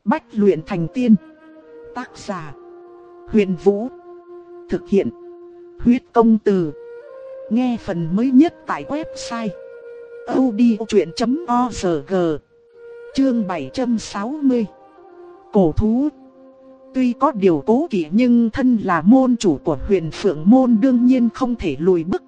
Bách luyện thành tiên. Tác giả Huyền Vũ. Thực hiện Huyết Công Từ. Nghe phần mới nhất tại website audiochuyện.org. Chương 760. Cổ thú. Tuy có điều cố kỵ nhưng thân là môn chủ của Huyền Phượng môn đương nhiên không thể lùi bước.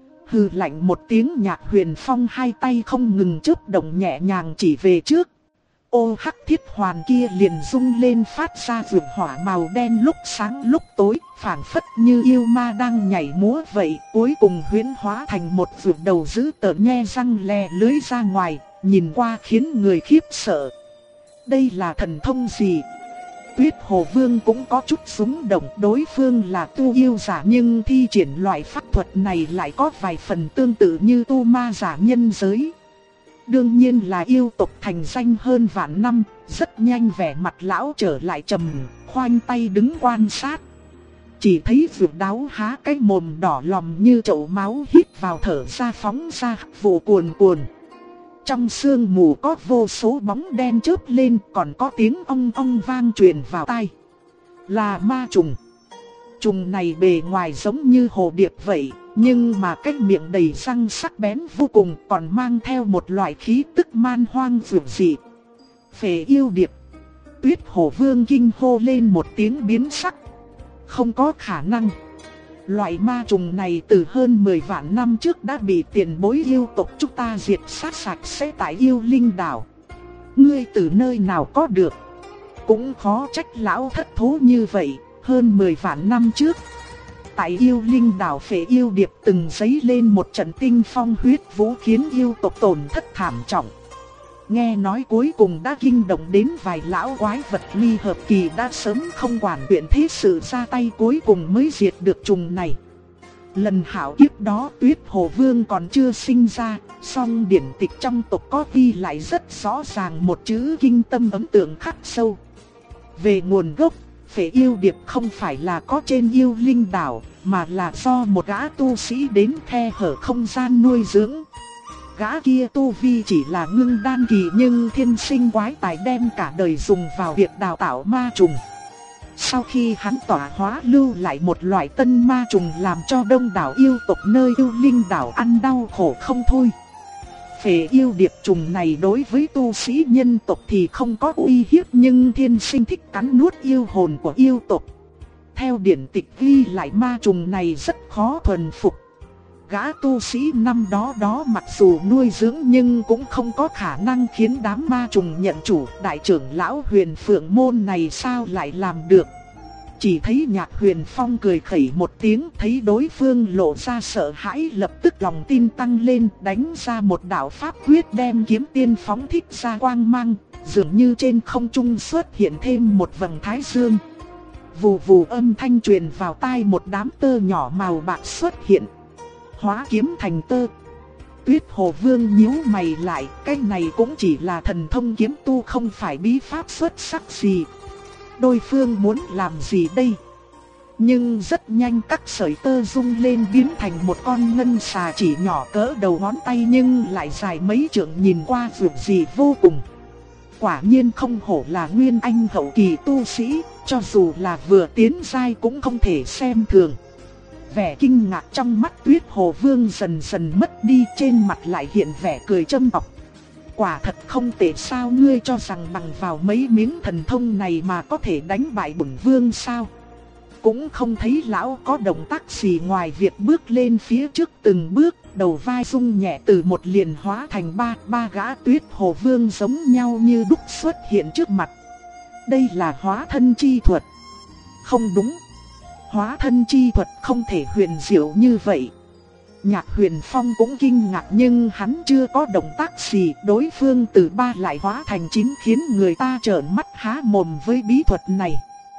Hừ lạnh một tiếng, Nhạc Huyền Phong hai tay không ngừng chớp động nhẹ nhàng chỉ về trước. Ô hắc thiết hoàn kia liền rung lên phát ra vượt hỏa màu đen lúc sáng lúc tối, phảng phất như yêu ma đang nhảy múa vậy. Cuối cùng huyễn hóa thành một vượt đầu dữ tợn nhe răng lè lưới ra ngoài, nhìn qua khiến người khiếp sợ. Đây là thần thông gì? Tuyết Hồ Vương cũng có chút rung động. Đối phương là tu yêu giả nhưng thi triển loại pháp thuật này lại có vài phần tương tự như tu ma giả nhân giới. Đương nhiên là yêu tộc thành danh hơn vạn năm. Rất nhanh vẻ mặt lão trở lại trầm, khoanh tay đứng quan sát. Chỉ thấy vượt đáo há cái mồm đỏ lòm như chậu máu, hít vào thở ra phóng ra hắc vụ cuồn cuồn. Trong sương mù có vô số bóng đen chớp lên, còn có tiếng ong ong vang truyền vào tai. Là ma trùng. Trùng này bề ngoài giống như hồ điệp vậy, nhưng mà cái miệng đầy răng sắc bén vô cùng, còn mang theo một loại khí tức man hoang dữ dị. Phệ yêu điệp. Tuyết Hồ Vương kinh hô lên một tiếng biến sắc. Không có khả năng. Loại ma trùng này từ hơn 10 vạn năm trước đã bị tiền bối yêu tộc chúng ta diệt sát sạch sẽ tại Yêu Linh Đảo. Ngươi từ nơi nào có được? Cũng khó trách lão thất thố như vậy. Hơn 10 vạn năm trước, tại Yêu Linh Đảo Phệ yêu điệp từng dấy lên một trận tinh phong huyết vũ khiến yêu tộc tổn thất thảm trọng. Nghe nói cuối cùng đã kinh động đến vài lão quái vật ly hợp kỳ đã sớm không quản chuyện thế sự ra tay, cuối cùng mới diệt được trùng này. Lần hảo kiếp đó Tuyết Hồ Vương còn chưa sinh ra, song điển tịch trong tộc có ghi lại rất rõ ràng một chữ kinh tâm ấn tượng khắc sâu. Về nguồn gốc, Phệ yêu điệp không phải là có trên Yêu Linh Đảo, mà là do một gã tu sĩ đến khe hở không gian nuôi dưỡng. Gã kia tu vi chỉ là ngưng đan kỳ nhưng thiên sinh quái tài, đem cả đời dùng vào việc đào tạo ma trùng. Sau khi hắn tỏa hóa lưu lại một loại tân ma trùng làm cho đông đảo yêu tộc nơi Yêu Linh Đảo ăn đau khổ không thôi. Phệ yêu điệp trùng này đối với tu sĩ nhân tộc thì không có uy hiếp nhưng thiên sinh thích cắn nuốt yêu hồn của yêu tộc. Theo điển tịch ghi lại ma trùng này rất khó thuần phục. Gã tu sĩ năm đó mặc dù nuôi dưỡng nhưng cũng không có khả năng khiến đám ma trùng nhận chủ. Đại trưởng lão Huyền Phượng môn này sao lại làm được? Chỉ thấy Nhạc Huyền Phong cười khẩy một tiếng, thấy đối phương lộ ra sợ hãi lập tức lòng tin tăng lên, đánh ra một đạo pháp quyết đem kiếm tiên phóng thích ra quang mang, dường như trên không trung xuất hiện thêm một vầng thái dương. Vù vù âm thanh truyền vào tai, một đám tơ nhỏ màu bạc xuất hiện. Hóa kiếm thành tơ. Tuyết Hồ Vương nhíu mày lại, cái này cũng chỉ là thần thông kiếm tu, không phải bí pháp xuất sắc gì. Đối phương muốn làm gì đây? Nhưng rất nhanh các sợi tơ rung lên biến thành một con ngân xà chỉ nhỏ cỡ đầu ngón tay nhưng lại dài mấy trượng, nhìn qua vượt dị vô cùng. Quả nhiên không hổ là nguyên anh hậu kỳ tu sĩ, cho dù là vừa tiến giai cũng không thể xem thường. Vẻ kinh ngạc trong mắt Tuyết Hồ Vương dần dần mất đi, trên mặt lại hiện vẻ cười châm chọc. Quả thật không tệ sao, ngươi cho rằng bằng vào mấy miếng thần thông này mà có thể đánh bại bổn vương sao? Cũng không thấy lão có động tác gì ngoài việc bước lên phía trước từng bước, đầu vai rung nhẹ từ một liền hóa thành ba gã Tuyết Hồ Vương giống nhau như đúc xuất hiện trước mặt. Đây là hóa thân chi thuật. Không đúng. Hóa thân chi thuật không thể huyền diệu như vậy. Nhạc Huyền Phong cũng kinh ngạc nhưng hắn chưa có động tác gì. Đối phương từ 3 lại hóa thành 9 khiến người ta trợn mắt há mồm với bí thuật này.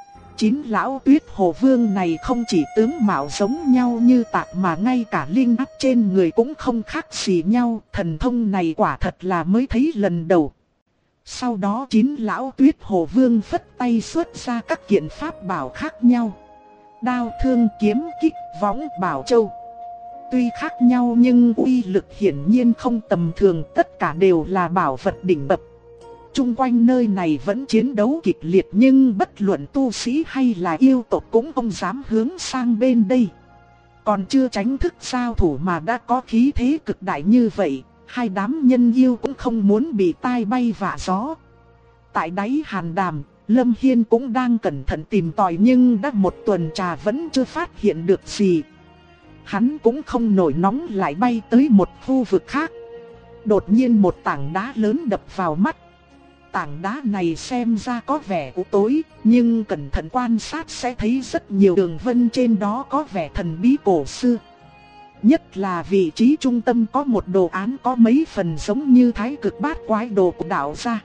9 lão Tuyết Hồ Vương này không chỉ tướng mạo giống nhau như tạc mà ngay cả linh áp trên người cũng không khác gì nhau. Thần thông này quả thật là mới thấy lần đầu. Sau đó 9 lão Tuyết Hồ Vương phất tay xuất ra các kiện pháp bảo khác nhau. Đao, thương, kiếm, kích, võng, bảo châu. Tuy khác nhau nhưng uy lực hiển nhiên không tầm thường, tất cả đều là bảo vật đỉnh bậc. chung quanh nơi này vẫn chiến đấu kịch liệt, nhưng bất luận tu sĩ hay là yêu tộc cũng không dám hướng sang bên đây. Còn chưa tránh thức giao thủ mà đã có khí thế cực đại như vậy, hai đám nhân yêu cũng không muốn bị tai bay vạ gió. Tại đáy hàn đàm, Lâm Hiên cũng đang cẩn thận tìm tòi nhưng đã một tuần trà vẫn chưa phát hiện được gì. Hắn cũng không nổi nóng lại bay tới một khu vực khác. Đột nhiên một tảng đá lớn đập vào mắt. Tảng đá này xem ra có vẻ u tối, nhưng cẩn thận quan sát sẽ thấy rất nhiều đường vân trên đó có vẻ thần bí cổ xưa. Nhất là vị trí trung tâm có một đồ án có mấy phần giống như Thái Cực Bát Quái đồ của đạo gia.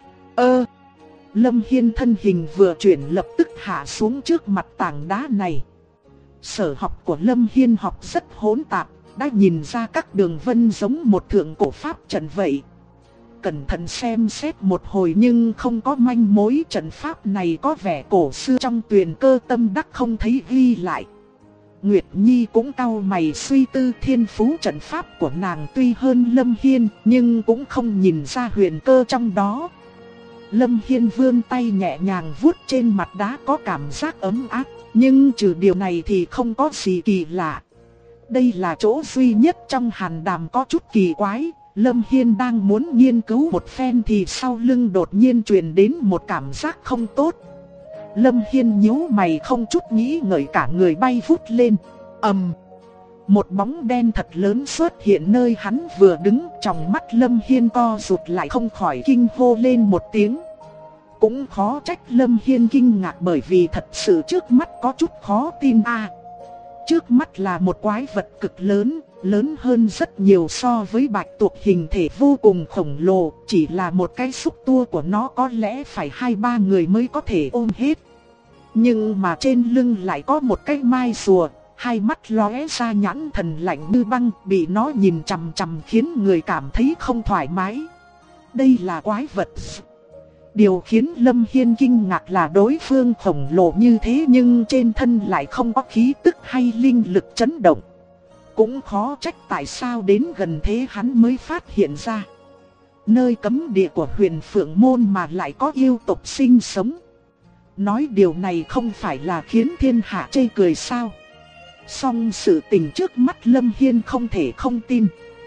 Lâm Hiên thân hình vừa chuyển lập tức hạ xuống trước mặt tảng đá này. Sở học của Lâm Hiên học rất hỗn tạp, đã nhìn ra các đường vân giống một thượng cổ pháp trận vậy. Cẩn thận xem xét một hồi nhưng không có manh mối, trận pháp này có vẻ cổ xưa trong Tuyền Cơ Tâm Đắc không thấy ghi lại. Nguyệt Nhi cũng cau mày suy tư, thiên phú trận pháp của nàng tuy hơn Lâm Hiên nhưng cũng không nhìn ra huyền cơ trong đó. Lâm Hiên vươn tay nhẹ nhàng vuốt trên mặt đá có cảm giác ấm áp, nhưng trừ điều này thì không có gì kỳ lạ. Đây là chỗ duy nhất trong hàn đàm có chút kỳ quái. Lâm Hiên đang muốn nghiên cứu một phen thì sau lưng đột nhiên truyền đến một cảm giác không tốt. Lâm Hiên nhíu mày không chút nghĩ ngợi cả người bay vút lên. Một bóng đen thật lớn xuất hiện nơi hắn vừa đứng, trong mắt Lâm Hiên co rụt lại không khỏi kinh hô lên một tiếng. Cũng khó trách Lâm Hiên kinh ngạc bởi vì thật sự trước mắt có chút khó tin a. Trước mắt là một quái vật cực lớn, lớn hơn rất nhiều so với bạch tuộc, hình thể vô cùng khổng lồ, chỉ là một cái xúc tua của nó có lẽ phải 2-3 người mới có thể ôm hết. Nhưng mà trên lưng lại có một cái mai rùa, hai mắt lóe ra nhãn thần lạnh như băng, bị nó nhìn chằm chằm khiến người cảm thấy không thoải mái. Đây là quái vật. Điều khiến Lâm Hiên kinh ngạc là đối phương khổng lồ như thế nhưng trên thân lại không có khí tức hay linh lực chấn động. Cũng khó trách tại sao đến gần thế hắn mới phát hiện ra. Nơi cấm địa của Huyền Phượng Môn mà lại có yêu tộc sinh sống. Nói điều này không phải là khiến thiên hạ chê cười sao? Song sự tình trước mắt Lâm Hiên không thể không tin.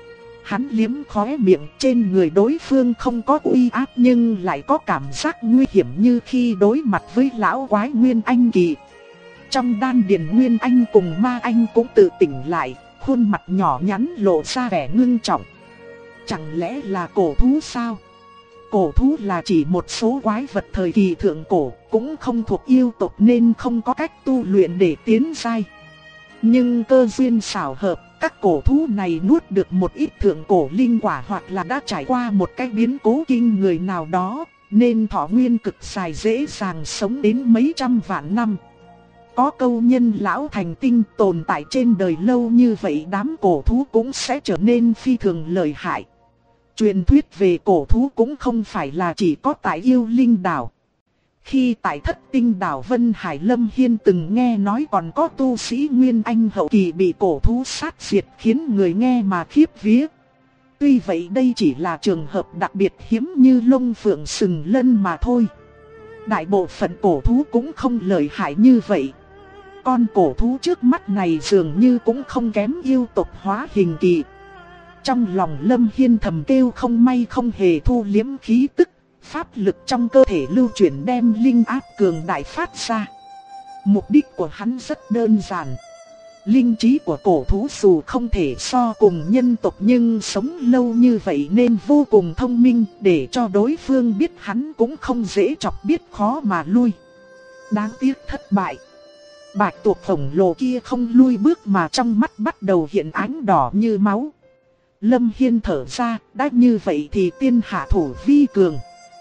Hắn liếm khóe miệng, trên người đối phương không có uy áp nhưng lại có cảm giác nguy hiểm như khi đối mặt với lão quái Nguyên Anh kỳ. Trong đan điền Nguyên Anh cùng Ma Anh cũng tự tỉnh lại, khuôn mặt nhỏ nhắn lộ ra vẻ ngưng trọng. Chẳng lẽ là cổ thú sao? Cổ thú là chỉ một số quái vật thời kỳ thượng cổ, cũng không thuộc yêu tộc nên không có cách tu luyện để tiến giai. Nhưng cơ duyên xảo hợp, các cổ thú này nuốt được một ít thượng cổ linh quả hoặc là đã trải qua một cái biến cố kinh người nào đó, nên thọ nguyên cực dài, dễ dàng sống đến mấy trăm vạn năm. Có câu nhân lão thành tinh tồn tại trên đời lâu như vậy, đám cổ thú cũng sẽ trở nên phi thường lợi hại. Truyền thuyết về cổ thú cũng không phải là chỉ có tại Yêu Linh Đảo. Khi tại Thất Tinh Đảo Vân Hải, Lâm Hiên từng nghe nói còn có tu sĩ Nguyên Anh hậu kỳ bị cổ thú sát diệt, khiến người nghe mà khiếp vía. Tuy vậy đây chỉ là trường hợp đặc biệt hiếm như lông phượng sừng lân mà thôi. Đại bộ phận cổ thú cũng không lợi hại như vậy. Con cổ thú trước mắt này dường như cũng không kém yêu tộc hóa hình kỳ. Trong lòng Lâm Hiên thầm kêu không may, không hề thu liếm khí tức. Pháp lực trong cơ thể lưu chuyển đem linh áp cường đại phát ra. Mục đích của hắn rất đơn giản. Linh trí của cổ thú dù không thể so cùng nhân tộc nhưng sống lâu như vậy nên vô cùng thông minh, để cho đối phương biết hắn cũng không dễ chọc, biết khó mà lui. Đáng tiếc thất bại. Bạch tuộc khổng lồ kia không lui bước mà trong mắt bắt đầu hiện ánh đỏ như máu. Lâm Hiên thở ra, đã như vậy thì tiên hạ thủ vi cường.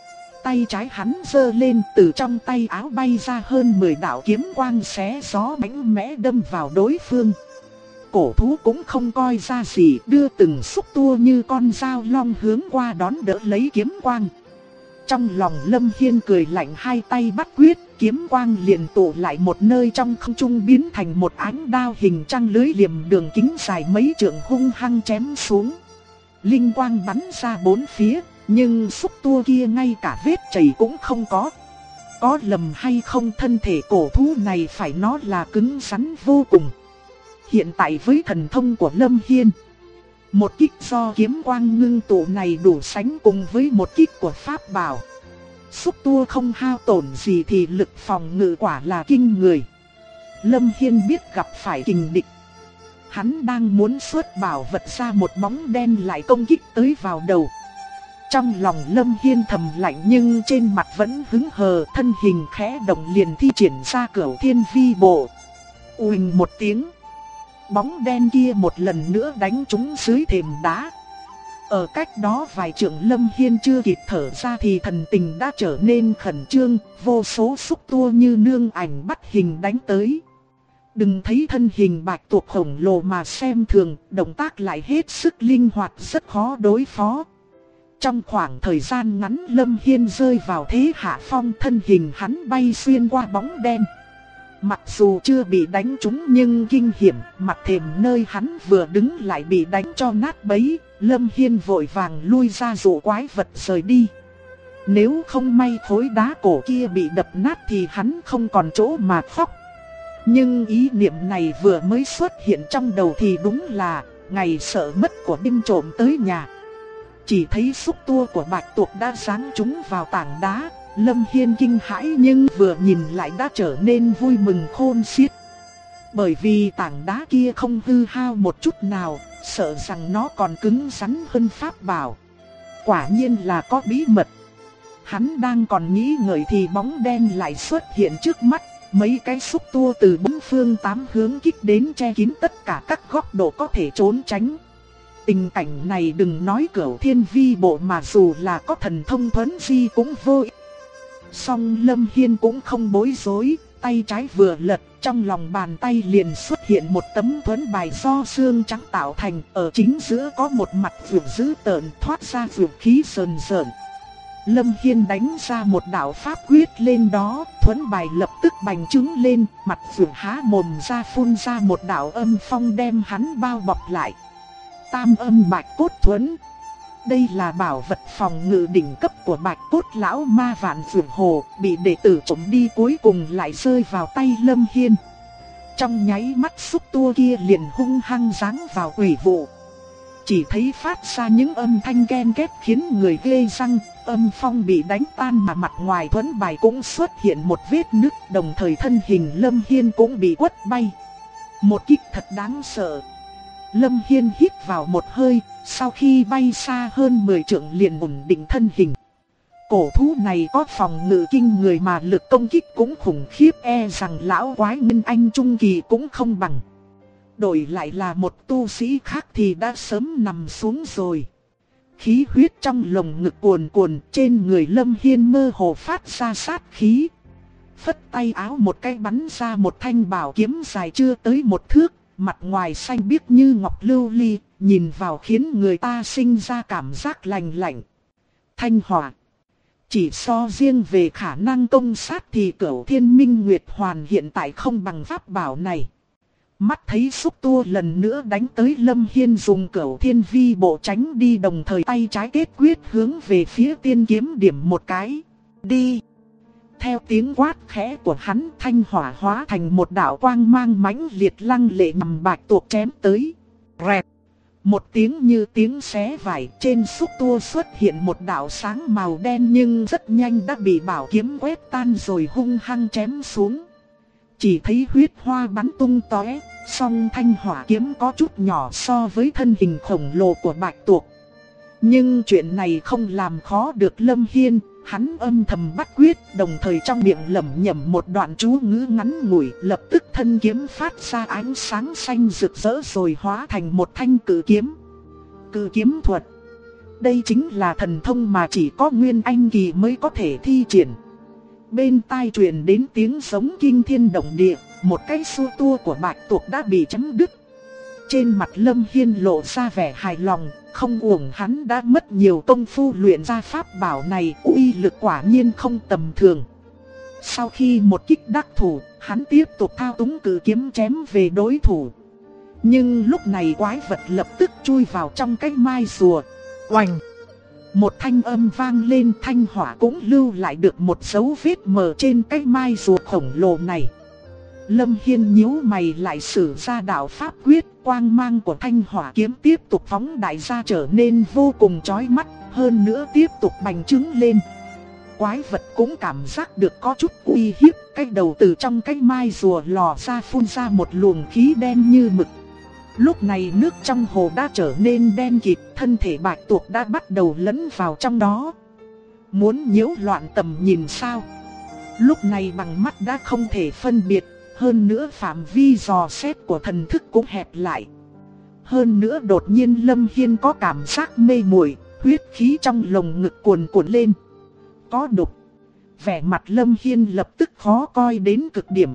Tay trái hắn giơ lên, từ trong tay áo bay ra hơn 10 đạo kiếm quang xé gió mạnh mẽ đâm vào đối phương. Cổ thú cũng không coi ra gì, đưa từng xúc tua như con dao long hướng qua đón đỡ lấy kiếm quang. Trong lòng Lâm Hiên cười lạnh, hai tay bắt quyết, kiếm quang liền tụ lại một nơi trong không trung biến thành một ánh đao hình trăng lưới liềm đường kính dài mấy trượng hung hăng chém xuống. Linh quang bắn ra bốn phía, Nhưng xúc tua kia ngay cả vết chảy cũng không có. Có lầm hay không, thân thể cổ thú này phải nói là cứng rắn vô cùng. Hiện tại với thần thông của Lâm Hiên, một kích do kiếm quang ngưng tụ này đủ sánh cùng với một kích của pháp bảo. Xúc tua không hao tổn gì thì lực phòng ngự quả là kinh người. Lâm Hiên biết gặp phải kình địch. Hắn đang muốn xuất bảo vật ra, một bóng đen lại công kích tới vào đầu. Trong lòng Lâm Hiên thầm lạnh nhưng trên mặt vẫn hứng hờ, thân hình khẽ động liền thi triển ra Cửu Thiên Vi Bộ. Uỳnh một tiếng, bóng đen kia một lần nữa đánh trúng dưới thềm đá. Ở cách đó vài trượng, Lâm Hiên chưa kịp thở ra thì thần tình đã trở nên khẩn trương, vô số xúc tua như nương ảnh bắt hình đánh tới. Đừng thấy thân hình bạch tuộc khổng lồ mà xem thường, động tác lại hết sức linh hoạt, rất khó đối phó. Trong khoảng thời gian ngắn, Lâm Hiên rơi vào thế hạ phong, thân hình hắn bay xuyên qua bóng đen. Mặc dù chưa bị đánh trúng nhưng kinh hiểm, mặt thềm nơi hắn vừa đứng lại bị đánh cho nát bấy. Lâm Hiên vội vàng lui ra dụ quái vật rời đi. Nếu không may khối đá cổ kia bị đập nát thì hắn không còn chỗ mà khóc. Nhưng ý niệm này vừa mới xuất hiện trong đầu thì đúng là ngày sợ mất của đêm trộm tới nhà. Chỉ thấy xúc tua của bạch tuộc đã giáng trúng vào tảng đá. Lâm Hiên kinh hãi nhưng vừa nhìn lại đã trở nên vui mừng khôn xiết. Bởi vì tảng đá kia không hư hao một chút nào, sợ rằng nó còn cứng rắn hơn pháp bảo. Quả nhiên là có bí mật. Hắn đang còn nghĩ ngợi thì bóng đen lại xuất hiện trước mắt. Mấy cái xúc tua từ bốn phương tám hướng kích đến che kín tất cả các góc độ có thể trốn tránh. Tình cảnh này đừng nói Cửu Thiên Vi Bộ mà dù là có thần thông thuấn di cũng vô ích. Song Lâm Hiên cũng không bối rối, tay trái vừa lật, trong lòng bàn tay liền xuất hiện một tấm thuẫn bài do xương trắng tạo thành, ở chính giữa có một mặt vượt dữ tợn thoát ra vượt khí sờn sờn. Lâm Hiên đánh ra một đạo pháp quyết lên đó, thuẫn bài lập tức bành trướng lên, mặt vượt há mồm ra phun ra một đạo âm phong đem hắn bao bọc lại. Tam âm bạch cốt thuẫn. Đây là bảo vật phòng ngự đỉnh cấp của bạch cốt lão ma Vạn Phượng Hồ, bị đệ tử trộm đi cuối cùng lại rơi vào tay Lâm Hiên. Trong nháy mắt xúc tua kia liền hung hăng giáng vào quỷ vụ. Chỉ thấy phát ra những âm thanh ken két khiến người ghê răng, âm phong bị đánh tan mà mặt ngoài thuẫn bài cũng xuất hiện một vết nứt, đồng thời thân hình Lâm Hiên cũng bị quất bay. Một kích thật đáng sợ. Lâm Hiên hít vào một hơi, sau khi bay xa hơn 10 trượng liền ổn định thân hình. Cổ thú này có phòng ngự kinh người mà lực công kích cũng khủng khiếp, e rằng lão quái Nguyên Anh Trung Kỳ cũng không bằng. Đổi lại là một tu sĩ khác thì đã sớm nằm xuống rồi. Khí huyết trong lồng ngực cuồn cuộn, trên người Lâm Hiên mơ hồ phát ra sát khí. Phất tay áo một cái bắn ra một thanh bảo kiếm dài chưa tới một thước, mặt ngoài xanh biếc như ngọc lưu ly, nhìn vào khiến người ta sinh ra cảm giác lạnh lạnh. Thanh hỏa. Chỉ so riêng về khả năng công sát thì Cửu Thiên Minh Nguyệt Hoàn hiện tại không bằng pháp bảo này. Mắt thấy xúc tua lần nữa đánh tới, Lâm Hiên dùng Cửu Thiên Vi Bộ tránh đi, đồng thời tay trái kết quyết hướng về phía tiên kiếm điểm một cái. Đi! Theo tiếng quát khẽ của hắn, thanh hỏa hóa thành một đạo quang mang mãnh liệt lăng lệ nhằm bạch tuộc chém tới. Rẹt! Một tiếng như tiếng xé vải, trên xúc tua xuất hiện một đạo sáng màu đen nhưng rất nhanh đã bị bảo kiếm quét tan rồi hung hăng chém xuống. Chỉ thấy huyết hoa bắn tung tóe, song thanh hỏa kiếm có chút nhỏ so với thân hình khổng lồ của bạch tuộc. Nhưng chuyện này không làm khó được Lâm Hiên, hắn âm thầm bắt quyết, đồng thời trong miệng lẩm nhẩm một đoạn chú ngữ ngắn ngủi, lập tức thân kiếm phát ra ánh sáng xanh rực rỡ rồi hóa thành một thanh cự kiếm. Cự kiếm thuật. Đây chính là thần thông mà chỉ có Nguyên Anh Kỳ mới có thể thi triển. Bên tai truyền đến tiếng giống kinh thiên động địa, một cái xua tua của bạch tuộc đã bị chấm đứt. Trên mặt Lâm Hiên lộ ra vẻ hài lòng, không uổng hắn đã mất nhiều công phu luyện ra pháp bảo này, uy lực quả nhiên không tầm thường. Sau khi một kích đắc thủ, hắn tiếp tục thao túng cự kiếm chém về đối thủ. Nhưng lúc này quái vật lập tức chui vào trong cái mai rùa. Oành! Một thanh âm vang lên, thanh hỏa cũng lưu lại được một dấu vết mờ trên cái mai rùa khổng lồ này. Lâm Hiên nhíu mày lại sử ra đạo pháp quyết, quang mang của thanh hỏa kiếm tiếp tục phóng đại ra trở nên vô cùng chói mắt, hơn nữa tiếp tục bành trướng lên. Quái vật cũng cảm giác được có chút uy hiếp, cái đầu từ trong cái mai rùa lò ra phun ra một luồng khí đen như mực. Lúc này nước trong hồ đã trở nên đen kịt, thân thể bạch tuộc đã bắt đầu lẫn vào trong đó. Muốn nhiễu loạn tầm nhìn sao? Lúc này bằng mắt đã không thể phân biệt, hơn nữa phạm vi dò xét của thần thức cũng hẹp lại. Hơn nữa đột nhiên Lâm Hiên có cảm giác mê muội, huyết khí trong lồng ngực cuồn cuộn lên. Có độc. Vẻ mặt Lâm Hiên lập tức khó coi đến cực điểm.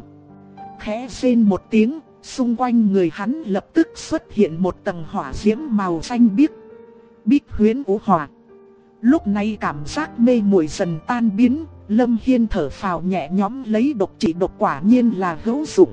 Khẽ rên một tiếng, xung quanh người hắn lập tức xuất hiện một tầng hỏa diễm màu xanh biếc. Bích huyễn vũ hỏa. Lúc này cảm giác mê muội dần tan biến, Lâm Hiên thở phào nhẹ nhõm, lấy độc trị độc quả nhiên là hữu dụng.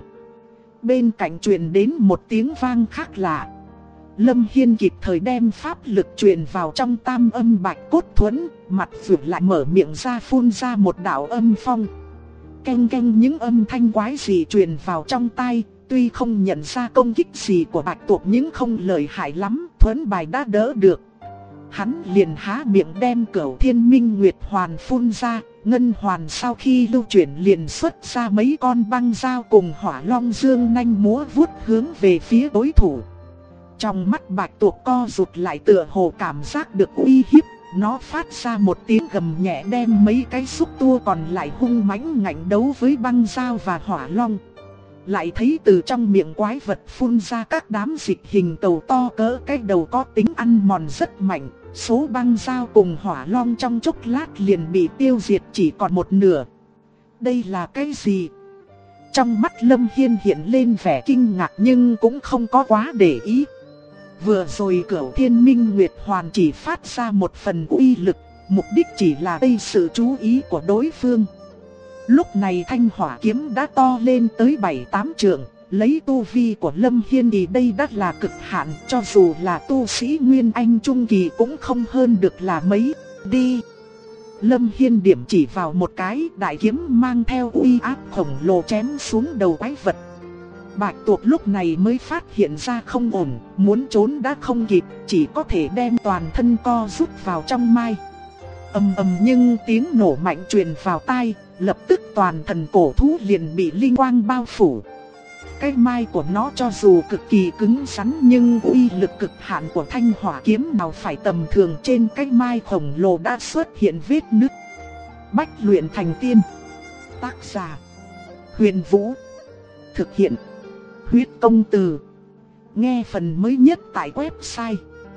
Bên cạnh truyền đến một tiếng vang khác lạ. Lâm Hiên kịp thời đem pháp lực truyền vào trong tam âm bạch cốt thuẫn, mặt vượt lại mở miệng ra phun ra một đạo âm phong. Canh canh những âm thanh quái dị truyền vào trong tai, tuy không nhận ra công kích gì của bạch tuộc nhưng không lợi hại lắm, thuẫn bài đã đỡ được. Hắn liền há miệng đem Cửu Thiên Minh Nguyệt Hoàn phun ra, ngân hoàn sau khi lưu chuyển liền xuất ra mấy con băng dao cùng hỏa long dương nanh múa vuốt hướng về phía đối thủ. Trong mắt bạch tuộc co rụt lại tựa hồ cảm giác được uy hiếp, nó phát ra một tiếng gầm nhẹ đem mấy cái xúc tua còn lại hung mãnh ngạnh đấu với băng dao và hỏa long. Lại thấy từ trong miệng quái vật phun ra các đám dịch hình cầu to cỡ cái đầu có tính ăn mòn rất mạnh. Số băng dao cùng hỏa long trong chốc lát liền bị tiêu diệt chỉ còn một nửa. Đây là cái gì? Trong mắt Lâm Hiên hiện lên vẻ kinh ngạc nhưng cũng không có quá để ý. Vừa rồi Cửu Thiên Minh Nguyệt Hoàn chỉ phát ra một phần uy lực, mục đích chỉ là gây sự chú ý của đối phương. Lúc này thanh hỏa kiếm đã to lên tới 7-8 trượng, lấy tu vi của Lâm Hiên thì đây đã là cực hạn, cho dù là tu sĩ Nguyên Anh Trung Kỳ cũng không hơn được là mấy. Đi! Lâm Hiên điểm chỉ vào một cái, đại kiếm mang theo uy áp khổng lồ chém xuống đầu quái vật. Bạch tuộc lúc này mới phát hiện ra không ổn, muốn trốn đã không kịp, chỉ có thể đem toàn thân co rút vào trong mai. Ầm ầm nhưng tiếng nổ mạnh truyền vào tai, lập tức toàn thân cổ thú liền bị linh quang bao phủ. Cái mai của nó cho dù cực kỳ cứng rắn nhưng uy lực cực hạn của thanh hỏa kiếm nào phải tầm thường, trên cái mai khổng lồ đã xuất hiện vết nứt. Bách luyện thành tiên. Tác giả: Huyền Vũ. Thực hiện: Huyết Công Từ. Nghe phần mới nhất tại website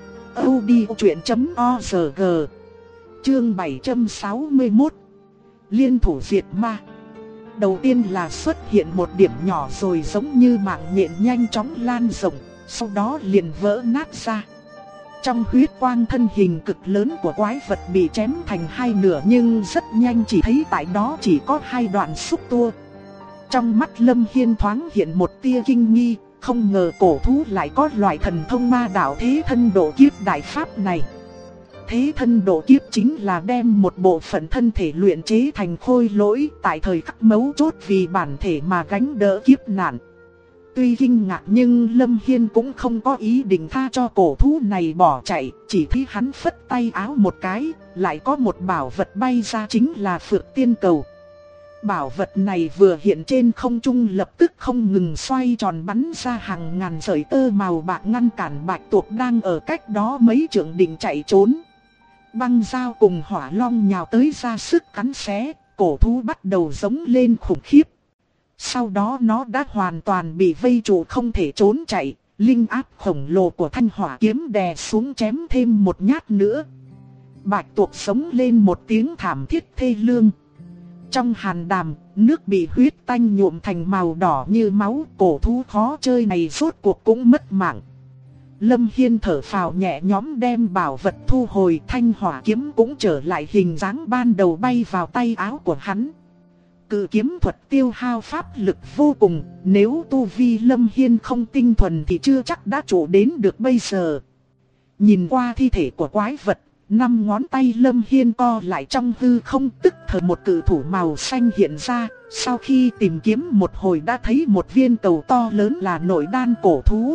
audiochuyện.org. Chương 761. Liên thủ diệt ma. Đầu tiên là xuất hiện một điểm nhỏ rồi giống như mạng nhện nhanh chóng lan rộng, sau đó liền vỡ nát ra. Trong huyết quang thân hình cực lớn của quái vật bị chém thành hai nửa nhưng rất nhanh chỉ thấy tại đó chỉ có hai đoạn xúc tua. Trong mắt Lâm Hiên thoáng hiện một tia kinh nghi, không ngờ cổ thú lại có loại thần thông ma đạo thế thân độ kiếp đại pháp này. Thế thân độ kiếp chính là đem một bộ phận thân thể luyện chế thành khôi lỗi tại thời khắc mấu chốt vì bản thể mà gánh đỡ kiếp nạn. Tuy kinh ngạc nhưng Lâm Hiên cũng không có ý định tha cho cổ thú này bỏ chạy, chỉ thấy hắn phất tay áo một cái, lại có một bảo vật bay ra chính là Phượng Tiên Cầu. Bảo vật này vừa hiện trên không trung lập tức không ngừng xoay tròn bắn ra hàng ngàn sợi tơ màu bạc ngăn cản bạch tuộc đang ở cách đó mấy trượng định chạy trốn. Băng dao cùng hỏa long nhào tới ra sức cắn xé, cổ thú bắt đầu giống lên khủng khiếp. Sau đó nó đã hoàn toàn bị vây trụ không thể trốn chạy, linh áp khổng lồ của thanh hỏa kiếm đè xuống chém thêm một nhát nữa. Bạch tuộc sống lên một tiếng thảm thiết thê lương. Trong hàn đàm, nước bị huyết tanh nhuộm thành màu đỏ như máu, cổ thú khó chơi này rốt cuộc cũng mất mạng. Lâm Hiên thở phào nhẹ nhõm đem bảo vật thu hồi, thanh hỏa kiếm cũng trở lại hình dáng ban đầu bay vào tay áo của hắn. Cự kiếm thuật tiêu hao pháp lực vô cùng, nếu tu vi Lâm Hiên không tinh thuần thì chưa chắc đã trụ đến được bây giờ. Nhìn qua thi thể của quái vật, 5 ngón tay Lâm Hiên co lại trong hư không, tức thời một cự thủ màu xanh hiện ra. Sau khi tìm kiếm một hồi đã thấy một viên cầu to lớn là nội đan cổ thú.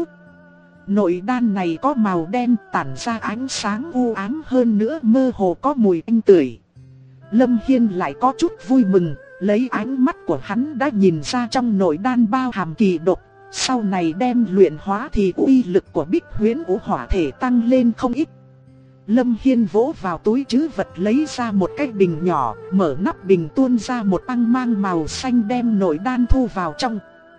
Nội đan này có màu đen, tản ra ánh sáng u ám, hơn nữa mơ hồ có mùi tanh tưởi. Lâm Hiên lại có chút vui mừng, lấy ánh mắt của hắn đã nhìn ra trong nội đan bao hàm kỳ độc. Sau này đem luyện hóa thì uy lực của Bích Huyễn Vũ Hỏa Thể tăng lên không ít. Lâm Hiên vỗ vào túi trữ vật lấy ra một cái bình nhỏ, mở nắp bình tuôn ra một băng mang màu xanh đem nội đan thu vào trong.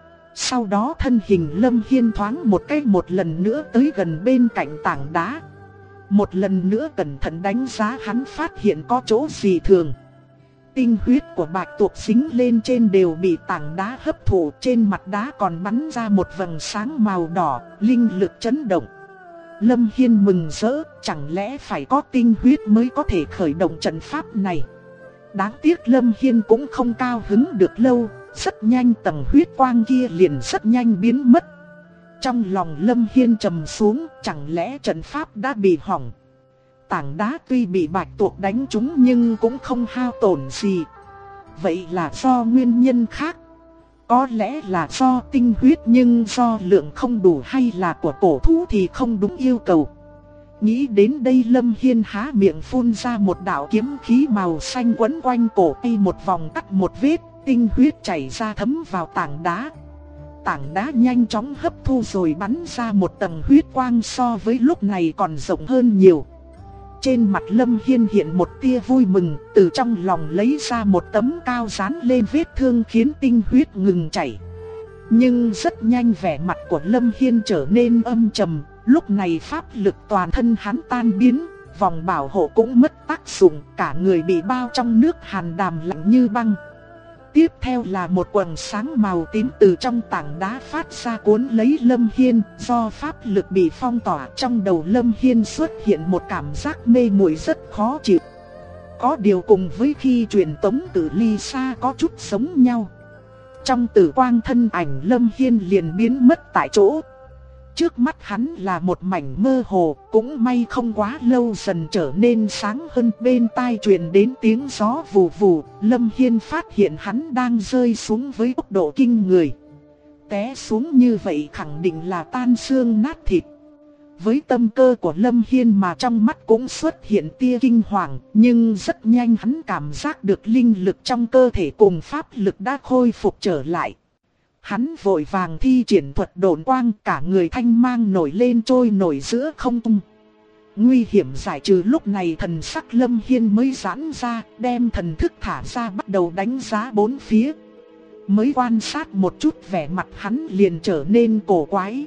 Sau đó thân hình Lâm Hiên thoáng một cái một lần nữa tới gần bên cạnh tảng đá. Một lần nữa cẩn thận đánh giá, hắn phát hiện có chỗ gì thường. Tinh huyết của bạch tuộc dính lên trên đều bị tảng đá hấp thụ, trên mặt đá còn bắn ra một vầng sáng màu đỏ, linh lực chấn động. Lâm Hiên mừng rỡ, chẳng lẽ phải có tinh huyết mới có thể khởi động trận pháp này. Đáng tiếc Lâm Hiên cũng không cao hứng được lâu, rất nhanh tầng huyết quang kia liền rất nhanh biến mất. Trong lòng Lâm Hiên trầm xuống, chẳng lẽ trận pháp đã bị hỏng. Tảng đá tuy bị bạch tuộc đánh trúng nhưng cũng không hao tổn gì. Vậy là do nguyên nhân khác. Có lẽ là do tinh huyết nhưng do lượng không đủ, hay là của cổ thú thì không đúng yêu cầu. Nghĩ đến đây Lâm Hiên há miệng phun ra một đạo kiếm khí màu xanh quấn quanh cổ y một vòng cắt một vết, tinh huyết chảy ra thấm vào tảng đá. Tảng đá nhanh chóng hấp thu rồi bắn ra một tầng huyết quang so với lúc này còn rộng hơn nhiều. Trên mặt Lâm Hiên hiện một tia vui mừng, từ trong lòng lấy ra một tấm cao dán lên vết thương khiến tinh huyết ngừng chảy. Nhưng rất nhanh vẻ mặt của Lâm Hiên trở nên âm trầm, lúc này pháp lực toàn thân hắn tan biến, vòng bảo hộ cũng mất tác dụng, cả người bị bao trong nước hàn đàm lạnh như băng. Tiếp theo là một quầng sáng màu tím từ trong tảng đá phát ra cuốn lấy Lâm Hiên, do pháp lực bị phong tỏa, trong đầu Lâm Hiên xuất hiện một cảm giác mê muội rất khó chịu. Có điều cùng với khi truyền tống từ ly xa có chút giống nhau. Trong tử quang thân ảnh Lâm Hiên liền biến mất tại chỗ. Trước mắt hắn là một mảnh mơ hồ, cũng may không quá lâu dần trở nên sáng hơn, bên tai truyền đến tiếng gió vù vù. Lâm Hiên phát hiện hắn đang rơi xuống với tốc độ kinh người. Té xuống như vậy khẳng định là tan xương nát thịt. Với tâm cơ của Lâm Hiên mà trong mắt cũng xuất hiện tia kinh hoàng, nhưng rất nhanh hắn cảm giác được linh lực trong cơ thể cùng pháp lực đã khôi phục trở lại. Hắn vội vàng thi triển thuật độn quang, cả người thanh mang nổi lên trôi nổi giữa không trung. Nguy hiểm giải trừ, lúc này thần sắc Lâm Hiên mới giãn ra, đem thần thức thả ra bắt đầu đánh giá bốn phía. Mới quan sát một chút vẻ mặt hắn liền trở nên cổ quái.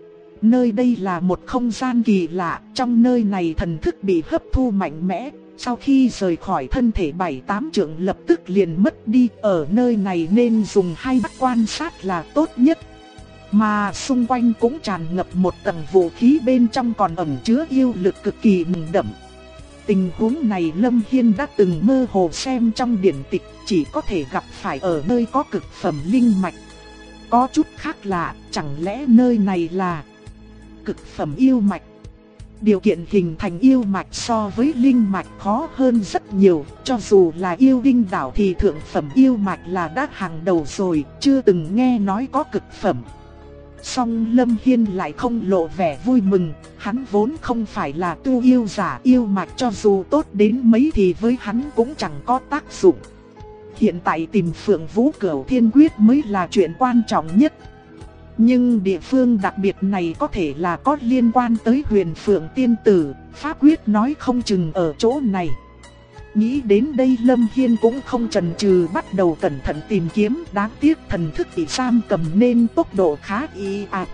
Nơi đây là một không gian kỳ lạ, trong nơi này thần thức bị hấp thu mạnh mẽ. Sau khi rời khỏi thân thể 7-8 trượng lập tức liền mất đi, ở nơi này nên dùng hai mắt quan sát là tốt nhất. Mà xung quanh cũng tràn ngập một tầng vũ khí, bên trong còn ẩn chứa yêu lực cực kỳ nồng đậm. Tình huống này Lâm Hiên đã từng mơ hồ xem trong điển tịch, chỉ có thể gặp phải ở nơi có cực phẩm linh mạch. Có chút khác lạ, chẳng lẽ nơi này là cực phẩm yêu mạch? Điều kiện hình thành yêu mạch so với linh mạch khó hơn rất nhiều, cho dù là yêu linh đảo thì thượng phẩm yêu mạch là đã hàng đầu rồi, chưa từng nghe nói có cực phẩm. Song Lâm Hiên lại không lộ vẻ vui mừng, hắn vốn không phải là tu yêu giả, yêu mạch cho dù tốt đến mấy thì với hắn cũng chẳng có tác dụng. Hiện tại tìm Phượng Vũ Cửu Thiên Quyết mới là chuyện quan trọng nhất. Nhưng địa phương đặc biệt này có thể là có liên quan tới Huyền Phượng Tiên Tử, pháp quyết nói không chừng ở chỗ này. Nghĩ đến đây Lâm Hiên cũng không chần chừ bắt đầu cẩn thận tìm kiếm, đáng tiếc thần thức bị giam cầm nên tốc độ khá ì ạch.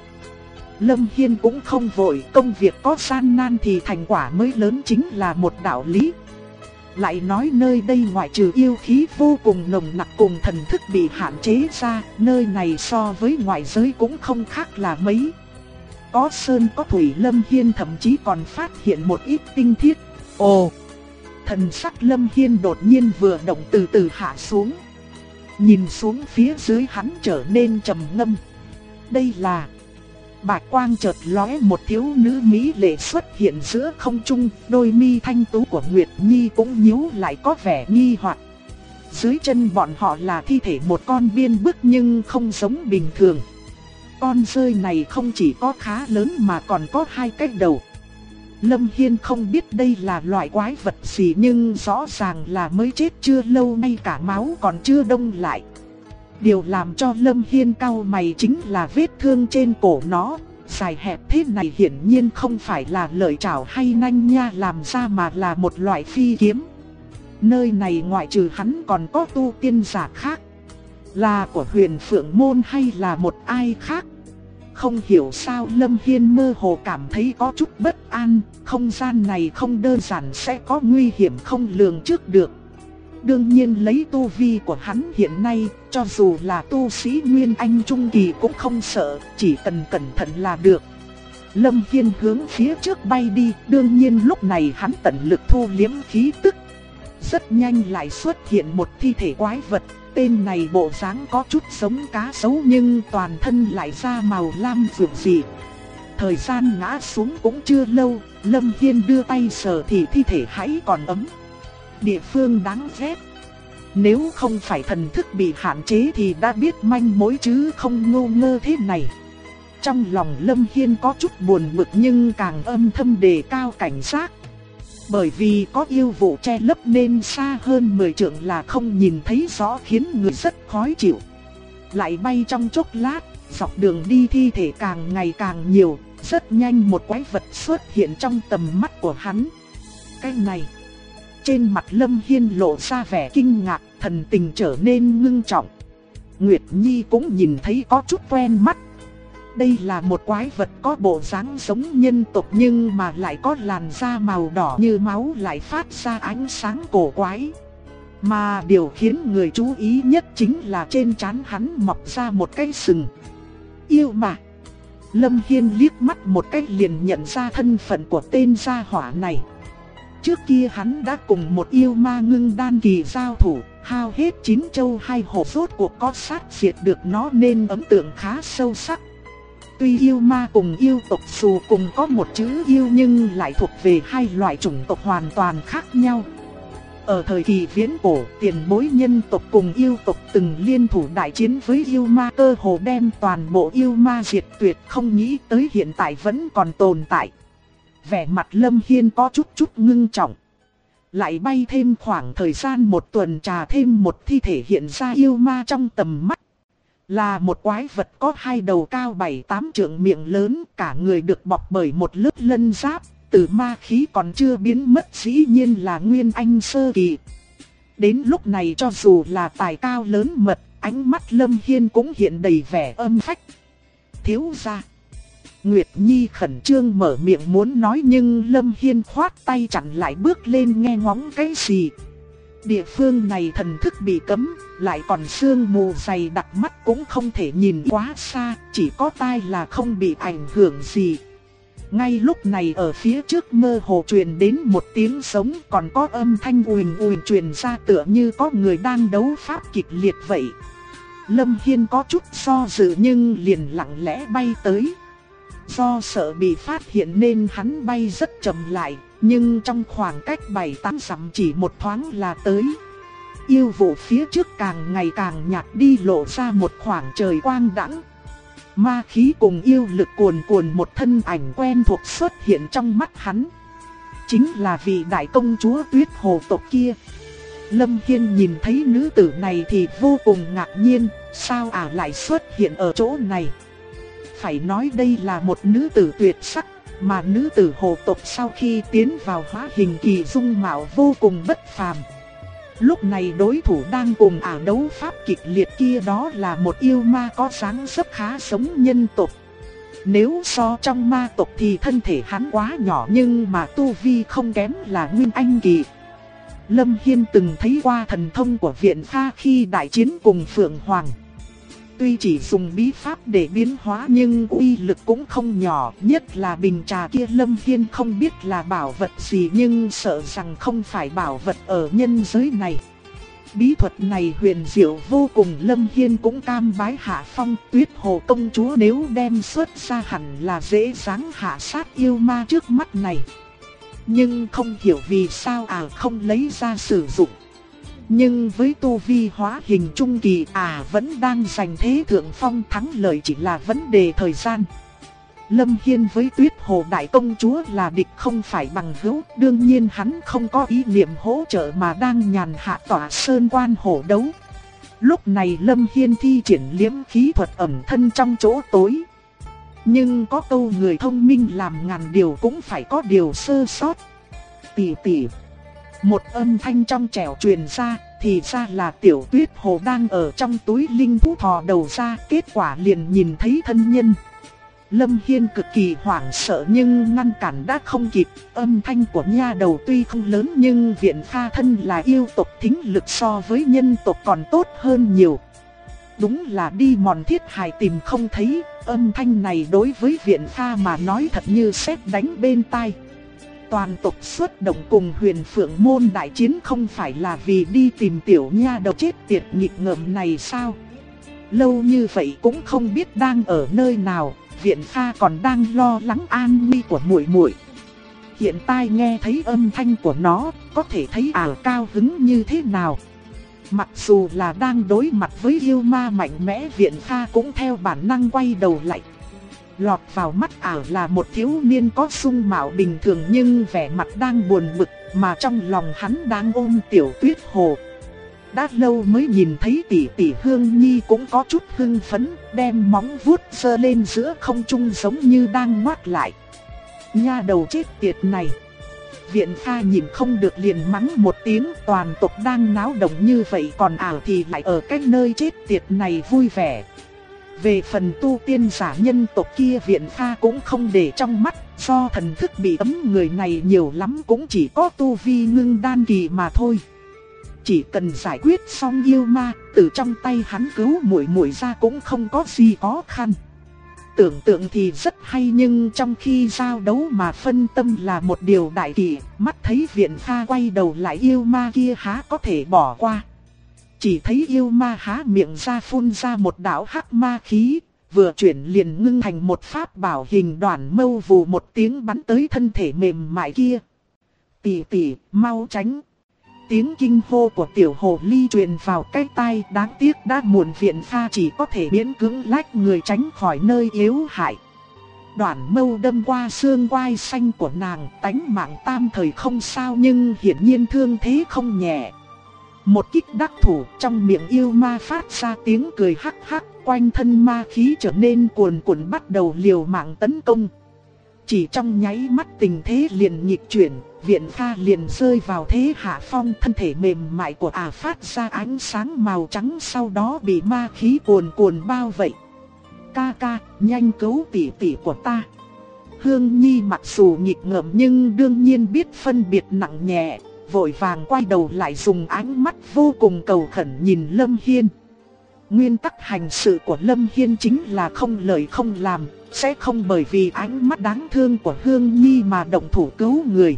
Lâm Hiên cũng không vội, công việc có gian nan thì thành quả mới lớn chính là một đạo lý. Lại nói nơi đây ngoại trừ yêu khí vô cùng nồng nặc cùng thần thức bị hạn chế ra, nơi này so với ngoại giới cũng không khác là mấy. Có sơn có thủy, Lâm Hiên thậm chí còn phát hiện một ít tinh thiết. Ồ! Thần sắc Lâm Hiên đột nhiên vừa động từ từ hạ xuống. Nhìn xuống phía dưới hắn trở nên trầm ngâm. Đây là Bạch quang chợt lóe, một thiếu nữ mỹ lệ xuất hiện giữa không trung, đôi mi thanh tú của Nguyệt Nhi cũng nhíu lại có vẻ nghi hoặc. Dưới chân bọn họ là thi thể một con biên bức nhưng không giống bình thường. Con rơi này không chỉ có khá lớn mà còn có hai cái đầu. Lâm Hiên không biết đây là loại quái vật gì nhưng rõ ràng là mới chết chưa lâu, ngay cả máu còn chưa đông lại. Điều làm cho Lâm Hiên cau mày chính là vết thương trên cổ nó, dài hẹp thế này hiển nhiên không phải là lợi chảo hay nanh nha làm ra mà là một loại phi kiếm. Nơi này ngoại trừ hắn còn có tu tiên giả khác, là của Huyền Phượng Môn hay là một ai khác. Không hiểu sao Lâm Hiên mơ hồ cảm thấy có chút bất an, không gian này không đơn giản sẽ có nguy hiểm không lường trước được. Đương nhiên lấy tu vi của hắn hiện nay, cho dù là tu sĩ Nguyên Anh Trung Kỳ cũng không sợ, chỉ cần cẩn thận là được. Lâm Hiên hướng phía trước bay đi, đương nhiên lúc này hắn tận lực thu liếm khí tức. Rất nhanh lại xuất hiện một thi thể quái vật, tên này bộ dáng có chút giống cá sấu nhưng toàn thân lại da màu lam rực rỡ. Thời gian ngã xuống cũng chưa lâu, Lâm Hiên đưa tay sờ thì thi thể hãy còn ấm. Địa phương đáng ghét. Nếu không phải thần thức bị hạn chế thì đã biết manh mối chứ không ngu ngơ thế này. Trong lòng Lâm Hiên có chút buồn bực nhưng càng âm thầm đề cao cảnh giác. Bởi vì có yêu vụ che lấp nên xa hơn 10 trượng là không nhìn thấy rõ, khiến người rất khó chịu. Lại bay trong chốc lát, dọc đường đi thi thể càng ngày càng nhiều, rất nhanh một quái vật xuất hiện trong tầm mắt của hắn. Cái này, trên mặt Lâm Hiên lộ ra vẻ kinh ngạc, thần tình trở nên ngưng trọng. Nguyệt Nhi cũng nhìn thấy có chút quen mắt. Đây là một quái vật có bộ dáng giống nhân tộc nhưng mà lại có làn da màu đỏ như máu, lại phát ra ánh sáng cổ quái. Mà điều khiến người chú ý nhất chính là trên trán hắn mọc ra một cái sừng. Yêu mà. Lâm Hiên liếc mắt một cái liền nhận ra thân phận của tên gia hỏa này. Trước kia hắn đã cùng một yêu ma ngưng đan kỳ giao thủ, hao hết 9 châu 2 hổ, rốt cuộc có sát diệt được nó nên ấn tượng khá sâu sắc. Tuy yêu ma cùng yêu tộc dù cùng có một chữ yêu nhưng lại thuộc về hai loại chủng tộc hoàn toàn khác nhau. Ở thời kỳ viễn cổ, tiền bối nhân tộc cùng yêu tộc từng liên thủ đại chiến với yêu ma, cơ hồ đem toàn bộ yêu ma diệt tuyệt, không nghĩ tới hiện tại vẫn còn tồn tại. Vẻ mặt Lâm Hiên có chút ngưng trọng. Lại bay thêm khoảng thời gian một tuần trà, thêm một thi thể hiện ra yêu ma trong tầm mắt. Là một quái vật có hai đầu cao 7-8 trượng, miệng lớn, cả người được bọc bởi một lớp lân giáp, từ ma khí còn chưa biến mất, dĩ nhiên là Nguyên Anh sơ kỳ. Đến lúc này cho dù là tài cao lớn mật, ánh mắt Lâm Hiên cũng hiện đầy vẻ âm phách. Thiếu gia. Nguyệt Nhi khẩn trương mở miệng muốn nói nhưng Lâm Hiên khoát tay chặn lại, bước lên nghe ngóng cái gì. Địa phương này thần thức bị cấm, lại còn sương mù dày đặc, mắt cũng không thể nhìn quá xa, chỉ có tai là không bị ảnh hưởng gì. Ngay lúc này ở phía trước mơ hồ truyền đến một tiếng sống, còn có âm thanh ùn ùn truyền ra tựa như có người đang đấu pháp kịch liệt vậy. Lâm Hiên có chút do dự nhưng liền lặng lẽ bay tới. Do sợ bị phát hiện nên hắn bay rất chậm lại, nhưng trong khoảng cách 7-8 dặm chỉ một thoáng là tới. Yêu vụ phía trước càng ngày càng nhạt đi, lộ ra một khoảng trời quang đãng. Ma khí cùng yêu lực cuồn cuộn, một thân ảnh quen thuộc xuất hiện trong mắt hắn. Chính là vị đại công chúa Tuyết Hồ tộc kia. Lâm Hiên nhìn thấy nữ tử này thì vô cùng ngạc nhiên, sao ả lại xuất hiện ở chỗ này. Phải nói đây là một nữ tử tuyệt sắc, mà nữ tử Hồ tộc sau khi tiến vào hóa hình kỳ dung mạo vô cùng bất phàm. Lúc này đối thủ đang cùng ả đấu pháp kịch liệt kia đó là một yêu ma có dáng dấp khá giống nhân tộc. Nếu so trong ma tộc thì thân thể hắn quá nhỏ nhưng mà tu vi không kém là Nguyên Anh kỳ. Lâm Hiên từng thấy qua thần thông của Viện Pha khi đại chiến cùng Phượng Hoàng. Tuy chỉ dùng bí pháp để biến hóa nhưng uy lực cũng không nhỏ, nhất là bình trà kia Lâm Hiên không biết là bảo vật gì nhưng sợ rằng không phải bảo vật ở nhân giới này. Bí thuật này huyền diệu vô cùng, Lâm Hiên cũng cam bái hạ phong. Tuyết Hồ công chúa nếu đem xuất ra hẳn là dễ dàng hạ sát yêu ma trước mắt này. Nhưng không hiểu vì sao không lấy ra sử dụng. Nhưng với tu vi hóa hình trung kỳ vẫn đang giành thế thượng phong, thắng lợi chỉ là vấn đề thời gian. Lâm Hiên với Tuyết Hồ đại công chúa là địch không phải bằng hữu, đương nhiên hắn không có ý niệm hỗ trợ mà đang nhàn hạ tỏa sơn quan hổ đấu. Lúc này Lâm Hiên thi triển liễm khí thuật ẩn thân trong chỗ tối. Nhưng có câu người thông minh làm ngàn điều cũng phải có điều sơ sót. Tỷ tỷ. Một âm thanh trong trẻo truyền ra, thì ra là Tiểu Tuyết Hồ đang ở trong túi linh thú thò đầu ra, kết quả liền nhìn thấy thân nhân. Lâm Hiên cực kỳ hoảng sợ nhưng ngăn cản đã không kịp. Âm thanh của nha đầu tuy không lớn nhưng Viện Pha thân là yêu tộc, thính lực so với nhân tộc còn tốt hơn nhiều. Đúng là đi mòn thiết hài tìm không thấy, âm thanh này đối với Viện Pha mà nói thật như sét đánh bên tai. Toàn tộc xuất động cùng Huyền Phượng môn đại chiến không phải là vì đi tìm tiểu nha đầu chết tiệt nghịch ngợm này sao? Lâu như vậy cũng không biết đang ở nơi nào. Viện Pha còn đang lo lắng an nguy của muội muội. Hiện tại nghe thấy âm thanh của nó, có thể thấy cao hứng như thế nào. Mặc dù là đang đối mặt với yêu ma mạnh mẽ, Viện Pha cũng theo bản năng quay đầu lại. Lọt vào mắt là một thiếu niên có dung mạo bình thường nhưng vẻ mặt đang buồn bực, mà trong lòng hắn đang ôm Tiểu Tuyết Hồ. Đã lâu mới nhìn thấy tỷ tỷ Hương Nhi cũng có chút hưng phấn, đem móng vuốt giơ lên giữa không trung giống như đang ngoác lại. Nha đầu chết tiệt này. Viện Pha nhìn không được liền mắng một tiếng, toàn tộc đang náo động như vậy còn thì lại ở cái nơi chết tiệt này vui vẻ. Về phần tu tiên giả nhân tộc kia Viện Pha cũng không để trong mắt, do thần thức bị ấm người này nhiều lắm cũng chỉ có tu vi ngưng đan kỳ mà thôi. Chỉ cần giải quyết xong yêu ma, từ trong tay hắn cứu muội muội ra cũng không có gì khó khăn. Tưởng tượng thì rất hay nhưng trong khi giao đấu mà phân tâm là một điều đại kỵ, mắt thấy Viện Pha quay đầu lại yêu ma kia há có thể bỏ qua. Chỉ thấy yêu ma há miệng ra phun ra một đạo hắc ma khí, vừa chuyển liền ngưng thành một pháp bảo hình đoàn mâu, vù một tiếng bắn tới thân thể mềm mại kia. Tỷ tỷ, mau tránh. Tiếng kinh hô của tiểu hồ ly truyền vào cái tai, đáng tiếc đã muộn. Viện Pha chỉ có thể miễn cưỡng lách người tránh khỏi nơi yếu hại. Đoạn mâu đâm qua xương quai xanh của nàng, tánh mạng tam thời không sao nhưng hiển nhiên thương thế không nhẹ. Một kích đắc thủ, trong miệng yêu ma phát ra tiếng cười hắc hắc, quanh thân ma khí trở nên cuồn cuộn bắt đầu liều mạng tấn công. Chỉ trong nháy mắt tình thế liền nghịch chuyển, Viện Pha liền rơi vào thế hạ phong, thân thể mềm mại của phát ra ánh sáng màu trắng, sau đó bị ma khí cuồn cuộn bao vây. Ca ca, nhanh cứu tỷ tỷ của ta. Hương Nhi mặc dù nghịch ngợm nhưng đương nhiên biết phân biệt nặng nhẹ, vội vàng quay đầu lại dùng ánh mắt vô cùng cầu khẩn nhìn Lâm Hiên. Nguyên tắc hành sự của Lâm Hiên chính là không lời không làm, sẽ không bởi vì ánh mắt đáng thương của Hương Nhi mà động thủ cứu người.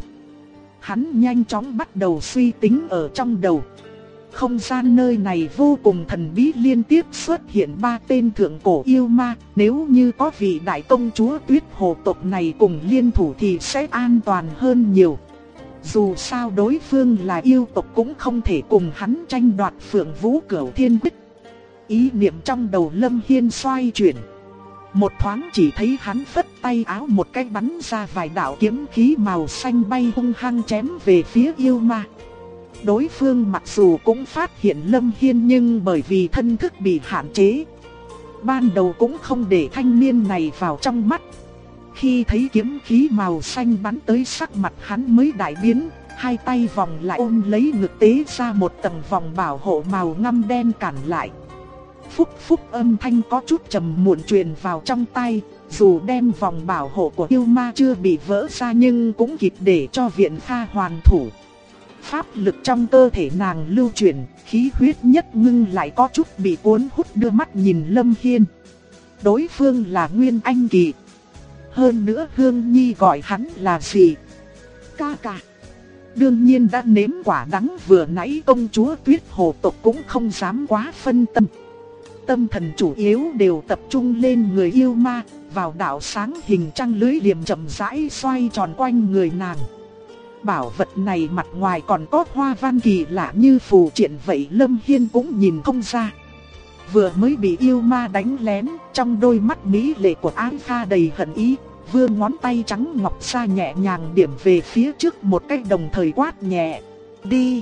Hắn nhanh chóng bắt đầu suy tính ở trong đầu. Không gian nơi này vô cùng thần bí, liên tiếp xuất hiện 3 tên thượng cổ yêu ma. Nếu như có vị đại công chúa Tuyết Hồ tộc này cùng liên thủ thì sẽ an toàn hơn nhiều. Dù sao đối phương là yêu tộc cũng không thể cùng hắn tranh đoạt Phượng Vũ Cửu Thiên Quyết. Ý niệm trong đầu Lâm Hiên xoay chuyển. Một thoáng chỉ thấy hắn phất tay áo một cái bắn ra vài đạo kiếm khí màu xanh bay hung hăng chém về phía yêu ma. Đối phương mặc dù cũng phát hiện Lâm Hiên nhưng bởi vì thân thức bị hạn chế, ban đầu cũng không để thanh niên này vào trong mắt. Khi thấy kiếm khí màu xanh bắn tới, sắc mặt hắn mới đại biến, hai tay vòng lại ôm lấy ngực tế ra một tầng vòng bảo hộ màu ngăm đen cản lại. Phúc phúc âm thanh có chút trầm muộn truyền vào trong tai, dù đem vòng bảo hộ của yêu ma chưa bị vỡ ra nhưng cũng kịp để cho Viện Pha hoàn thủ. Pháp lực trong cơ thể nàng lưu chuyển, khí huyết nhất ngưng lại có chút bị cuốn hút, đưa mắt nhìn Lâm Hiên. Đối phương là Nguyên Anh kỳ. Hơn nữa Hương Nhi gọi hắn là gì? Ca ca. Đương nhiên đã nếm quả đắng vừa nãy, công chúa Tuyết Hồ tộc cũng không dám quá phân tâm. Tâm thần chủ yếu đều tập trung lên người yêu ma, vào đạo sáng hình trăng lưới liềm chậm rãi xoay tròn quanh người nàng. Bảo vật này mặt ngoài còn có hoa văn kỳ lạ như phù triện vậy, Lâm Hiên cũng nhìn không ra. Vừa mới bị yêu ma đánh lén, trong đôi mắt mỹ lệ của Ái Kha đầy hận ý, vươn ngón tay trắng ngọc ra nhẹ nhàng điểm về phía trước một cách, đồng thời quát nhẹ: đi!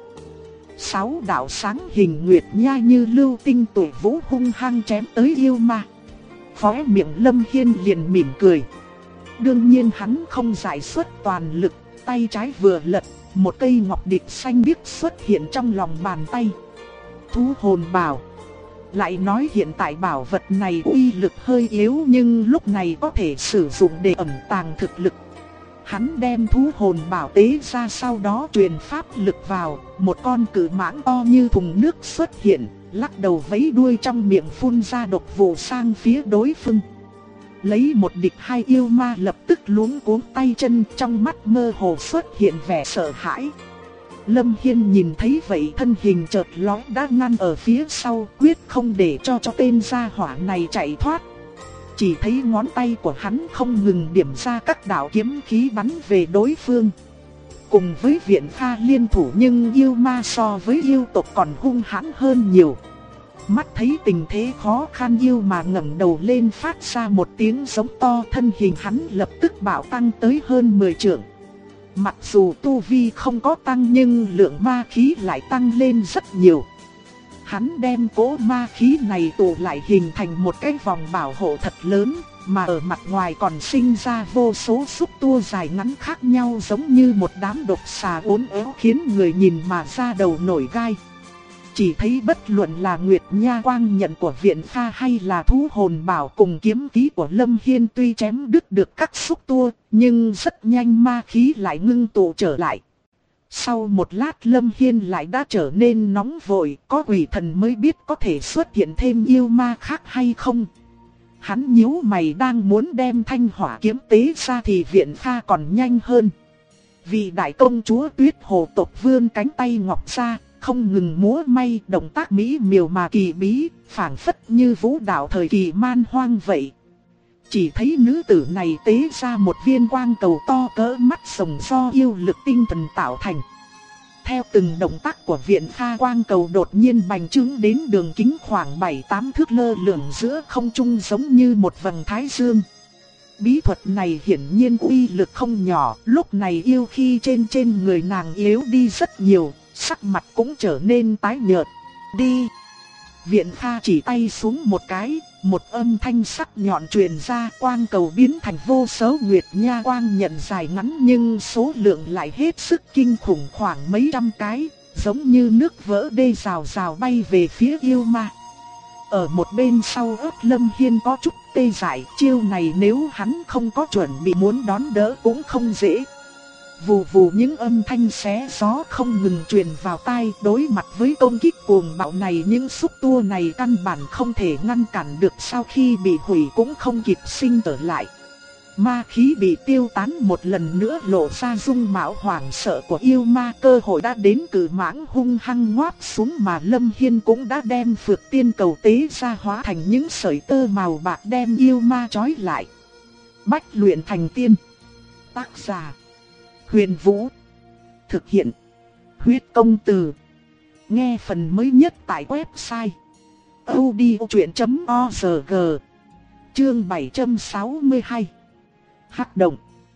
6 đạo sáng hình nguyệt nha như lưu tinh tụ vũ hung hăng chém tới yêu ma. Khóe miệng Lâm Hiên liền mỉm cười. Đương nhiên hắn không giải xuất toàn lực, tay trái vừa lật, một cây ngọc địch xanh biếc xuất hiện trong lòng bàn tay. Thú hồn bảo. Lại nói hiện tại bảo vật này uy lực hơi yếu, nhưng lúc này có thể sử dụng để ẩn tàng thực lực. Hắn đem thú hồn bảo tế ra, sau đó truyền pháp lực vào, một con cự mãng to như thùng nước xuất hiện, lắc đầu vẫy đuôi trong miệng phun ra độc vụ sang phía đối phương. Lấy một địch hai, yêu ma lập tức luống cuống tay chân, trong mắt mơ hồ xuất hiện vẻ sợ hãi. Lâm Hiên nhìn thấy vậy, thân hình chợt lóe đã ngăn ở phía sau, quyết không để cho tên gia hỏa này chạy thoát. Chỉ thấy ngón tay của hắn không ngừng điểm ra các đạo kiếm khí bắn về đối phương. Cùng với Viện Kha liên thủ, nhưng yêu ma so với yêu tộc còn hung hãn hơn nhiều. Mắt thấy tình thế khó khăn, yêu mà ngẩng đầu lên phát ra một tiếng giống to, thân hình hắn lập tức bạo tăng tới hơn 10 trượng. Mặc dù tu vi không có tăng nhưng lượng ma khí lại tăng lên rất nhiều. Hắn đem cỗ ma khí này tụ lại hình thành một cái vòng bảo hộ thật lớn, mà ở mặt ngoài còn sinh ra vô số xúc tua dài ngắn khác nhau, giống như một đám độc xà uốn éo khiến người nhìn mà da đầu nổi gai. Chỉ thấy bất luận là Nguyệt Nha Quang nhận của Viện Kha hay là thú hồn bảo cùng kiếm khí của Lâm Hiên, tuy chém đứt được các xúc tua, nhưng rất nhanh ma khí lại ngưng tụ trở lại. Sau một lát Lâm Hiên lại đã trở nên nóng vội, có quỷ thần mới biết có thể xuất hiện thêm yêu ma khác hay không. Hắn nhíu mày đang muốn đem thanh hỏa kiếm tế ra thì Viện Kha còn nhanh hơn. Vì đại công chúa Tuyết Hồ tộc vươn cánh tay ngọc ra, không ngừng múa may, động tác mỹ miều mà kỳ bí, phảng phất như vũ đạo thời kỳ man hoang vậy. Chỉ thấy nữ tử này tế ra một viên quang cầu to cỡ mắt rồng do yêu lực tinh thần tạo thành. Theo từng động tác của Viện Kha, quang cầu đột nhiên bành trướng đến đường kính khoảng 7-8 thước, lơ lửng giữa không trung giống như một vầng thái dương. Bí thuật này hiển nhiên uy lực không nhỏ, lúc này yêu khí trên người nàng yếu đi rất nhiều, sắc mặt cũng trở nên tái nhợt. Đi! Viện Kha chỉ tay xuống một cái, một âm thanh sắc nhọn truyền ra, quang cầu biến thành vô số Nguyệt Nha Quang nhận dài ngắn nhưng số lượng lại hết sức kinh khủng, khoảng mấy trăm cái, giống như nước vỡ đê rào rào bay về phía yêu ma. Ở một bên sau ớt Lâm Hiên có chút tê dại, chiêu này nếu hắn không có chuẩn bị muốn đón đỡ cũng không dễ. Vù vù những âm thanh xé gió không ngừng truyền vào tai, đối mặt với công kích cuồng bạo này những xúc tua này căn bản không thể ngăn cản được, sau khi bị hủy cũng không kịp sinh trở lại. Ma khí bị tiêu tán một lần nữa, lộ ra dung mạo hoảng sợ của yêu ma, cơ hội đã đến, cự mãng hung hăng ngoáp xuống mà Lâm Hiên cũng đã đem Phược Tiên cầu tế ra hóa thành những sợi tơ màu bạc đem yêu ma trói lại. Bách luyện thành tiên. Tác giả Huyền Vũ. Thực hiện Huyết Công Từ. Nghe phần mới nhất tại website audiochuyện.org. Chương 762. Hắc động.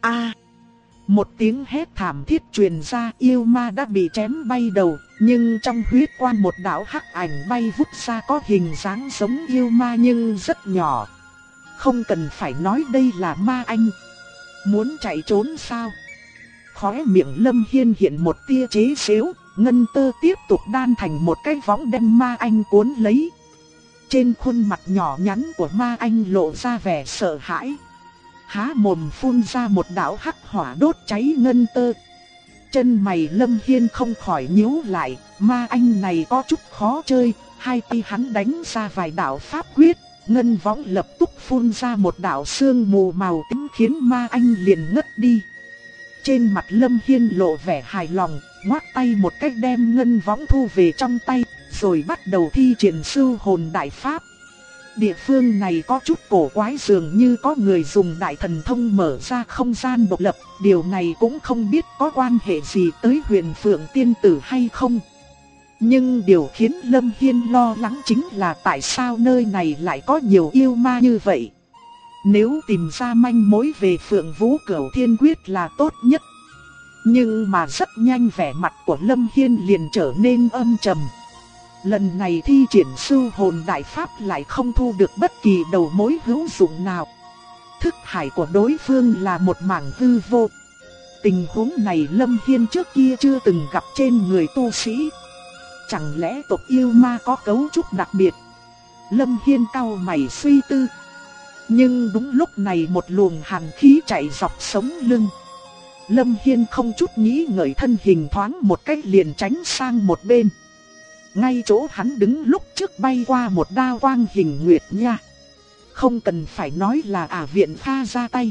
Một tiếng hét thảm thiết truyền ra, yêu ma đã bị chém bay đầu, nhưng trong huyết quan một đạo hắc ảnh bay vút ra, có hình dáng giống yêu ma nhưng rất nhỏ. Không cần phải nói đây là ma anh. Muốn chạy trốn sao? Khóe miệng Lâm Hiên hiện một tia chế giễu, ngân tơ tiếp tục đan thành một cái võng đem ma anh cuốn lấy. Trên khuôn mặt nhỏ nhắn của ma anh lộ ra vẻ sợ hãi, há mồm phun ra một đạo hắc hỏa đốt cháy ngân tơ. Chân mày Lâm Hiên không khỏi nhíu lại, ma anh này có chút khó chơi, hai tay hắn đánh ra vài đạo pháp quyết, ngân võng lập tức phun ra một đạo sương mù màu tím khiến ma anh liền ngất đi. Trên mặt Lâm Hiên lộ vẻ hài lòng, ngoắc tay một cách đem ngân võng thu về trong tay, rồi bắt đầu thi triển Sưu Hồn Đại Pháp. Địa phương này có chút cổ quái, dường như có người dùng đại thần thông mở ra không gian độc lập, điều này cũng không biết có quan hệ gì tới Huyền Phượng tiên tử hay không. Nhưng điều khiến Lâm Hiên lo lắng chính là tại sao nơi này lại có nhiều yêu ma như vậy. Nếu tìm ra manh mối về Phượng Vũ Cửu Thiên Quyết là tốt nhất. Nhưng mà rất nhanh vẻ mặt của Lâm Hiên liền trở nên âm trầm. Lần này thi triển Sưu Hồn Đại Pháp lại không thu được bất kỳ đầu mối hữu dụng nào. Thức hải của đối phương là một mảng hư vô. Tình huống này Lâm Hiên trước kia chưa từng gặp trên người tu sĩ. Chẳng lẽ tộc yêu ma có cấu trúc đặc biệt? Lâm Hiên cau mày suy tư. Nhưng đúng lúc này một luồng hàn khí chạy dọc sống lưng. Lâm Hiên không chút nghĩ ngợi, thân hình thoáng một cách liền tránh sang một bên. Ngay chỗ hắn đứng lúc trước bay qua một đao quang hình nguyệt nha. Không cần phải nói là Viện Kha ra tay.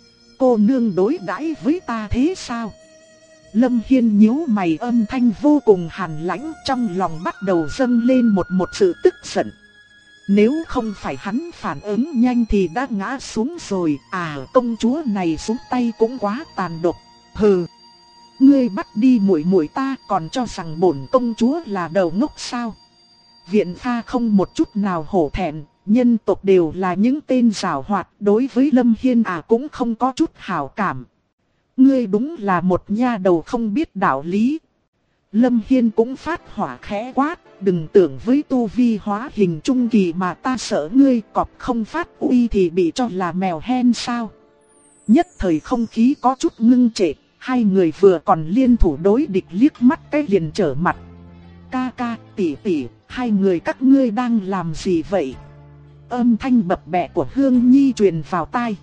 Cô nương đối đãi với ta thế sao? Lâm Hiên nhíu mày, âm thanh vô cùng hàn lãnh, trong lòng bắt đầu dâng lên một sự tức giận. Nếu không phải hắn phản ứng nhanh thì đã ngã xuống rồi. Công chúa này xuống tay cũng quá tàn độc. Hừ, ngươi bắt đi muội muội ta còn cho rằng bổn công chúa là đầu ngốc sao? Viện Kha không một chút nào hổ thẹn, nhân tộc đều là những tên giảo hoạt, đối với Lâm Hiên cũng không có chút hảo cảm. Ngươi đúng là một nha đầu không biết đạo lý. Lâm Hiên cũng phát hỏa khẽ quát, đừng tưởng với tu vi hóa hình trung kỳ mà ta sợ ngươi, cọp không phát uy thì bị cho là mèo hen sao? Nhất thời không khí có chút ngưng trệ, hai người vừa còn liên thủ đối địch liếc mắt cái liền trở mặt. Ca ca, tỷ tỷ, hai người các ngươi đang làm gì vậy? Âm thanh bập bẹ của Hương Nhi truyền vào tai.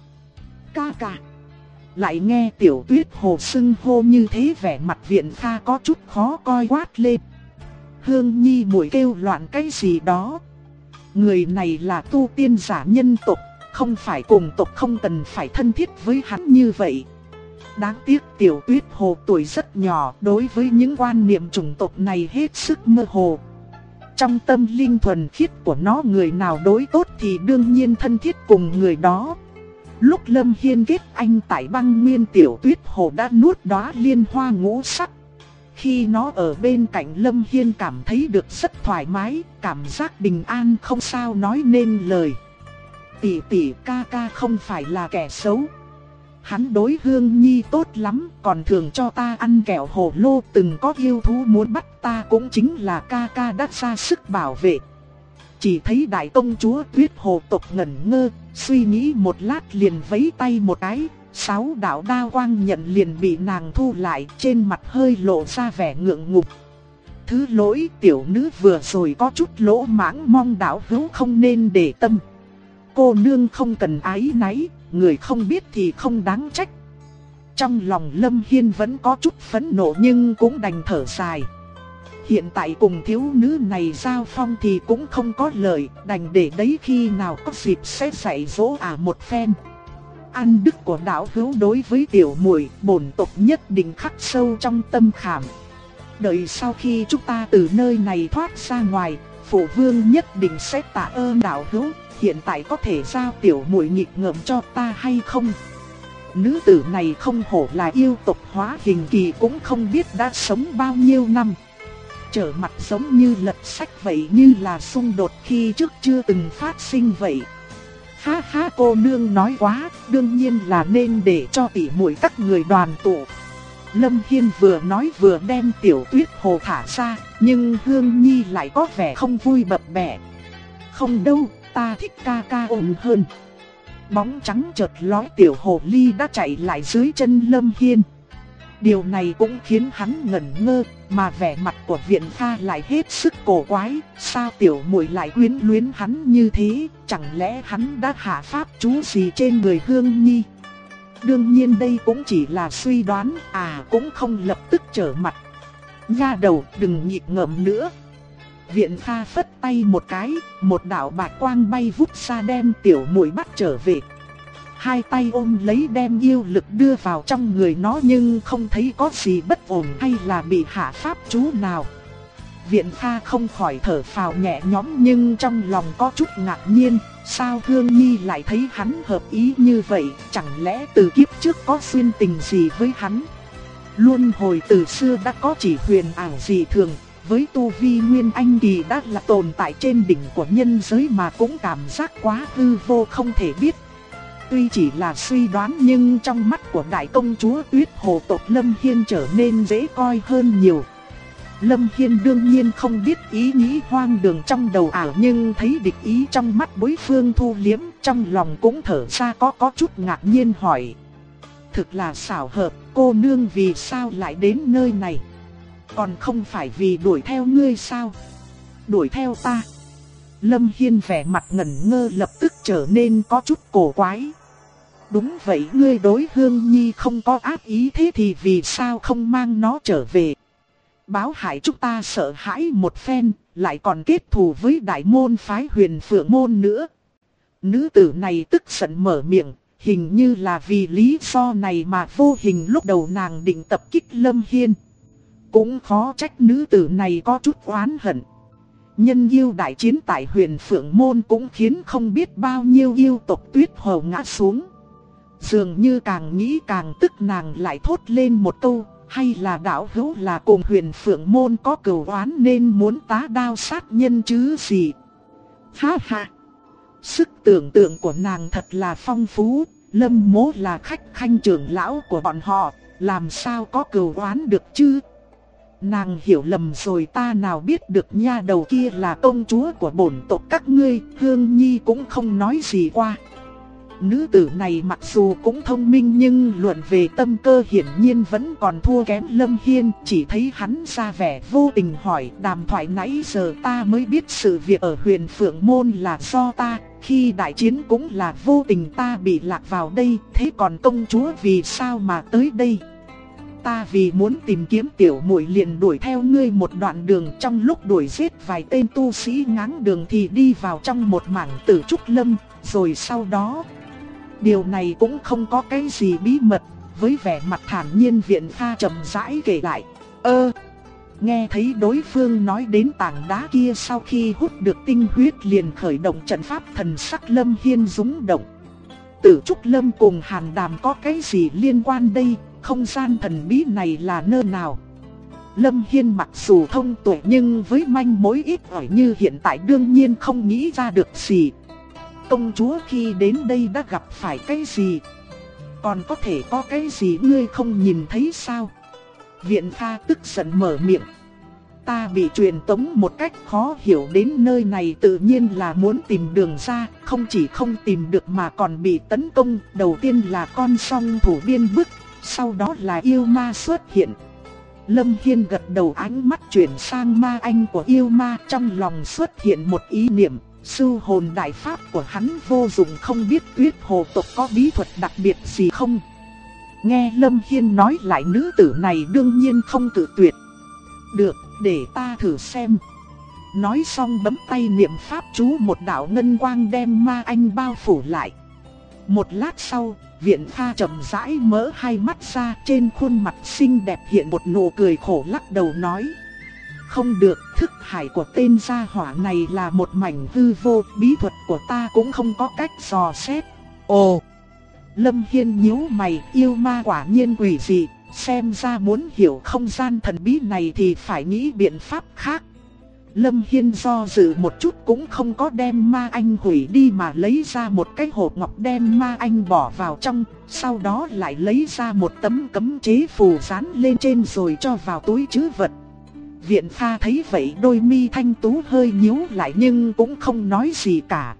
Ca ca. Lại nghe Tiểu Tuyết Hồ xưng hô như thế, vẻ mặt Viện Kha có chút khó coi, quát lên. Hương Nhi muội kêu loạn cái gì đó? Người này là tu tiên giả nhân tộc, không phải cùng tộc, không cần phải thân thiết với hắn như vậy. Đáng tiếc Tiểu Tuyết Hồ tuổi rất nhỏ, đối với những quan niệm chủng tộc này hết sức mơ hồ. Trong tâm linh thuần khiết của nó, người nào đối tốt thì đương nhiên thân thiết cùng người đó. Lúc Lâm Hiên kết anh tại băng nguyên, Tiểu Tuyết Hồ đã nuốt đóa liên hoa ngũ sắc. Khi nó ở bên cạnh Lâm Hiên cảm thấy được rất thoải mái, cảm giác bình an không sao nói nên lời. Tỷ tỷ, ca ca không phải là kẻ xấu. Hắn đối Hương Nhi tốt lắm, còn thường cho ta ăn kẹo hồ lô, từng có yêu thú muốn bắt ta cũng chính là ca ca đã ra sức bảo vệ. Chỉ thấy đại công chúa Tuyết Hồ tộc ngẩn ngơ, suy nghĩ một lát liền vẫy tay một cái, 6 đạo đao quang nhận liền bị nàng thu lại, trên mặt hơi lộ ra vẻ ngượng ngùng. Thứ lỗi, tiểu nữ vừa rồi có chút lỗ mãng, mong đạo hữu không nên để tâm. Cô nương không cần áy náy, người không biết thì không đáng trách. Trong lòng Lâm Hiên vẫn có chút phẫn nộ nhưng cũng đành thở dài. Hiện tại cùng thiếu nữ này giao phong thì cũng không có lợi, đành để đấy khi nào có dịp sẽ dạy dỗ một phen. Ăn đức của đạo hữu đối với tiểu muội, bổn tộc nhất định khắc sâu trong tâm khảm. Đợi sau khi chúng ta từ nơi này thoát ra ngoài, phụ vương nhất định sẽ tạ ơn đạo hữu. Hiện tại có thể giao tiểu muội nghịch ngợm cho ta hay không? Nữ tử này không hổ là yêu tộc hóa hình kỳ, cũng không biết đã sống bao nhiêu năm. Trở mặt giống như lật sách vậy, như là xung đột khi trước chưa từng phát sinh vậy. Ha ha, cô nương nói quá, đương nhiên là nên để cho tỷ muội các người đoàn tụ. Lâm Hiên vừa nói vừa đem Tiểu Tuyết Hồ thả ra, nhưng Hương Nhi lại có vẻ không vui bập bẹ. Không đâu, ta thích ca ca ổn hơn. Bóng trắng chợt lóe, tiểu hồ ly đã chạy lại dưới chân Lâm Hiên. Điều này cũng khiến hắn ngẩn ngơ, mà vẻ mặt của Viện Kha lại hết sức cổ quái. Sao tiểu muội lại quyến luyến hắn như thế? Chẳng lẽ hắn đã hạ pháp chú gì trên người Hương Nhi? Đương nhiên đây cũng chỉ là suy đoán, cũng không lập tức trở mặt. Nha đầu, đừng nhịp ngợm nữa. Viện Kha phất tay một cái, một đạo bạch quang bay vút ra đem tiểu muội bắt trở về. hai tay ôm lấy đem yêu lực đưa vào trong người nó nhưng không thấy có gì bất ổn hay là bị hạ pháp chú nào. Viện Pha không khỏi thở phào nhẹ nhõm nhưng trong lòng có chút ngạc nhiên, sao Hương Nhi lại thấy hắn hợp ý như vậy, chẳng lẽ từ kiếp trước có duyên tình gì với hắn. Luân hồi từ xưa đã có chỉ huyền ảo gì thường, với tu vi Nguyên Anh kỳ đã là tồn tại trên đỉnh của nhân giới mà cũng cảm giác quá hư vô không thể biết. Tuy chỉ là suy đoán nhưng trong mắt của đại công chúa Tuyết Hồ tộc Lâm Hiên trở nên dễ coi hơn nhiều. Lâm Hiên đương nhiên không biết ý nghĩ hoang đường trong đầu ảo nhưng thấy địch ý trong mắt đối phương thu liếm, trong lòng cũng thở ra có chút ngạc nhiên hỏi. Thực là xảo hợp, cô nương vì sao lại đến nơi này? Còn không phải vì đuổi theo ngươi sao? Đuổi theo ta? Lâm Hiên vẻ mặt ngẩn ngơ lập tức trở nên có chút cổ quái. Đúng vậy, ngươi đối Hương Nhi không có ác ý, thế thì vì sao không mang nó trở về? Báo hại chúng ta sợ hãi một phen, lại còn kết thù với đại môn phái Huyền Phượng môn nữa. Nữ tử này tức giận mở miệng, hình như là vì lý do này mà vô hình lúc đầu nàng định tập kích Lâm Hiên. Cũng khó trách nữ tử này có chút oán hận. Nhân yêu đại chiến tại Huyền Phượng môn cũng khiến không biết bao nhiêu yêu tộc Tuyết Hồ ngã xuống. Dường như càng nghĩ càng tức, nàng lại thốt lên một câu, hay là đạo hữu là cùng Huyền Phượng môn có cừu oán nên muốn tá đao sát nhân chứ gì. Ha ha! Sức tưởng tượng của nàng thật là phong phú, Lâm Mỗ là khách khanh trưởng lão của bọn họ, làm sao có cừu oán được chứ? Nàng hiểu lầm rồi, ta nào biết được nha đầu kia là công chúa của bổn tộc các ngươi, Hương Nhi cũng không nói gì qua. Nữ tử này mặc dù cũng thông minh nhưng luận về tâm cơ hiển nhiên vẫn còn thua kém Lâm Hiên. Chỉ thấy hắn ra vẻ vô tình hỏi, đàm thoại nãy giờ ta mới biết sự việc ở Huyền Phượng môn là do ta, khi đại chiến cũng là vô tình ta bị lạc vào đây, thế còn công chúa vì sao mà tới đây? Ta vì muốn tìm kiếm tiểu muội liền đuổi theo ngươi một đoạn đường, trong lúc đuổi giết vài tên tu sĩ ngáng đường thì đi vào trong một mảng tử trúc lâm, rồi sau đó... Điều này cũng không có cái gì bí mật, với vẻ mặt thản nhiên Viện Pha chậm rãi kể lại. Nghe thấy đối phương nói đến tảng đá kia sau khi hút được tinh huyết liền khởi động trận pháp, thần sắc Lâm Hiên rung động. Tử trúc lâm cùng Hàn Đàm có cái gì liên quan đây? Không gian thần bí này là nơi nào? Lâm Hiên mặc dù thông tuệ nhưng với manh mối ít ỏi như hiện tại đương nhiên không nghĩ ra được gì. Công chúa khi đến đây đã gặp phải cái gì? Còn có thể có cái gì ngươi không nhìn thấy sao? Viện Pha tức giận mở miệng. Ta bị truyền tống một cách khó hiểu đến nơi này, tự nhiên là muốn tìm đường ra, không chỉ không tìm được mà còn bị tấn công. Đầu tiên là con song thủ biên bức, sau đó là yêu ma xuất hiện. Lâm Hiên gật đầu, ánh mắt chuyển sang ma anh của yêu ma, trong lòng xuất hiện một ý niệm. Sưu hồn đại pháp của hắn vô dụng, không biết Tuyết Hồ tộc có bí thuật đặc biệt gì không? Nghe Lâm Hiên nói lại, nữ tử này đương nhiên không cự tuyệt. Được, để ta thử xem. Nói xong bấm tay niệm pháp chú, một đạo ngân quang đem ma anh bao phủ lại. Một lát sau, Viện Pha chậm rãi mở hai mắt ra, trên khuôn mặt xinh đẹp hiện một nụ cười khổ, lắc đầu nói. Không được, thức hải của tên gia hỏa này là một mảnh hư vô, bí thuật của ta cũng không có cách dò xét. Ồ! Lâm Hiên nhíu mày, yêu ma quả nhiên quỷ dị, xem ra muốn hiểu không gian thần bí này thì phải nghĩ biện pháp khác. Lâm Hiên do dự một chút cũng không có đem ma anh hủy đi mà lấy ra một cái hộp ngọc đem ma anh bỏ vào trong, sau đó lại lấy ra một tấm cấm chế phù dán lên trên rồi cho vào túi trữ vật. Viện Pha thấy vậy đôi mi thanh tú hơi nhíu lại nhưng cũng không nói gì cả.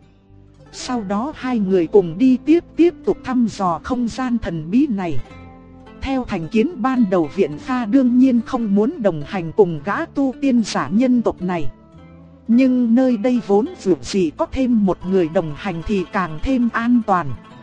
Sau đó hai người cùng đi tiếp tục thăm dò không gian thần bí này. Theo thành kiến ban đầu, Viện Pha đương nhiên không muốn đồng hành cùng gã tu tiên giả nhân tộc này. Nhưng nơi đây vốn dù gì có thêm một người đồng hành thì càng thêm an toàn.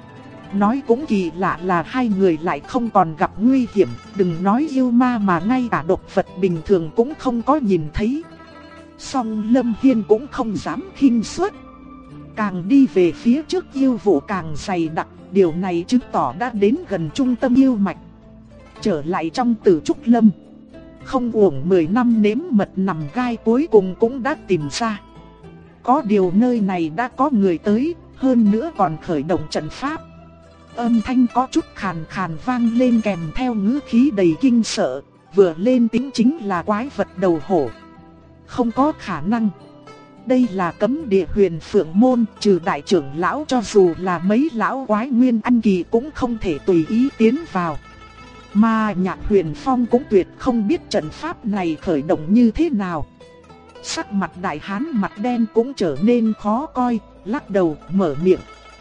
Nói cũng kỳ lạ là hai người lại không còn gặp nguy hiểm, đừng nói yêu ma mà ngay cả độc vật bình thường cũng không có nhìn thấy. Song Lâm Hiên cũng không dám khinh suất. Càng đi về phía trước yêu vụ càng dày đặc, điều này chứng tỏ đã đến gần trung tâm yêu mạch. Trở lại trong Tử Trúc Lâm, không uổng 10 năm nếm mật nằm gai cuối cùng cũng đã tìm ra. Có điều nơi này đã có người tới, hơn nữa còn khởi động trận pháp. Âm thanh có chút khàn khàn vang lên kèm theo ngữ khí đầy kinh sợ, vừa lên tiếng chính là quái vật đầu hổ. Không có khả năng. Đây là cấm địa Huyền Phượng Môn, trừ đại trưởng lão cho dù là mấy lão quái nguyên anh kỳ cũng không thể tùy ý tiến vào. Mà Nhạc Huyền Phong cũng tuyệt không biết trận pháp này khởi động như thế nào. Sắc mặt đại hán mặt đen cũng trở nên khó coi, lắc đầu mở miệng.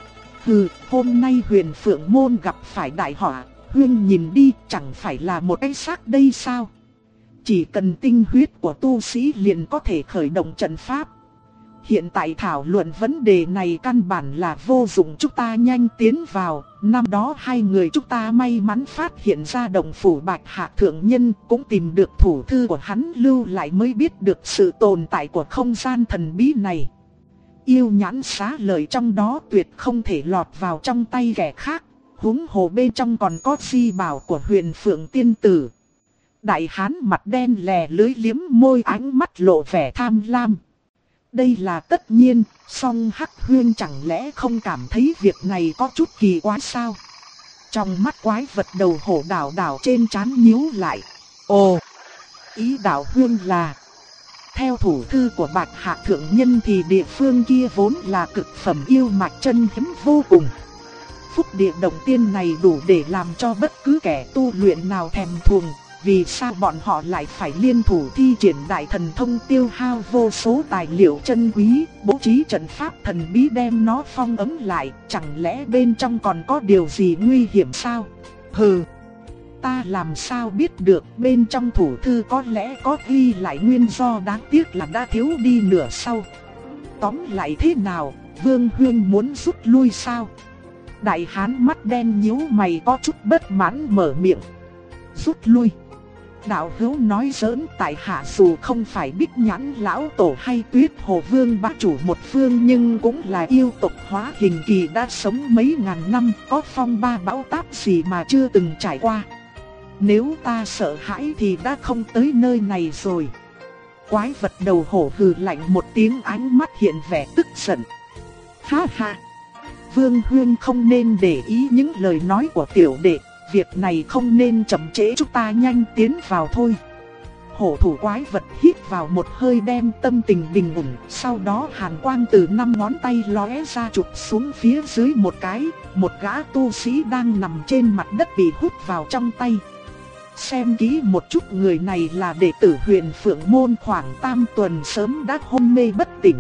Hừ, hôm nay Huyền Phượng Môn gặp phải đại họa, Huyên nhìn đi chẳng phải là một cái xác đây sao? Chỉ cần tinh huyết của tu sĩ liền có thể khởi động trận pháp. Hiện tại thảo luận vấn đề này căn bản là vô dụng, chúng ta nhanh tiến vào. Năm đó hai người chúng ta may mắn phát hiện ra động phủ Bạch Hạc thượng nhân, cũng tìm được thủ thư của hắn lưu lại mới biết được sự tồn tại của không gian thần bí này. Yêu nhãn xá lợi trong đó tuyệt không thể lọt vào trong tay kẻ khác, huống hồ bên trong còn có di bảo của Huyền Phượng tiên tử. Đại hán mặt đen lè lưới liếm môi, ánh mắt lộ vẻ tham lam. Đây là tất nhiên, song Hắc Huyên chẳng lẽ không cảm thấy việc này có chút kỳ quái sao? Trong mắt quái vật đầu hổ đảo đảo trên trán nhíu lại. Ồ, ý đạo Huyên là, theo thủ thư của Bạch Hạc thượng nhân thì địa phương kia vốn là cực phẩm yêu mạch chân hiếm vô cùng. Phúc địa động tiên này đủ để làm cho bất cứ kẻ tu luyện nào thèm thuồng. Vì sao bọn họ lại phải liên thủ thi triển đại thần thông, tiêu hao vô số tài liệu chân quý, bố trí trận pháp thần bí đem nó phong ấn lại, chẳng lẽ bên trong còn có điều gì nguy hiểm sao? Hừ, ta làm sao biết được, bên trong thủ thư có lẽ có ghi lại nguyên do, đáng tiếc là đã thiếu đi nửa sau. Tóm lại thế nào, Vương Huyên muốn rút lui sao? Đại hán mắt đen nhíu mày có chút bất mãn mở miệng. Rút lui? Đạo hữu nói giỡn, tại hạ dù không phải Bích Nhãn lão tổ hay Tuyết Hồ Vương bá chủ một phương, nhưng cũng là yêu tộc hóa hình kỳ đã sống mấy ngàn năm, có phong ba bão táp gì mà chưa từng trải qua. Nếu ta sợ hãi thì đã không tới nơi này rồi. Quái vật đầu hổ hừ lạnh một tiếng, ánh mắt hiện vẻ tức giận. Ha ha, Vương Huyên không nên để ý những lời nói của tiểu đệ. Việc này không nên chậm trễ, chúng ta nhanh tiến vào thôi. Hổ thủ quái vật hít vào một hơi đem tâm tình bình ổn. Sau đó hàn quang từ 5 ngón tay lóe ra chụp xuống phía dưới một cái. Một gã tu sĩ đang nằm trên mặt đất bị hút vào trong tay. Xem kỹ một chút, người này là đệ tử Huyền Phượng Môn, khoảng tam tuần sớm đã hôn mê bất tỉnh.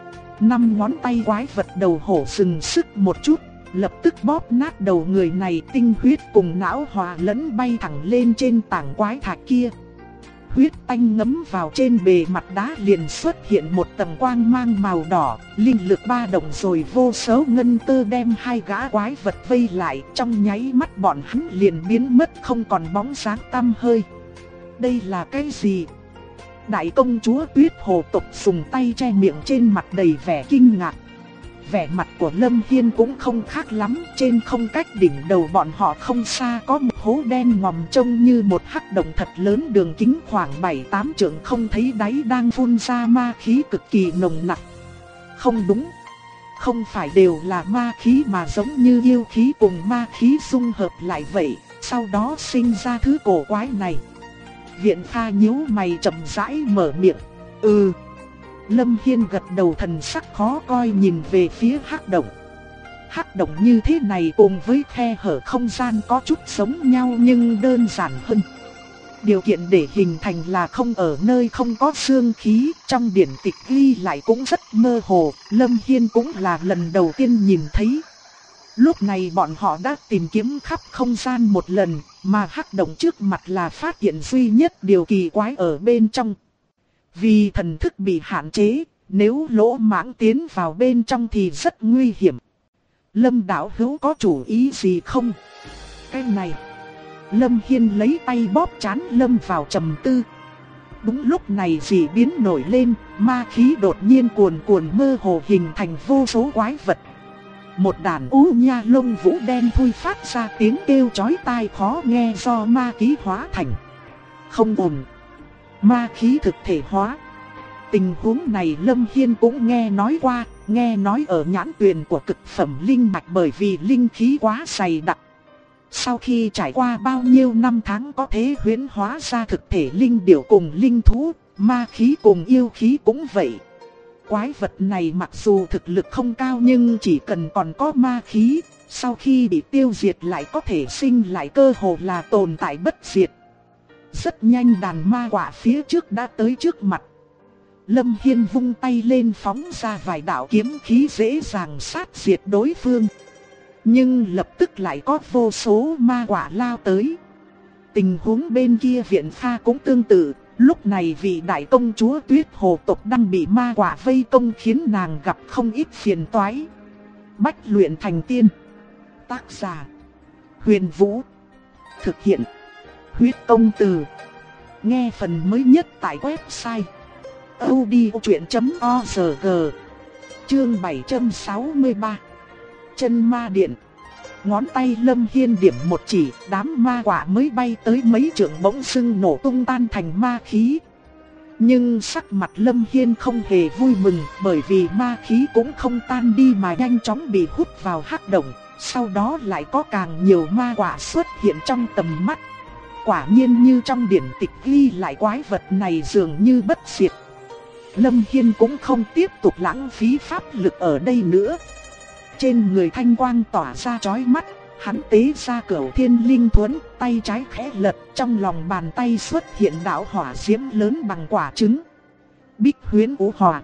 5 ngón tay quái vật đầu hổ dừng sức một chút, lập tức bóp nát đầu người này, tinh huyết cùng não hòa lẫn bay thẳng lên trên tảng quái thạch kia. Huyết tanh ngấm vào trên bề mặt đá, liền xuất hiện một tầng quang mang màu đỏ, linh lực ba động rồi vô số ngân tơ đem hai gã quái vật vây lại, trong nháy mắt bọn hắn liền biến mất không còn bóng dáng tăm hơi. Đây là cái gì? Đại công chúa Tuyết Hồ tộc dùng tay che miệng, trên mặt đầy vẻ kinh ngạc. Vẻ mặt của Lâm Hiên cũng không khác lắm, trên không cách đỉnh đầu bọn họ không xa có một hố đen ngòm trông như một hắc động thật lớn, đường kính khoảng 7-8 trượng không thấy đáy, đang phun ra ma khí cực kỳ nồng nặc. Không đúng, không phải đều là ma khí mà giống như yêu khí cùng ma khí dung hợp lại vậy, sau đó sinh ra thứ cổ quái này. Viện Pha nhíu mày chậm rãi mở miệng. Lâm Hiên gật đầu, thần sắc khó coi nhìn về phía hắc động. Hắc động như thế này cùng với khe hở không gian có chút giống nhau nhưng đơn giản hơn. Điều kiện để hình thành là không ở nơi không có xương khí, trong điển tịch ghi lại cũng rất mơ hồ, Lâm Hiên cũng là lần đầu tiên nhìn thấy. Lúc này bọn họ đã tìm kiếm khắp không gian một lần, mà hắc động trước mặt là phát hiện duy nhất điều kỳ quái ở bên trong. Vì thần thức bị hạn chế, nếu lỗ mãng tiến vào bên trong thì rất nguy hiểm. Lâm đạo hữu có chủ ý gì không? Cái này, Lâm Hiên lấy tay bóp trán lâm vào trầm tư. Đúng lúc này dị biến nổi lên, ma khí đột nhiên cuồn cuộn mơ hồ hình thành vô số quái vật. Một đàn u nha lông vũ đen thui phát ra tiếng kêu chói tai khó nghe do ma khí hóa thành. Không ổn, ma khí thực thể hóa. Tình huống này Lâm Hiên cũng nghe nói qua, nghe nói ở nhãn tuyền của cực phẩm linh mạch bởi vì linh khí quá dày đặc. Sau khi trải qua bao nhiêu năm tháng có thể huyễn hóa ra thực thể linh điểu cùng linh thú, ma khí cùng yêu khí cũng vậy. Quái vật này mặc dù thực lực không cao nhưng chỉ cần còn có ma khí, sau khi bị tiêu diệt lại có thể sinh lại, cơ hồ là tồn tại bất diệt. Rất nhanh đàn ma quạ phía trước đã tới trước mặt. Lâm Hiên vung tay lên phóng ra vài đạo kiếm khí dễ dàng sát diệt đối phương. Nhưng lập tức lại có vô số ma quạ lao tới. Tình huống bên kia viện pha cũng tương tự. Lúc này vị đại công chúa Tuyết Hồ tộc đang bị ma quạ vây công khiến nàng gặp không ít phiền toái. Bách luyện thành tiên. Tác giả Huyền Vũ. Thực hiện Huyết Công Từ. Nghe phần mới nhất tại website audiochuyện.org. Chương 763. Chân ma điện. Ngón tay Lâm Hiên điểm một chỉ, đám ma quạ mới bay tới mấy trượng bỗng dưng nổ tung tan thành ma khí. Nhưng sắc mặt Lâm Hiên không hề vui mừng, bởi vì ma khí cũng không tan đi mà nhanh chóng bị hút vào hắc động. Sau đó lại có càng nhiều ma quạ xuất hiện trong tầm mắt. Quả nhiên như trong điển tịch ghi lại, quái vật này dường như bất diệt. Lâm Hiên cũng không tiếp tục lãng phí pháp lực ở đây nữa. Trên người thanh quang tỏa ra chói mắt, hắn tế ra Cửu Thiên Linh Thuẫn, tay trái khẽ lật, trong lòng bàn tay xuất hiện đạo hỏa diễm lớn bằng quả trứng. Bích Huyễn Vũ Hỏa.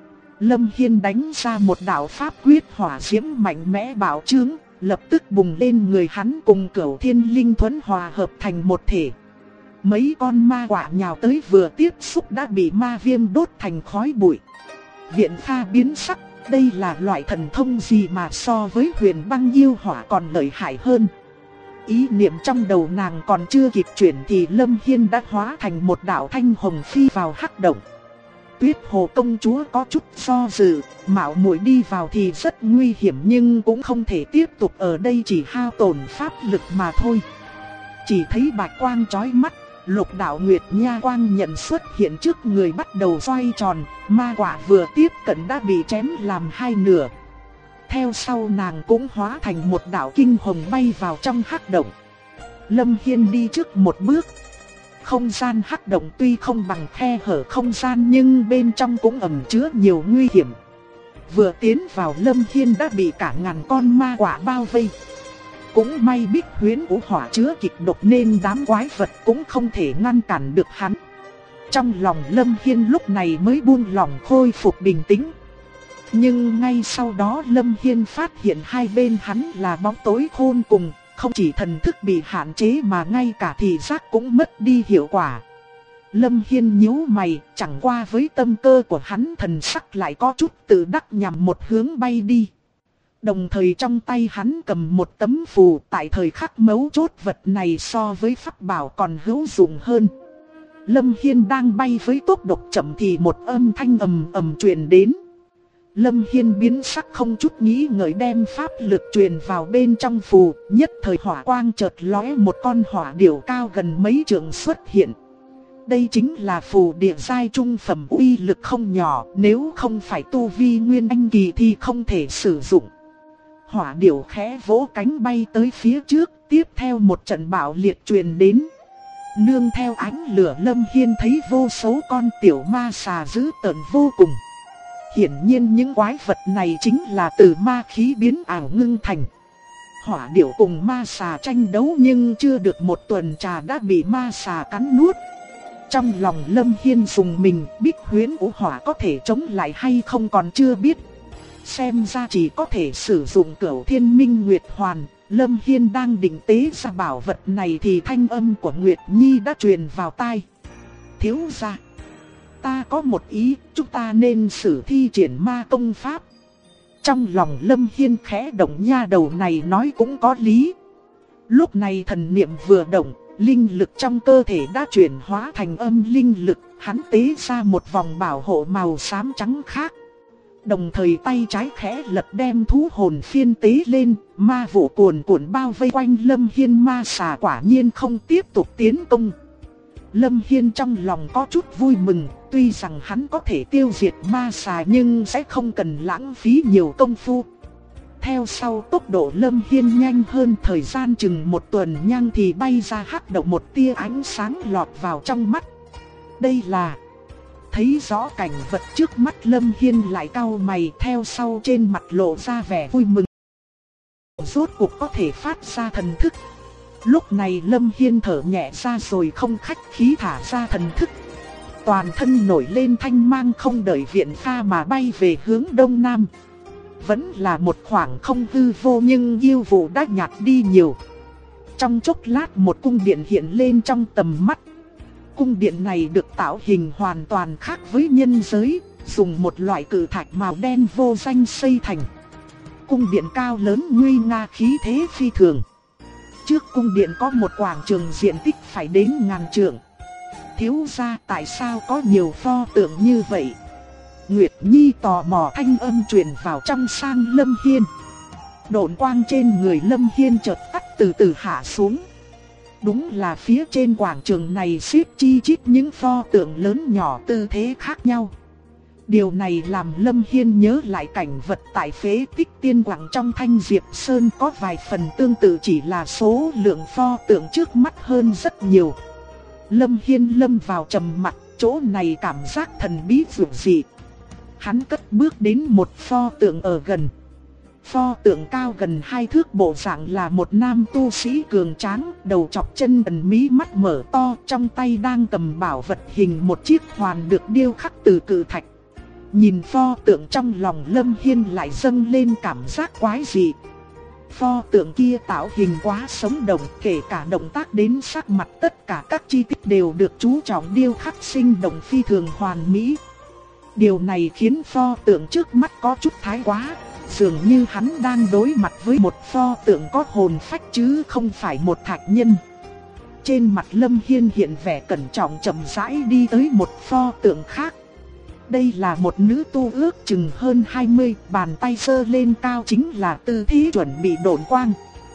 Lâm Hiên đánh ra một đạo pháp quyết hỏa diễm mạnh mẽ bạo trướng, lập tức bùng lên người hắn cùng Cửu Thiên Linh Thuẫn hòa hợp thành một thể. Mấy con ma quạ nhào tới vừa tiếp xúc đã bị ma viêm đốt thành khói bụi. Viện Pha biến sắc, đây là loại thần thông gì mà so với Huyền Băng Yêu Hỏa còn lợi hại hơn. Ý niệm trong đầu nàng còn chưa kịp chuyển thì Lâm Hiên đã hóa thành một đạo thanh hồng phi vào hắc động. Tuyết Hồ công chúa có chút do dự, mạo muội đi vào thì rất nguy hiểm nhưng cũng không thể tiếp tục ở đây, chỉ hao tổn pháp lực mà thôi. Chỉ thấy bạch quang chói mắt, lục đạo nguyệt nha quang nhận xuất hiện trước người bắt đầu xoay tròn, ma quạ vừa tiếp cận đã bị chém làm hai nửa. Theo sau nàng cũng hóa thành một đạo kinh hồng bay vào trong hắc động. Lâm Hiên đi trước một bước. Không gian hắc động tuy không bằng khe hở không gian nhưng bên trong cũng ẩn chứa nhiều nguy hiểm. Vừa tiến vào Lâm Hiên đã bị cả ngàn con ma quạ bao vây. Cũng may Bích Huyễn Vũ Hỏa chứa kịch độc nên đám quái vật cũng không thể ngăn cản được hắn. Trong lòng Lâm Hiên lúc này mới buông lòng khôi phục bình tĩnh. Nhưng ngay sau đó Lâm Hiên phát hiện hai bên hắn là bóng tối khôn cùng. Không chỉ thần thức bị hạn chế mà ngay cả thị giác cũng mất đi hiệu quả. Lâm Hiên nhíu mày, chẳng qua với tâm cơ của hắn thần sắc lại có chút tự đắc nhằm một hướng bay đi. Đồng thời trong tay hắn cầm một tấm phù, tại thời khắc mấu chốt vật này so với pháp bảo còn hữu dụng hơn. Lâm Hiên đang bay với tốc độ chậm thì một âm thanh ầm ầm truyền đến. Lâm Hiên biến sắc không chút nghĩ ngợi đem pháp lực truyền vào bên trong phù, nhất thời hỏa quang chợt lóe, một con hỏa điểu cao gần mấy trượng xuất hiện. Đây chính là phù địa giai trung phẩm, uy lực không nhỏ, nếu không phải tu vi nguyên anh kỳ thì không thể sử dụng. Hỏa điểu khẽ vỗ cánh bay tới phía trước, tiếp theo một trận bạo liệt truyền đến. Nương theo ánh lửa Lâm Hiên thấy vô số con tiểu ma xà dữ tợn vô cùng. Hiển nhiên những quái vật này chính là từ ma khí biến ảo ngưng thành. Hỏa điểu cùng ma xà tranh đấu nhưng chưa được một tuần trà đã bị ma xà cắn nuốt. Trong lòng Lâm Hiên dùng mình, Bích Huyễn Vũ Hỏa có thể chống lại hay không còn chưa biết. Xem ra chỉ có thể sử dụng Cửu Thiên Minh Nguyệt Hoàn. Lâm Hiên đang định tế ra bảo vật này thì thanh âm của Nguyệt Nhi đã truyền vào tai. Thiếu gia, ta có một ý, chúng ta nên sử thi triển ma công pháp. Trong lòng Lâm Hiên khẽ động, nha đầu này nói cũng có lý. Lúc này thần niệm vừa động, Linh lực trong cơ thể đã chuyển hóa thành âm linh lực, hắn tế ra một vòng bảo hộ màu xám trắng khác. Đồng thời tay trái khẽ lật đem thú hồn phiên tế lên, ma vụ cuồn cuộn bao vây quanh Lâm Hiên. Ma xà quả nhiên không tiếp tục tiến công. Lâm Hiên trong lòng có chút vui mừng, tuy rằng hắn có thể tiêu diệt ma xà nhưng sẽ không cần lãng phí nhiều công phu. Theo sau tốc độ Lâm Hiên nhanh hơn, thời gian chừng một tuần nhang thì bay ra hắc động, một tia ánh sáng lọt vào trong mắt. Đây là... Thấy rõ cảnh vật trước mắt, Lâm Hiên lại cau mày, theo sau trên mặt lộ ra vẻ vui mừng. Rốt cuộc có thể phát ra thần thức. Lúc này Lâm Hiên thở nhẹ ra rồi không khách khí thả ra thần thức. Toàn thân nổi lên thanh mang, không đợi viện pha mà bay về hướng đông nam. Vẫn là một khoảng không hư vô nhưng yêu vụ đã nhạt đi nhiều. Trong chốc lát một cung điện hiện lên trong tầm mắt. Cung điện này được tạo hình hoàn toàn khác với nhân giới, dùng một loại cự thạch màu đen vô danh xây thành. Cung điện cao lớn nguy nga, khí thế phi thường. Trước cung điện có một quảng trường diện tích phải đến ngàn trượng. Thiếu gia, tại sao có nhiều pho tượng như vậy? Nguyệt Nhi tò mò, thanh âm truyền vào trong sang Lâm Hiên. Độn quang trên người Lâm Hiên chợt tắt, từ từ hạ xuống. Đúng là phía trên quảng trường này xếp chi chít những pho tượng lớn nhỏ tư thế khác nhau. Điều này làm Lâm Hiên nhớ lại cảnh vật tại phế tích tiên quảng trong Thanh Diệp Sơn, có vài phần tương tự, chỉ là số lượng pho tượng trước mắt hơn rất nhiều. Lâm Hiên lâm vào trầm mặc, chỗ này cảm giác thần bí dữ dị. Hắn cất bước đến một pho tượng ở gần. Pho tượng cao gần 2 thước, bộ dạng là một nam tu sĩ cường tráng, đầu chọc chân ẩn, mí mắt mở to, trong tay đang cầm bảo vật hình một chiếc hoàn được điêu khắc từ cự thạch. Nhìn pho tượng, trong lòng Lâm Hiên lại dâng lên cảm giác quái dị. Pho tượng kia tạo hình quá sống động, kể cả động tác đến sắc mặt, tất cả các chi tiết đều được chú trọng điêu khắc sinh động phi thường hoàn mỹ. Điều này khiến pho tượng trước mắt có chút thái quá, dường như hắn đang đối mặt với một pho tượng có hồn phách chứ không phải một thạch nhân. Trên mặt Lâm Hiên hiện vẻ cẩn trọng, chậm rãi đi tới một pho tượng khác. Đây là một nữ tu ước chừng hơn 20, bàn tay giơ lên cao chính là tư thế chuẩn bị độn quang.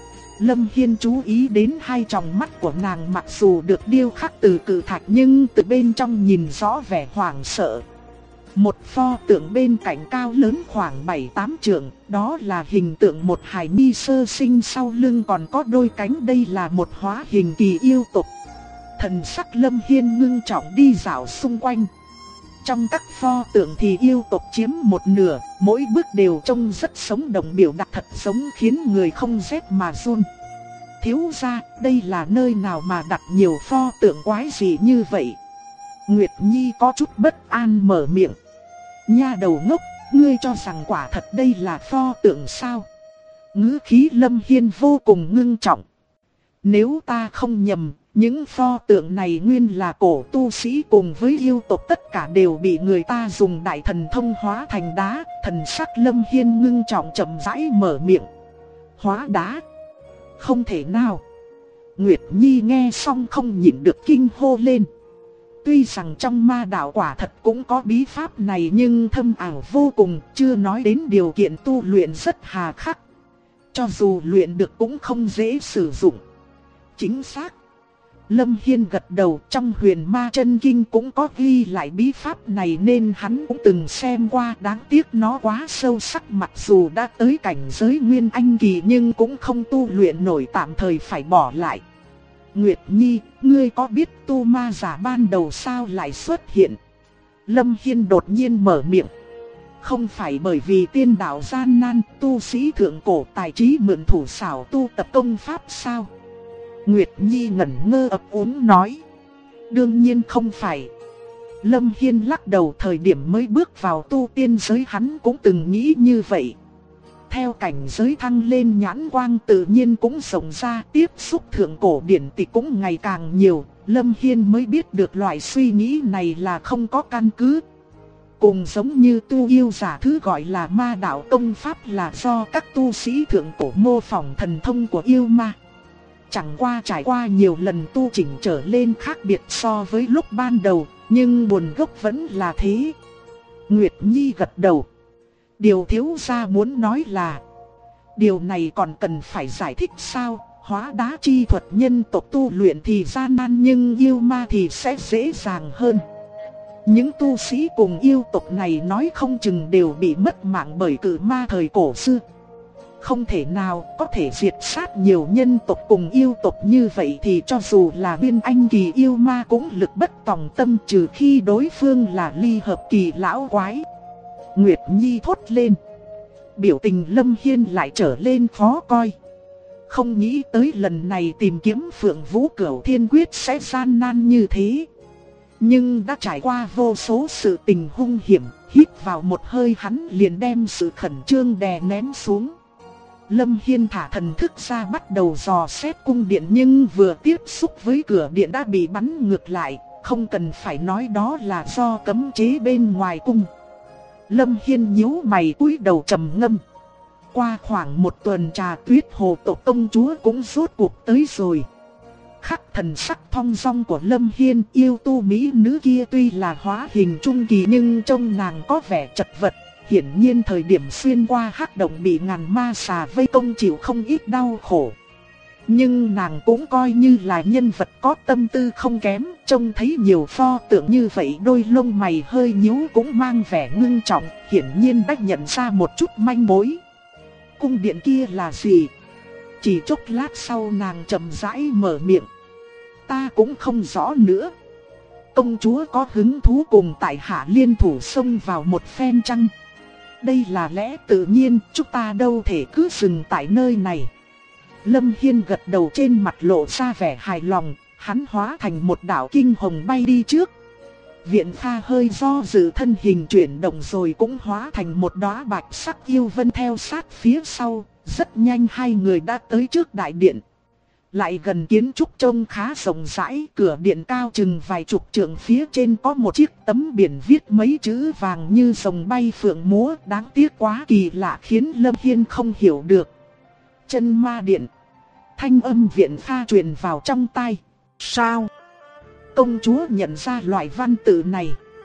Lâm Hiên chú ý đến hai tròng mắt của nàng, mặc dù được điêu khắc từ cự thạch nhưng từ bên trong nhìn rõ vẻ hoảng sợ. Một pho tượng bên cạnh cao lớn khoảng 7-8 trượng, đó là hình tượng một hài nhi sơ sinh, sau lưng còn có đôi cánh, đây là một hóa hình kỳ yêu tộc. Thần sắc Lâm Hiên ngưng trọng đi dạo xung quanh. Trong các pho tượng thì yêu tộc chiếm một nửa, mỗi bước đều trông rất sống động, biểu đạt thật giống khiến người không rét mà run. Thiếu gia, đây là nơi nào mà đặt nhiều pho tượng quái gì như vậy? Nguyệt Nhi có chút bất an mở miệng. Nha đầu ngốc, ngươi cho rằng quả thật đây là pho tượng sao? Ngữ khí Lâm Hiên vô cùng ngưng trọng. Nếu ta không nhầm, những pho tượng này nguyên là cổ tu sĩ cùng với yêu tộc, tất cả đều bị người ta dùng đại thần thông hóa thành đá. Thần sắc Lâm Hiên ngưng trọng chậm rãi mở miệng. Hóa đá? Không thể nào. Nguyệt Nhi nghe xong không nhịn được kinh hô lên. Tuy rằng trong ma đạo quả thật cũng có bí pháp này nhưng thâm ảo vô cùng, chưa nói đến điều kiện tu luyện rất hà khắc. Cho dù luyện được cũng không dễ sử dụng. Chính xác. Lâm Hiên gật đầu, trong Huyền Ma Chân Kinh cũng có ghi lại bí pháp này nên hắn cũng từng xem qua, đáng tiếc nó quá sâu sắc, mặc dù đã tới cảnh giới Nguyên Anh kỳ nhưng cũng không tu luyện nổi, tạm thời phải bỏ lại. Nguyệt Nhi, ngươi có biết tu ma giả ban đầu sao lại xuất hiện? Lâm Hiên đột nhiên mở miệng. Không phải bởi vì tiên đạo gian nan, tu sĩ thượng cổ tài trí mượn thủ xảo tu tập công pháp sao? Nguyệt Nhi ngẩn ngơ ấp úng nói. Đương nhiên không phải. Lâm Hiên lắc đầu, thời điểm mới bước vào tu tiên giới hắn cũng từng nghĩ như vậy. Theo cảnh giới thăng lên, nhãn quang tự nhiên cũng rộng ra, tiếp xúc thượng cổ điển tịch cũng ngày càng nhiều. Lâm Hiên mới biết được loại suy nghĩ này là không có căn cứ. Cùng giống như tu yêu giả thứ gọi là ma đạo công pháp là do các tu sĩ thượng cổ mô phỏng thần thông của yêu ma. chẳng qua trải qua nhiều lần tu chỉnh trở lên khác biệt so với lúc ban đầu, nhưng nguồn gốc vẫn là thế. Nguyệt Nhi gật đầu. Điều thiếu gia muốn nói là, điều này còn cần phải giải thích sao? Hóa đá chi thuật nhân tộc tu luyện thì gian nan nhưng yêu ma thì sẽ dễ dàng hơn. Những tu sĩ cùng yêu tộc này nói không chừng đều bị mất mạng bởi cự ma thời cổ xưa. Không thể nào có thể diệt sát nhiều nhân tộc cùng yêu tộc như vậy thì cho dù là Nguyên Anh kỳ yêu ma cũng lực bất tòng tâm, trừ khi đối phương là ly hợp kỳ lão quái. Nguyệt Nhi thốt lên. Biểu tình Lâm Hiên lại trở lên khó coi. Không nghĩ tới lần này tìm kiếm Phượng Vũ Cửu Thiên Quyết sẽ gian nan như thế. Nhưng đã trải qua vô số sự tình hung hiểm, hít vào một hơi hắn liền đem sự khẩn trương đè nén xuống. Lâm Hiên thả thần thức ra bắt đầu dò xét cung điện, nhưng vừa tiếp xúc với cửa điện đã bị bắn ngược lại, không cần phải nói đó là do cấm chế bên ngoài cung. Lâm Hiên nhíu mày cúi đầu trầm ngâm. Qua khoảng một tuần trà, Tuyết Hồ tộc công chúa cũng rốt cuộc tới rồi. Khắc thần sắc thong dong của Lâm Hiên, yêu tu mỹ nữ kia tuy là hóa hình trung kỳ nhưng trông nàng có vẻ chật vật. Hiển nhiên thời điểm xuyên qua hắc động bị ngàn ma xà vây công chịu không ít đau khổ. Nhưng nàng cũng coi như là nhân vật có tâm tư không kém, trông thấy nhiều pho tượng như vậy đôi lông mày hơi nhíu cũng mang vẻ ngưng trọng, hiển nhiên đã nhận ra một chút manh mối. Cung điện kia là gì? Chỉ chốc lát sau nàng chậm rãi mở miệng. Ta cũng không rõ nữa. Công chúa có hứng thú cùng tại hạ liên thủ xông vào một phen chăng? Đây là lẽ tự nhiên, chúng ta đâu thể cứ dừng tại nơi này. Lâm Hiên gật đầu, trên mặt lộ ra vẻ hài lòng, hắn hóa thành một đạo kinh hồng bay đi trước. Viện Kha hơi do dự, thân hình chuyển động rồi cũng hóa thành một đóa bạch sắc yêu vân theo sát phía sau. Rất nhanh hai người đã tới trước đại điện. Lại gần kiến trúc trông khá rộng rãi, cửa điện cao chừng vài chục trượng, phía trên có một chiếc tấm biển viết mấy chữ vàng như rồng bay phượng múa, đáng tiếc quá kỳ lạ khiến Lâm Hiên không hiểu được. Chân ma điện. Thanh âm Viện Kha truyền vào trong tai. Sao? Công chúa nhận ra loại văn tự này.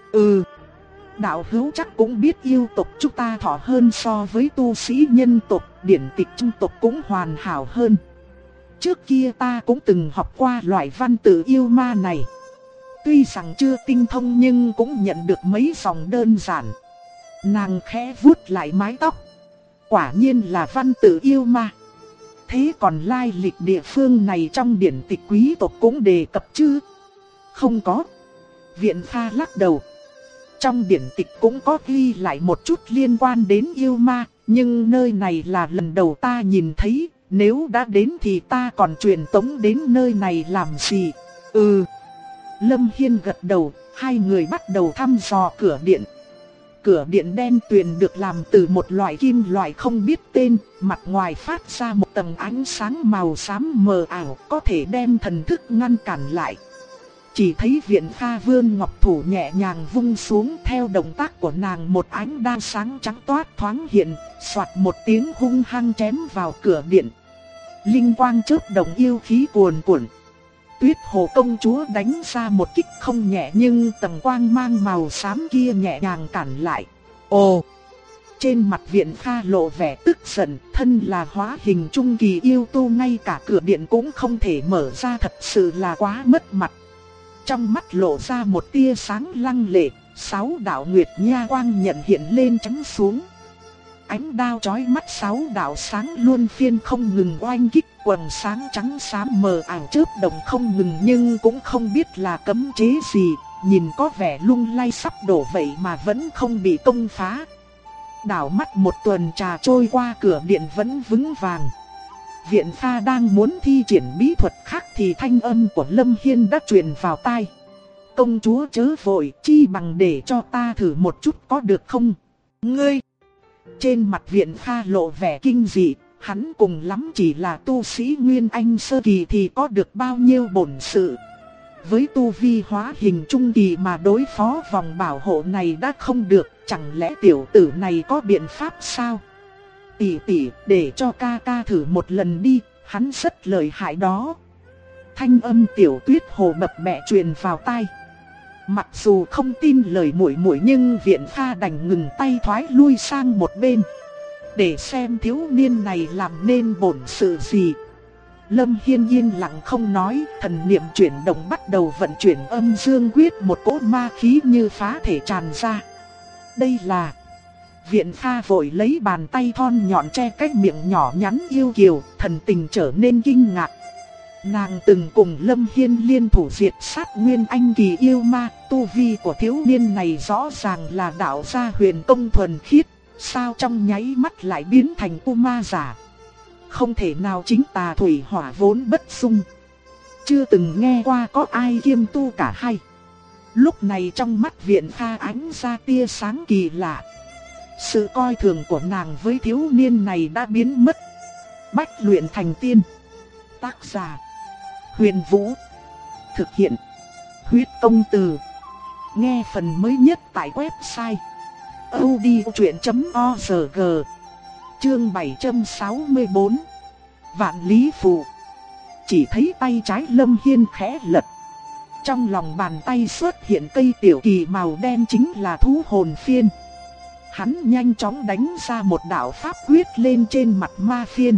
Đạo hữu chắc cũng biết yêu tộc chúng ta thọ hơn so với tu sĩ nhân tộc, điển tịch trong tộc cũng hoàn hảo hơn. Trước kia ta cũng từng học qua loại văn tự yêu ma này. Tuy rằng chưa tinh thông nhưng cũng nhận được mấy dòng đơn giản. Nàng khẽ vuốt lại mái tóc. Quả nhiên là văn tự yêu ma. Thế còn lai lịch địa phương này trong điển tịch quý tộc cũng đề cập chứ? Không có. Viện Kha lắc đầu. Trong điển tịch cũng có ghi lại một chút liên quan đến yêu ma, nhưng nơi này là lần đầu ta nhìn thấy, nếu đã đến thì ta còn truyền tống đến nơi này làm gì? Lâm Hiên gật đầu, hai người bắt đầu thăm dò cửa điện. Cửa điện đen tuyền được làm từ một loại kim loại không biết tên, mặt ngoài phát ra một tầng ánh sáng màu xám mờ ảo, có thể đem thần thức ngăn cản lại. Chỉ thấy Viện Kha vươn ngọc thủ nhẹ nhàng vung xuống, theo động tác của nàng một ánh đao sáng trắng toát thoáng hiện, xoạt một tiếng hung hăng chém vào cửa điện. Linh quang chớp động, yêu khí cuồn cuộn. Tuyết Hồ công chúa đánh ra một kích không nhẹ nhưng tầng quang mang màu xám kia nhẹ nhàng cản lại. Ồ! Trên mặt Viện Kha lộ vẻ tức giận, thân là hóa hình trung kỳ yêu tu ngay cả cửa điện cũng không thể mở ra, thật sự là quá mất mặt. Trong mắt lộ ra một tia sáng lăng lệ, 6 đạo nguyệt nha quang nhận hiện lên chấm xuống. Ánh đao chói mắt 6 đạo sáng luôn phiên không ngừng oanh kích, quần sáng trắng xám mờ ảo chớp động không ngừng nhưng cũng không biết là cấm chế gì, nhìn có vẻ lung lay sắp đổ vậy mà vẫn không bị công phá. Đảo mắt một tuần trà trôi qua, cửa điện vẫn vững vàng. Viện Kha đang muốn thi triển bí thuật khác thì thanh âm của Lâm Hiên đã truyền vào tai. Công chúa chớ vội, chi bằng để cho ta thử một chút có được không? Ngươi! Trên mặt Viện Kha lộ vẻ kinh dị, hắn cùng lắm chỉ là tu sĩ Nguyên Anh sơ kỳ thì có được bao nhiêu bổn sự. Với tu vi hóa hình trung kỳ mà đối phó vòng bảo hộ này đã không được, chẳng lẽ tiểu tử này có biện pháp sao? Tỷ tỷ, để cho ca ca thử một lần đi, Hắn rất lợi hại đó. Thanh âm Tiểu Tuyết Hồ bập bẹ truyền vào tai. Mặc dù không tin lời muội muội nhưng Viện Pha đành ngừng tay thoái lui sang một bên, để xem thiếu niên này làm nên bổn sự gì. Lâm Hiên yên lặng không nói, thần niệm chuyển động bắt đầu vận chuyển âm dương quyết, một cỗ ma khí như phá thể tràn ra. Đây là... Viện Pha vội lấy bàn tay thon nhọn che cái miệng nhỏ nhắn yêu kiều, thần tình trở nên kinh ngạc. Nàng từng cùng Lâm Hiên liên thủ diệt sát nguyên anh kỳ yêu ma, tu vi của thiếu niên này rõ ràng là đạo gia huyền công thuần khiết, sao trong nháy mắt lại biến thành u ma giả. Không thể nào, chính tà thủy hỏa vốn bất xung. Chưa từng nghe qua có ai kiêm tu cả hai. Lúc này trong mắt Viện Pha ánh ra tia sáng kỳ lạ. Sự coi thường của nàng với thiếu niên này đã biến mất. Bách luyện thành tiên. Tác giả Huyền Vũ. Thực hiện Huyết Công Từ. Nghe phần mới nhất tại website audiochuyện.org. Chương 764. Vạn Lý Phù. Chỉ thấy tay trái Lâm Hiên khẽ lật. Trong lòng bàn tay xuất hiện cây tiểu kỳ màu đen, chính là thú hồn phiên. Hắn nhanh chóng đánh ra một đạo pháp quyết lên trên mặt ma phiên.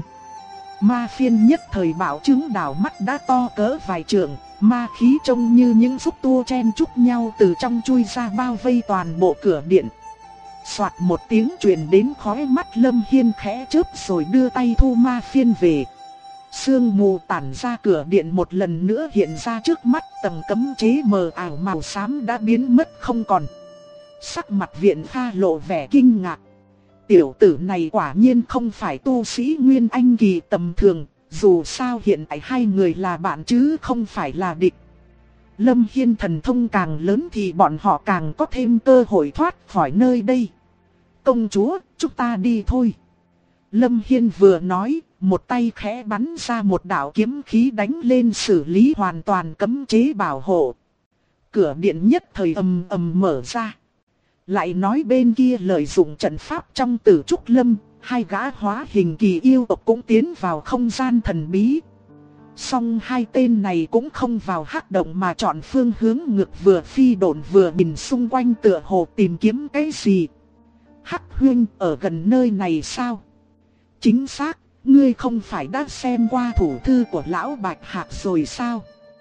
Ma phiên nhất thời bảo chứng, đảo mắt đã to cỡ vài trượng, ma khí trông như những xúc tua chen chúc nhau từ trong chui ra bao vây toàn bộ cửa điện. Soạt một tiếng truyền đến, khóe mắt Lâm Hiên khẽ chớp rồi đưa tay thu ma phiên về. Sương mù tản ra, cửa điện một lần nữa hiện ra trước mắt, tầng cấm chế mờ ảo màu xám đã biến mất không còn. Sắc mặt Viện Pha lộ vẻ kinh ngạc. Tiểu tử này quả nhiên không phải tu sĩ nguyên anh kỳ tầm thường, dù sao hiện tại hai người là bạn chứ không phải là địch. Lâm Hiên thần thông càng lớn thì bọn họ càng có thêm cơ hội thoát khỏi nơi đây. Công chúa, chúng ta đi thôi. Lâm Hiên vừa nói, một tay khẽ bắn ra một đạo kiếm khí đánh lên xử lý hoàn toàn cấm chế bảo hộ. Cửa điện nhất thời ầm ầm mở ra. Lại nói bên kia lợi dụng trận pháp trong Tử Trúc Lâm, hai gã hóa hình kỳ yêu tộc cũng tiến vào không gian thần bí. Song hai tên này cũng không vào hắc động mà chọn phương hướng ngược, vừa phi độn vừa nhìn xung quanh tựa hồ tìm kiếm cái gì. Hắc huynh ở gần nơi này sao? Chính xác, ngươi không phải đã xem qua thủ thư của lão Bạch Hạc rồi sao?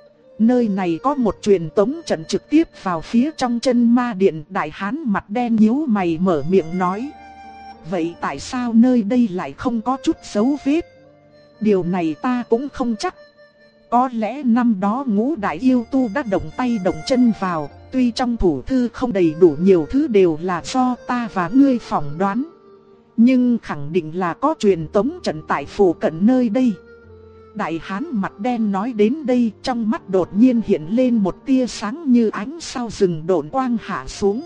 Nơi này có một truyền tống trận trực tiếp vào phía trong chân ma điện. Đại hán mặt đen nhíu mày mở miệng nói. Vậy tại sao nơi đây lại không có chút dấu vết? Điều này ta cũng không chắc. Có lẽ năm đó Ngũ đại yêu tu đã động tay động chân vào. Tuy trong thủ thư không đầy đủ, nhiều thứ đều là do ta và ngươi phỏng đoán, nhưng khẳng định là có truyền tống trận tại phủ cận nơi đây. Đại hán mặt đen nói đến đây, trong mắt đột nhiên hiện lên một tia sáng như ánh sao rừng độn quang hạ xuống.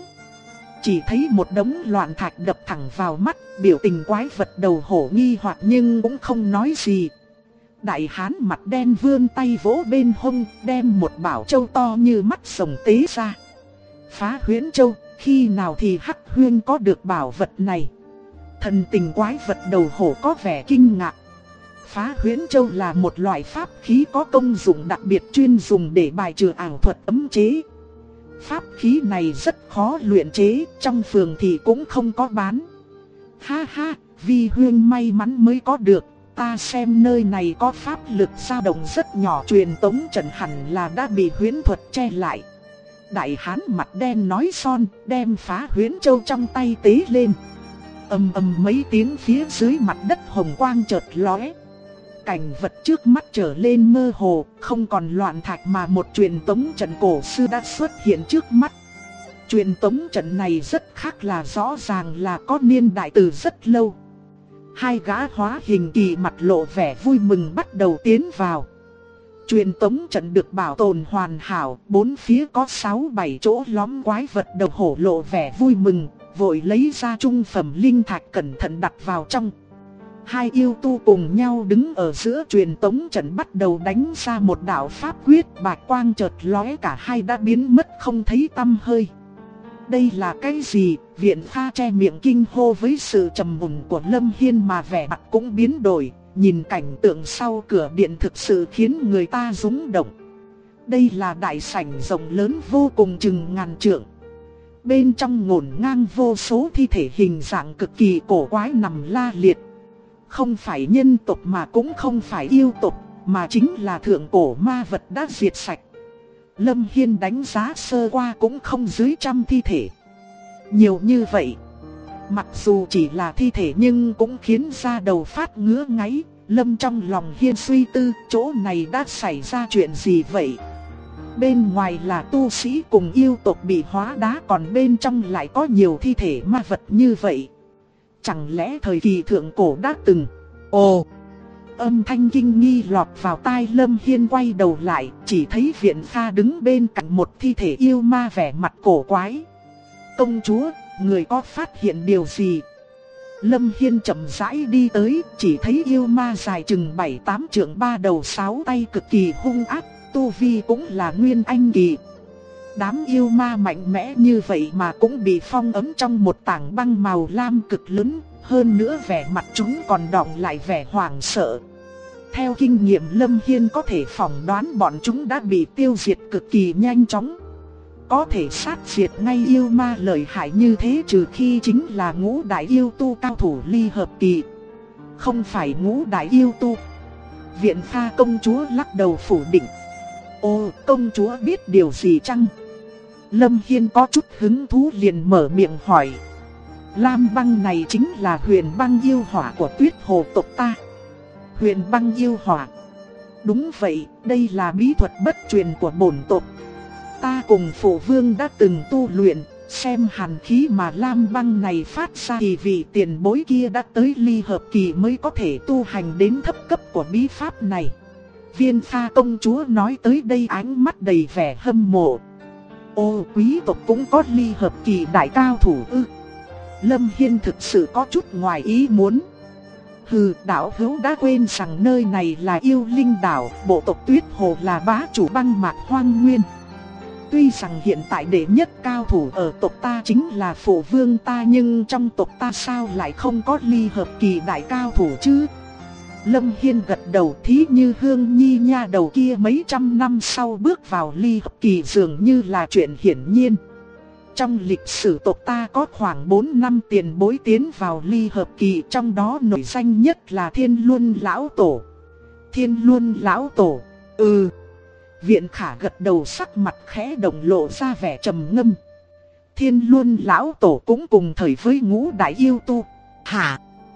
Chỉ thấy một đống loạn thạch đập thẳng vào mắt, biểu tình quái vật đầu hổ nghi hoặc nhưng cũng không nói gì. Đại hán mặt đen vươn tay vỗ bên hông, đem một bảo châu to như mắt rồng tế ra. Phá Huyễn Châu, khi nào thì Hắc huynh có được bảo vật này? Thần tình quái vật đầu hổ có vẻ kinh ngạc. Phá Huyễn Châu là một loại pháp khí có công dụng đặc biệt, chuyên dùng để bài trừ ảo thuật ấm chế. Pháp khí này rất khó luyện chế, trong phường thì cũng không có bán. Ha ha, vi huynh may mắn mới có được. Ta xem nơi này có pháp lực dao động rất nhỏ, truyền tống trận hẳn là đã bị huyễn thuật che lại. Đại hán mặt đen nói son, đem Phá Huyễn Châu trong tay tế lên. Ầm ầm mấy tiếng, phía dưới mặt đất hồng quang chợt lóe. Cảnh vật trước mắt trở lên mơ hồ, không còn loạn thạch mà một truyền tống trận cổ xưa đã xuất hiện trước mắt. Truyền tống trận này rất khác, là rõ ràng là có niên đại từ rất lâu. Hai gã hóa hình kỳ mặt lộ vẻ vui mừng bắt đầu tiến vào. Truyền tống trận được bảo tồn hoàn hảo, bốn phía có 6-7 chỗ lõm quái vật đầu hổ lộ vẻ vui mừng, vội lấy ra trung phẩm linh thạch cẩn thận đặt vào trong. Hai yêu tu cùng nhau đứng ở giữa truyền tống trận bắt đầu đánh ra một đạo pháp quyết, bạch quang chợt lóe, cả hai đã biến mất không thấy tăm hơi. Đây là cái gì? Viện Pha che miệng kinh hô với sự trầm mùn của Lâm Hiên mà vẻ mặt cũng biến đổi, Nhìn cảnh tượng sau cửa điện thực sự khiến người ta rung động. Đây là đại sảnh rộng lớn vô cùng chừng ngàn trượng. Bên trong ngổn ngang vô số thi thể hình dạng cực kỳ cổ quái nằm la liệt. Không phải nhân tộc mà cũng không phải yêu tộc, mà chính là thượng cổ ma vật đã diệt sạch. Lâm Hiên đánh giá sơ qua cũng không dưới 100 thi thể. Nhiều như vậy, mặc dù chỉ là thi thể nhưng cũng khiến da đầu phát ngứa ngáy. Lâm trong lòng Hiên suy tư, chỗ này đã xảy ra chuyện gì vậy? Bên ngoài là tu sĩ cùng yêu tộc bị hóa đá, còn bên trong lại có nhiều thi thể ma vật như vậy. Chẳng lẽ thời kỳ thượng cổ đã từng? Ồ! Âm thanh kinh nghi lọt vào tai Lâm Hiên, quay đầu lại, chỉ thấy Viện Kha đứng bên cạnh một thi thể yêu ma vẻ mặt cổ quái. Công chúa, người có phát hiện điều gì? Lâm Hiên chậm rãi đi tới, chỉ thấy yêu ma dài chừng 7-8 trượng, 3 đầu 6 tay cực kỳ hung ác, tu vi cũng là nguyên anh kỳ. Đám yêu ma mạnh mẽ như vậy mà cũng bị phong ấm trong một tảng băng màu lam cực lớn, hơn nữa vẻ mặt chúng còn đọng lại vẻ hoảng sợ. Theo kinh nghiệm Lâm Hiên có thể phỏng đoán bọn chúng đã bị tiêu diệt cực kỳ nhanh chóng. Có thể sát diệt ngay yêu ma lợi hại như thế trừ khi chính là ngũ đại yêu tu cao thủ ly hợp kỳ. Không phải ngũ đại yêu tu. Viện Kha công chúa lắc đầu phủ định. Ô, công chúa biết điều gì chăng? Lâm Hiên có chút hứng thú liền mở miệng hỏi. Lam băng này chính là huyền băng yêu hỏa của Tuyết Hồ tộc ta. Huyền băng yêu hỏa? Đúng vậy, đây là bí thuật bất truyền của bổn tộc. Ta cùng phụ vương đã từng tu luyện, xem hàn khí mà lam băng này phát ra thì vị tiền bối kia đã tới ly hợp kỳ mới có thể tu hành đến thấp cấp của bí pháp này. Viên Kha công chúa nói tới đây ánh mắt đầy vẻ hâm mộ. Ô, quý tộc cũng có ly hợp kỳ đại cao thủ ư? Lâm Hiên thực sự có chút ngoài ý muốn. Hừ, đạo hữu đã quên rằng nơi này là yêu linh đảo, bộ tộc Tuyết Hồ là bá chủ băng mạc hoang nguyên. Tuy rằng hiện tại đệ nhất cao thủ ở tộc ta chính là phụ vương ta, nhưng trong tộc ta sao lại không có ly hợp kỳ đại cao thủ chứ? Lâm Hiên gật đầu, thí như Hương Nhi nha đầu kia mấy trăm năm sau bước vào ly hợp kỳ dường như là chuyện hiển nhiên. Trong lịch sử tộc ta có khoảng 4 năm tiền bối tiến vào ly hợp kỳ, trong đó nổi danh nhất là Thiên Luân Lão Tổ. Thiên Luân Lão Tổ? Ừ. Viện Khả gật đầu, sắc mặt khẽ động lộ ra vẻ trầm ngâm. Thiên Luân Lão Tổ cũng cùng thời với ngũ đại yêu tu. Hả?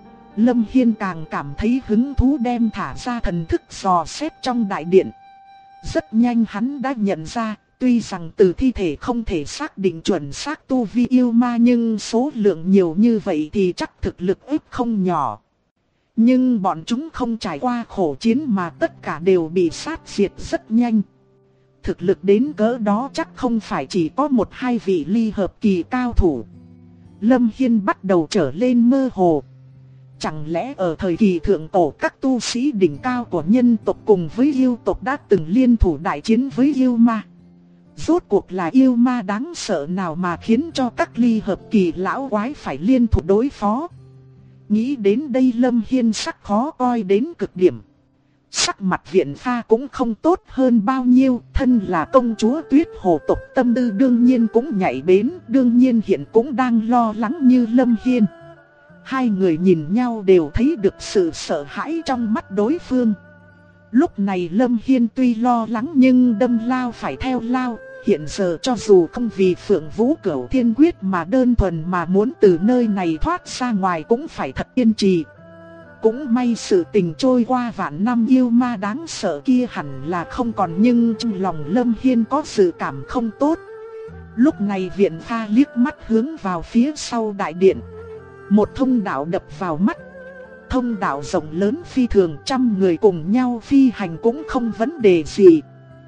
Lâm Hiên càng cảm thấy hứng thú, đem thả ra thần thức dò xét trong đại điện. Rất nhanh hắn đã nhận ra, tuy rằng từ thi thể không thể xác định chuẩn xác tu vi yêu ma, nhưng số lượng nhiều như vậy thì chắc thực lực ít không nhỏ. Nhưng bọn chúng không trải qua khổ chiến mà tất cả đều bị sát diệt rất nhanh. Thực lực đến cỡ đó chắc không phải chỉ có 1-2 vị ly hợp kỳ cao thủ. Lâm Hiên bắt đầu trở lên mơ hồ. Chẳng lẽ ở thời kỳ thượng cổ các tu sĩ đỉnh cao của nhân tộc cùng với yêu tộc đã từng liên thủ đại chiến với yêu ma? Rốt cuộc là yêu ma đáng sợ nào mà khiến cho các ly hợp kỳ lão quái phải liên thủ đối phó? Nghĩ đến đây Lâm Hiên sắc khó coi đến cực điểm. Sắc mặt Viện Kha cũng không tốt hơn bao nhiêu, thân là công chúa Tuyết Hồ tộc tâm tư đương nhiên cũng nhạy bén, đương nhiên hiện cũng đang lo lắng như Lâm Hiên. Hai người nhìn nhau đều thấy được sự sợ hãi trong mắt đối phương. Lúc này Lâm Hiên tuy lo lắng nhưng đâm lao phải theo lao. Hiện giờ cho dù không vì Phượng Vũ Cửu Thiên Quyết mà đơn thuần mà muốn từ nơi này thoát ra ngoài cũng phải thật kiên trì. Cũng may sự tình trôi qua vạn năm, yêu ma đáng sợ kia hẳn là không còn, nhưng trong lòng Lâm Hiên có sự cảm không tốt. Lúc này Viện Kha liếc mắt hướng vào phía sau đại điện. Một thông đạo đập vào mắt. Thông đạo rộng lớn phi thường, 100 người cùng nhau phi hành cũng không vấn đề gì.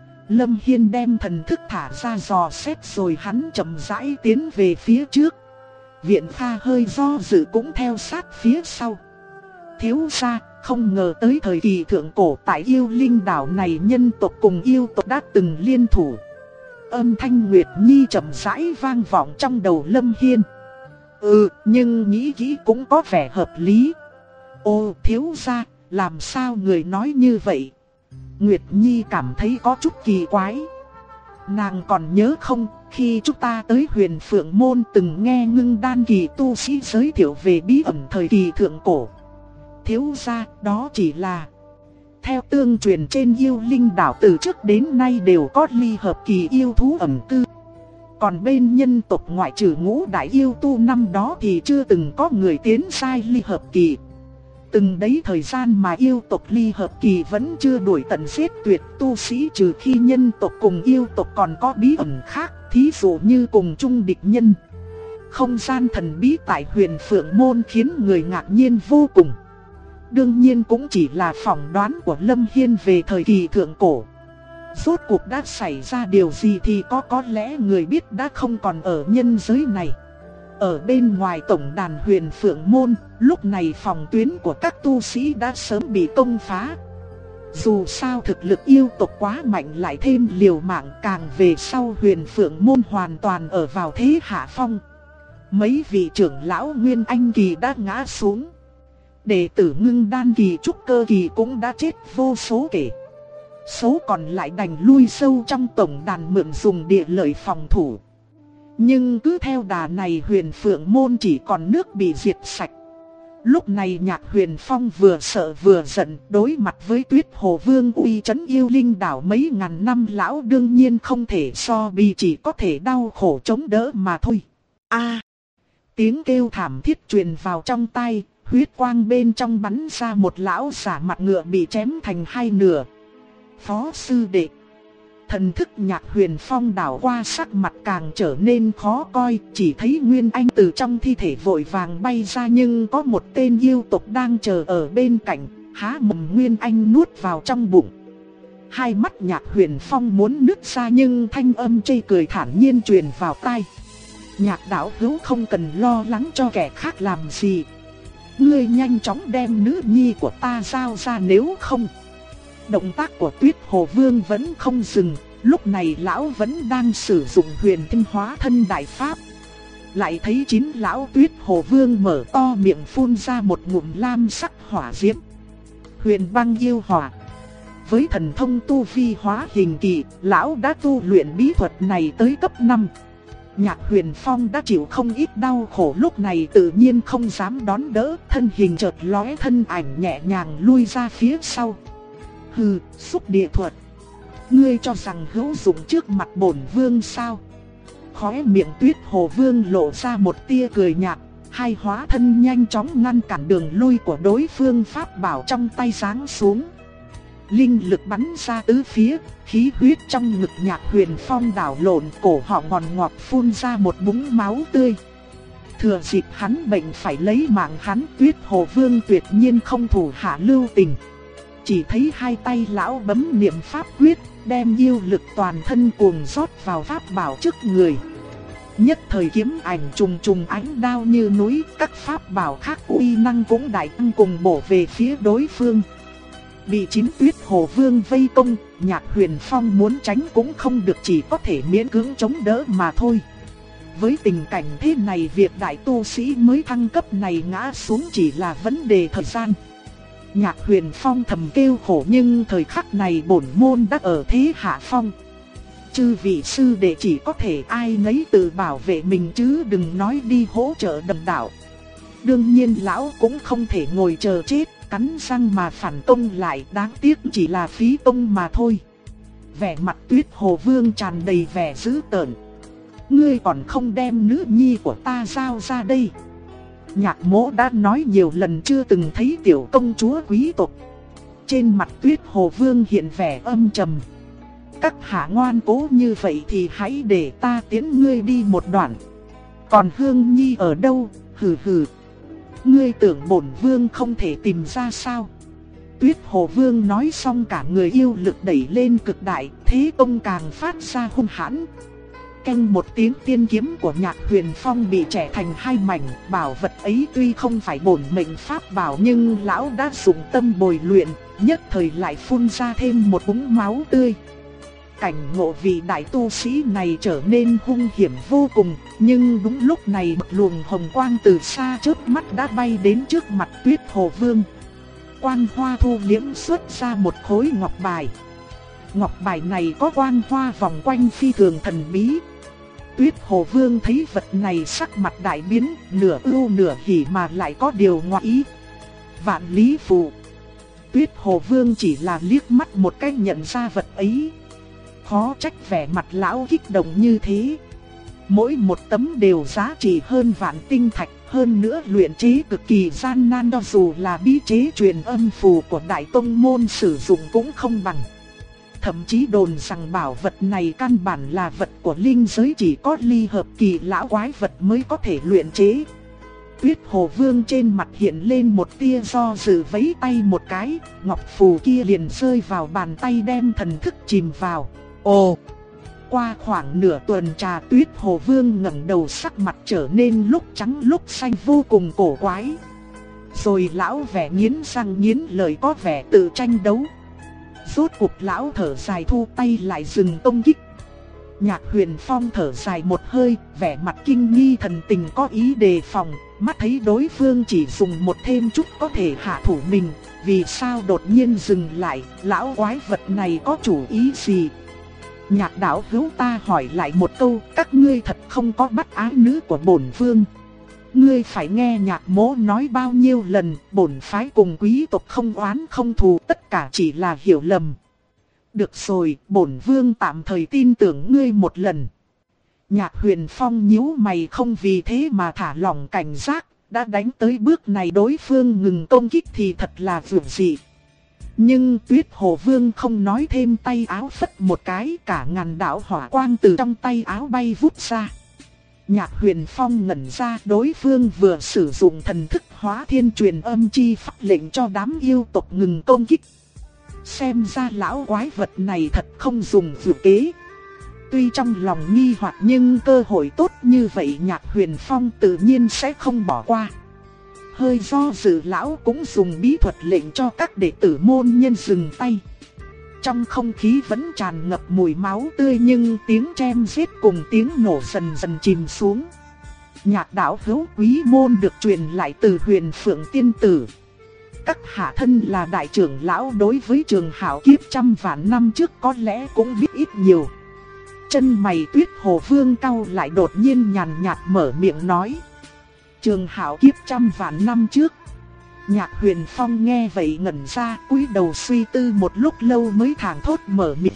Lâm Hiên đem thần thức thả ra dò xét rồi hắn chậm rãi tiến về phía trước. Viện Kha hơi do dự cũng theo sát phía sau. Thiếu gia, không ngờ tới thời kỳ thượng cổ tại yêu linh đảo này nhân tộc cùng yêu tộc đã từng liên thủ. Âm thanh Nguyệt Nhi chậm rãi vang vọng trong đầu Lâm Hiên. Nhưng nghĩ kỹ cũng có vẻ hợp lý. Ô thiếu gia, làm sao người nói như vậy? Nguyệt Nhi cảm thấy có chút kỳ quái. Nàng còn nhớ không, khi chúng ta tới Huyền Phượng Môn từng nghe Ngưng Đan kỳ tu sĩ giới thiệu về bí ẩn thời kỳ thượng cổ. Thiếu gia, đó chỉ là... Theo tương truyền trên yêu linh đảo từ trước đến nay đều có ly hợp kỳ yêu thú ẩn cư. Còn bên nhân tộc ngoại trừ Ngũ đại yêu tu năm đó thì chưa từng có người tiến sai ly hợp kỳ. Từng đấy thời gian mà yêu tộc ly hợp kỳ vẫn chưa đuổi tận giết tuyệt tu sĩ, trừ khi nhân tộc cùng yêu tộc còn có bí ẩn khác, thí dụ như cùng chung địch nhân. Không gian thần bí tại Huyền Phượng Môn khiến người ngạc nhiên vô cùng. Đương nhiên cũng chỉ là phỏng đoán của Lâm Hiên về thời kỳ thượng cổ. Rốt cuộc đã xảy ra điều gì thì có lẽ người biết đã không còn ở nhân giới này. Ở bên ngoài tổng đàn Huyền Phượng Môn, lúc này phòng tuyến của các tu sĩ đã sớm bị công phá. Dù sao thực lực yêu tộc quá mạnh lại thêm liều mạng, càng về sau Huyền Phượng Môn hoàn toàn ở vào thế hạ phong. Mấy vị trưởng lão Nguyên Anh kỳ đã ngã xuống. Đệ tử Ngưng Đan kỳ, Trúc Cơ kỳ cũng đã chết vô số kể. Số còn lại đành lui sâu trong tổng đàn mượn dùng địa lợi phòng thủ. Nhưng cứ theo đà này Huyền Phượng Môn chỉ còn nước bị diệt sạch. Lúc này Nhạc Huyền Phong vừa sợ vừa giận, đối mặt với Tuyết Hồ Vương uy trấn yêu linh đảo mấy ngàn năm lão đương nhiên không thể so bì, chỉ có thể đau khổ chống đỡ mà thôi. Tiếng kêu thảm thiết truyền vào trong tai, huyết quang bên trong bắn ra một lão giả mặt ngựa bị chém thành hai nửa. Phó sư đệ. Thần thức Nhạc Huyền Phong đảo qua, sắc mặt càng trở nên khó coi, chỉ thấy Nguyên Anh từ trong thi thể vội vàng bay ra, nhưng có một tên yêu tộc đang chờ ở bên cạnh, há mồm Nguyên Anh nuốt vào trong bụng. Hai mắt Nhạc Huyền Phong muốn nứt ra nhưng thanh âm chê cười thản nhiên truyền vào tai. Nhạc đạo hữu không cần lo lắng cho kẻ khác làm gì. Ngươi nhanh chóng đem nữ nhi của ta giao ra, nếu không... Động tác của Tuyết Hồ Vương vẫn không dừng, lúc này lão vẫn đang sử dụng Huyền Tinh Hóa Thân đại pháp. Lại thấy 9 lão Tuyết Hồ Vương mở to miệng phun ra một ngụm lam sắc hỏa diễm. Huyền Băng Yêu Hỏa. Với thần thông tu vi hóa hình kỳ, lão đã tu luyện bí thuật này tới cấp 5. Nhạc Huyền Phong đã chịu không ít đau khổ, lúc này tự nhiên không dám đón đỡ, thân hình chợt lóe, thân ảnh nhẹ nhàng lui ra phía sau. Hừ, xúc địa thuật. Ngươi cho rằng hữu dụng trước mặt bổn vương sao? Khóe miệng Tuyết Hồ Vương lộ ra một tia cười nhạt, hai hóa thân nhanh chóng ngăn cản đường lui của đối phương, pháp bảo trong tay giáng xuống. Linh lực bắn ra tứ phía, khí huyết trong ngực Nhạc Huyền Phong đảo lộn, cổ họng ngòn ngọt phun ra một búng máu tươi. Thừa dịp hắn bệnh phải lấy mạng hắn, Tuyết Hồ Vương tuyệt nhiên không thủ hạ lưu tình. Chỉ thấy hai tay lão bấm niệm pháp quyết, đem yêu lực toàn thân cuồng rót vào pháp bảo trước người. Nhất thời kiếm ảnh trùng trùng, ánh đao như núi, các pháp bảo khác uy năng cũng đại tăng cùng bổ về phía đối phương. Bị 9 Tuyết Hồ Vương vây công, Nhạc Huyền Phong muốn tránh cũng không được, chỉ có thể miễn cưỡng chống đỡ mà thôi. Với tình cảnh thế này, việc đại tu sĩ mới thăng cấp này ngã xuống chỉ là vấn đề thời gian. Nhạc Huyền Phong thầm kêu khổ, nhưng thời khắc này bổn môn đã ở thế hạ phong. Chư vị sư đệ chỉ có thể ai nấy tự bảo vệ mình, chứ đừng nói đi hỗ trợ đồng đạo. Đương nhiên lão cũng không thể ngồi chờ chết, cắn răng mà phản công lại, đáng tiếc chỉ là phí công mà thôi. Vẻ mặt Tuyết Hồ Vương tràn đầy vẻ dữ tợn. Ngươi còn không đem nữ nhi của ta giao ra đây. Nhạc mỗ đã nói nhiều lần chưa từng thấy tiểu công chúa quý tộc. Trên mặt Tuyết Hồ Vương hiện vẻ âm trầm. Các hạ ngoan cố như vậy thì hãy để ta tiễn ngươi đi một đoạn. Còn Hương Nhi ở đâu? Hừ hừ. Ngươi tưởng bổn vương không thể tìm ra sao? Tuyết Hồ Vương nói xong cả người yêu lực đẩy lên cực đại, thế công càng phát ra hung hãn. Canh một tiếng, tiên kiếm của Nhạc Huyền Phong bị chẻ thành hai mảnh. Bảo vật ấy tuy không phải bổn mệnh pháp bảo, nhưng lão đã dùng tâm bồi luyện, nhất thời lại phun ra thêm một búng máu tươi. Cảnh ngộ vị đại tu sĩ này trở nên hung hiểm vô cùng, nhưng đúng lúc này một luồng hồng quang từ xa chớp mắt đã bay đến trước mặt Tuyết Hồ Vương. quang hoa thu liễm xuất ra một khối ngọc bài. Ngọc bài này có quang hoa vòng quanh phi thường thần bí. Tuyết Hồ Vương thấy vật này sắc mặt đại biến, nửa ưu nửa hỉ mà lại có điều ngoại ý. Vạn Lý Phù. Tuyết Hồ Vương chỉ là liếc mắt một cái nhận ra vật ấy. Khó trách vẻ mặt lão kích động như thế. Mỗi một tấm đều giá trị hơn vạn tinh thạch, hơn nữa luyện chế cực kỳ gian nan, cho dù là bí chế truyền âm phù của Đại Tông Môn sử dụng cũng không bằng. Thậm chí đồn rằng bảo vật này căn bản là vật của linh giới, chỉ có ly hợp kỳ lão quái vật mới có thể luyện chế. Tuyết Hồ Vương trên mặt hiện lên một tia do dự, vẫy tay một cái, ngọc phù kia liền rơi vào bàn tay đem thần thức chìm vào. Ồ! Qua khoảng nửa tuần trà, Tuyết Hồ Vương ngẩng đầu, sắc mặt trở nên lúc trắng lúc xanh vô cùng cổ quái. Rồi lão vẻ nghiến răng nghiến lợi, có vẻ tự tranh đấu. Rốt cuộc lão thở dài thu tay lại dừng công kích. Nhạc Huyền Phong thở dài một hơi, vẻ mặt kinh nghi thần tình, có ý đề phòng. Mắt thấy đối phương chỉ dùng một thêm chút có thể hạ thủ mình, vì sao đột nhiên dừng lại, lão quái vật này có chủ ý gì? Nhạc đạo hữu, ta hỏi lại một câu, các ngươi thật không có bắt ái nữ của bổn vương? Ngươi phải nghe Nhạc mỗ nói bao nhiêu lần, bổn phái cùng quý tộc không oán không thù, tất cả chỉ là hiểu lầm. Được rồi, bổn vương tạm thời tin tưởng ngươi một lần. Nhạc Huyền Phong nhíu mày, không vì thế mà thả lỏng cảnh giác, đã đánh tới bước này đối phương ngừng công kích thì thật là vượt dị. Nhưng Tuyết Hồ Vương không nói thêm, tay áo phất một cái, cả ngàn đạo hỏa quang từ trong tay áo bay vút ra. Nhạc Huyền Phong ngẩn ra, đối phương vừa sử dụng thần thức hóa thiên truyền âm chi phát lệnh cho đám yêu tộc ngừng công kích. Xem ra lão quái vật này thật không dùng dự kế. Tuy trong lòng nghi hoặc nhưng cơ hội tốt như vậy Nhạc Huyền Phong tự nhiên sẽ không bỏ qua. Hơi do dự, lão cũng dùng bí thuật lệnh cho các đệ tử môn nhân dừng tay. Trong không khí vẫn tràn ngập mùi máu tươi, nhưng tiếng chém giết cùng tiếng nổ dần dần chìm xuống. Nhạc đạo hữu, quý môn được truyền lại từ Huyền Phượng tiên tử. Các hạ thân là đại trưởng lão, đối với trường hảo kiếp trăm vạn năm trước có lẽ cũng biết ít nhiều. Chân mày Tuyết Hồ Vương cau lại, đột nhiên nhàn nhạt mở miệng nói. Trường hảo kiếp trăm vạn năm trước. Nhạc Huyền Phong nghe vậy ngẩn ra, cúi đầu suy tư một lúc lâu mới thảng thốt mở miệng.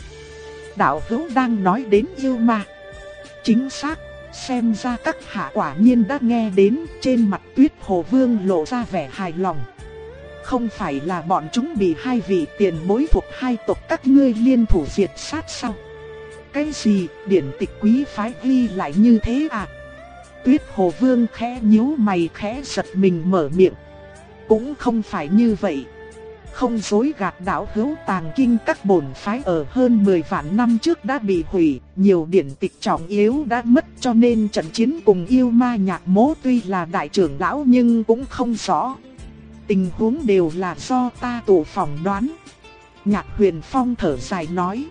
Đạo hữu đang nói đến yêu ma? Chính xác, xem ra các hạ quả nhiên đã nghe đến. Trên mặt Tuyết Hồ Vương lộ ra vẻ hài lòng. Không phải là bọn chúng bị hai vị tiền bối thuộc hai tộc các ngươi liên thủ diệt sát sao? Cái gì, điển tịch quý phái ghi lại như thế à? Tuyết Hồ Vương khẽ nhíu mày, khẽ giật mình mở miệng. Cũng không phải như vậy. Không dối gạt đạo hữu, tàng kinh các bổn phái ở hơn 10 vạn năm trước đã bị hủy, nhiều điển tịch trọng yếu đã mất, cho nên trận chiến cùng yêu ma Nhạc mỗ tuy là đại trưởng lão nhưng cũng không rõ. Tình huống đều là do ta tự phỏng đoán. Nhạc Huyền Phong thở dài nói.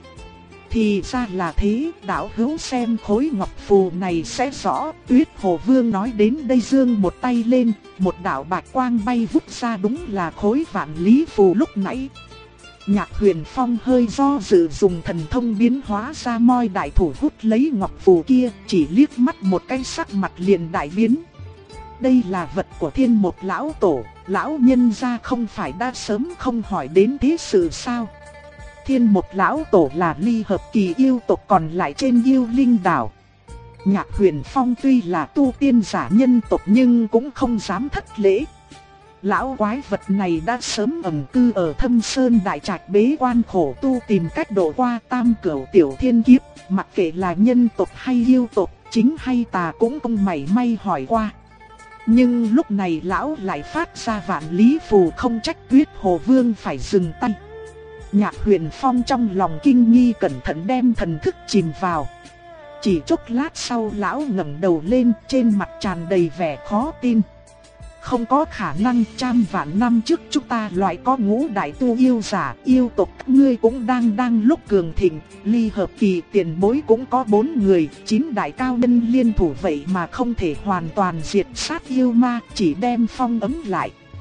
Thì ra là thế, đạo hữu xem khối ngọc phù này sẽ rõ. Tuyết Hồ Vương nói đến đây giương một tay lên, một đạo bạch quang bay vút ra, đúng là khối Vạn Lý Phù lúc nãy. Nhạc Huyền Phong hơi do dự, dùng thần thông biến hóa ra moi đại thủ hút lấy ngọc phù kia, chỉ liếc mắt một cái sắc mặt liền đại biến. Đây là vật của Thiên Một lão tổ, lão nhân gia không phải đã sớm không hỏi đến thế sự sao? Thiên Một lão tổ là ly hợp kỳ yêu tộc còn lại trên yêu linh đảo. Nhạc Huyền Phong tuy là tu tiên giả nhân tộc nhưng cũng không dám thất lễ. Lão quái vật này đã sớm ẩn cư ở Thâm Sơn đại trạch bế quan khổ tu, tìm cách độ qua tam cửu tiểu thiên kiếp. Mặc kệ là nhân tộc hay yêu tộc, chính hay tà cũng không mảy may hỏi qua. Nhưng lúc này lão lại phát ra Vạn Lý Phù, không trách Tuyết Hồ Vương phải dừng tay. Nhạc Huyền Phong trong lòng kinh nghi, cẩn thận đem thần thức chìm vào. Chỉ chốc lát sau lão ngẩng đầu lên, trên mặt tràn đầy vẻ khó tin. Không có khả năng, trăm vạn năm trước chúng ta loại có ngũ đại tu yêu giả, yêu tộc các ngươi cũng đang lúc cường thịnh, ly hợp kỳ tiền bối cũng có 4 người, 9 đại cao nhân liên thủ, vậy mà không thể hoàn toàn diệt sát yêu ma, chỉ đem phong ấm lại.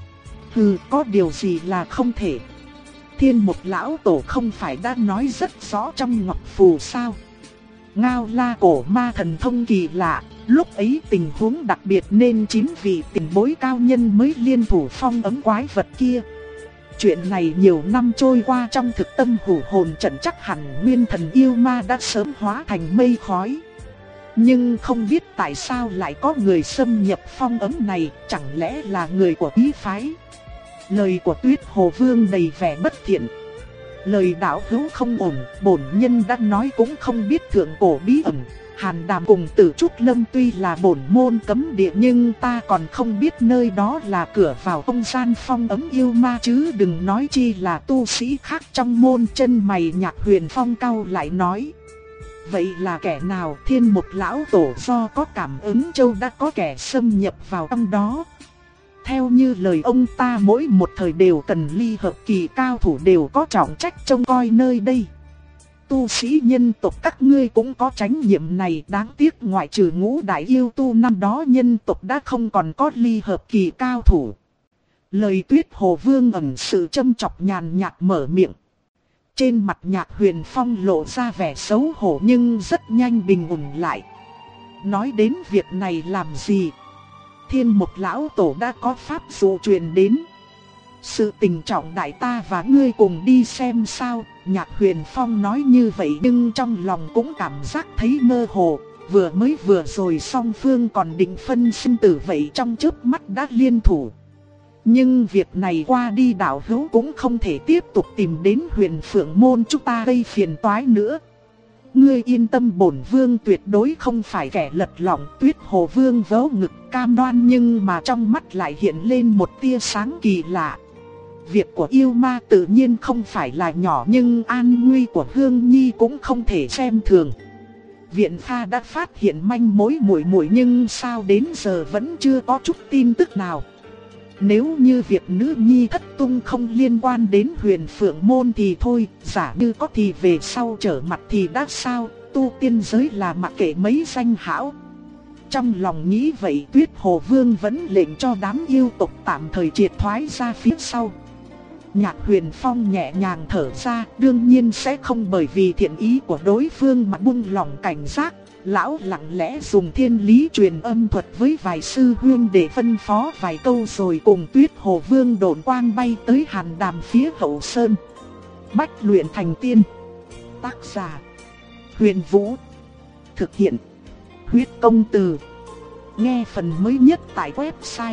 Hừ, có điều gì là không thể? Thiên Mục lão tổ không phải đã nói rất rõ trong ngọc phù sao? Ngao La cổ ma thần thông kỳ lạ, lúc ấy tình huống đặc biệt nên 9 vị tiền bối cao nhân mới liên thủ phong ấn quái vật kia. Chuyện này nhiều năm trôi qua, trong thực tâm hủ hồn trận chắc hẳn nguyên thần yêu ma đã sớm hóa thành mây khói. Nhưng không biết tại sao lại có người xâm nhập phong ấn này, chẳng lẽ là người của Ý phái? Lời của Tuyết Hồ Vương đầy vẻ bất thiện. Lời đạo hữu không ổn, bổn nhân đã nói cũng không biết thượng cổ bí ẩn. Hàn Đàm cùng Tử Trúc Lâm tuy là bổn môn cấm địa, nhưng ta còn không biết nơi đó là cửa vào không gian phong ấn yêu ma chứ đừng nói chi là tu sĩ khác trong môn. Chân mày Nhạc Huyền Phong cau lại nói: vậy là kẻ nào? Thiên Mục lão tổ do có cảm ứng châu đã có kẻ xâm nhập vào trong đó. Theo như lời ông ta, mỗi một thời đều cần ly hợp kỳ cao thủ đều có trọng trách trông coi nơi đây. Tu sĩ nhân tộc các ngươi cũng có trách nhiệm này, đáng tiếc ngoại trừ Ngũ đại yêu tu năm đó nhân tộc đã không còn có ly hợp kỳ cao thủ. Lời Tuyết Hồ Vương ẩn sự châm chọc nhàn nhạt mở miệng. Trên mặt Nhạc Huyền Phong lộ ra vẻ xấu hổ nhưng rất nhanh bình ổn lại. Nói đến việc này làm gì? Thiên Mục lão tổ đã có pháp dụ truyền đến. Sự tình trọng đại, ta và ngươi cùng đi xem sao. Nhạc Huyền Phong nói như vậy nhưng trong lòng cũng cảm giác thấy mơ hồ. Vừa rồi song phương còn định phân sinh tử, vậy trong chớp mắt đã liên thủ. Nhưng việc này qua đi, đạo hữu cũng không thể tiếp tục tìm đến Huyền Phượng môn chúng ta gây phiền toái nữa. Ngươi yên tâm, bổn vương tuyệt đối không phải kẻ lật lọng. Tuyết Hồ Vương vớ ngực cam đoan, nhưng mà trong mắt lại hiện lên một tia sáng kỳ lạ. Việc của yêu ma tự nhiên không phải là nhỏ, nhưng an nguy của Hương Nhi cũng không thể xem thường. Viện Pha đã phát hiện manh mối muội nhưng sao đến giờ vẫn chưa có chút tin tức nào. Nếu như việc nữ nhi thất tung không liên quan đến Huyền Phượng môn thì thôi, giả như có thì về sau trở mặt thì đã sao, tu tiên giới là mặc kệ mấy danh hảo. Trong lòng nghĩ vậy, Tuyết Hồ Vương vẫn lệnh cho đám yêu tộc tạm thời triệt thoái ra phía sau. Nhạc Huyền Phong nhẹ nhàng thở ra, đương nhiên sẽ không bởi vì thiện ý của đối phương mà buông lỏng cảnh giác. Lão lặng lẽ dùng thiên lý truyền âm thuật với vài sư huynh để phân phó vài câu rồi cùng Tuyết Hồ Vương độn quang bay tới Hàn Đàm phía hậu sơn. Bách luyện thành tiên. Tác giả: Huyền Vũ. Thực hiện: Huyết Công Từ. Nghe phần mới nhất tại website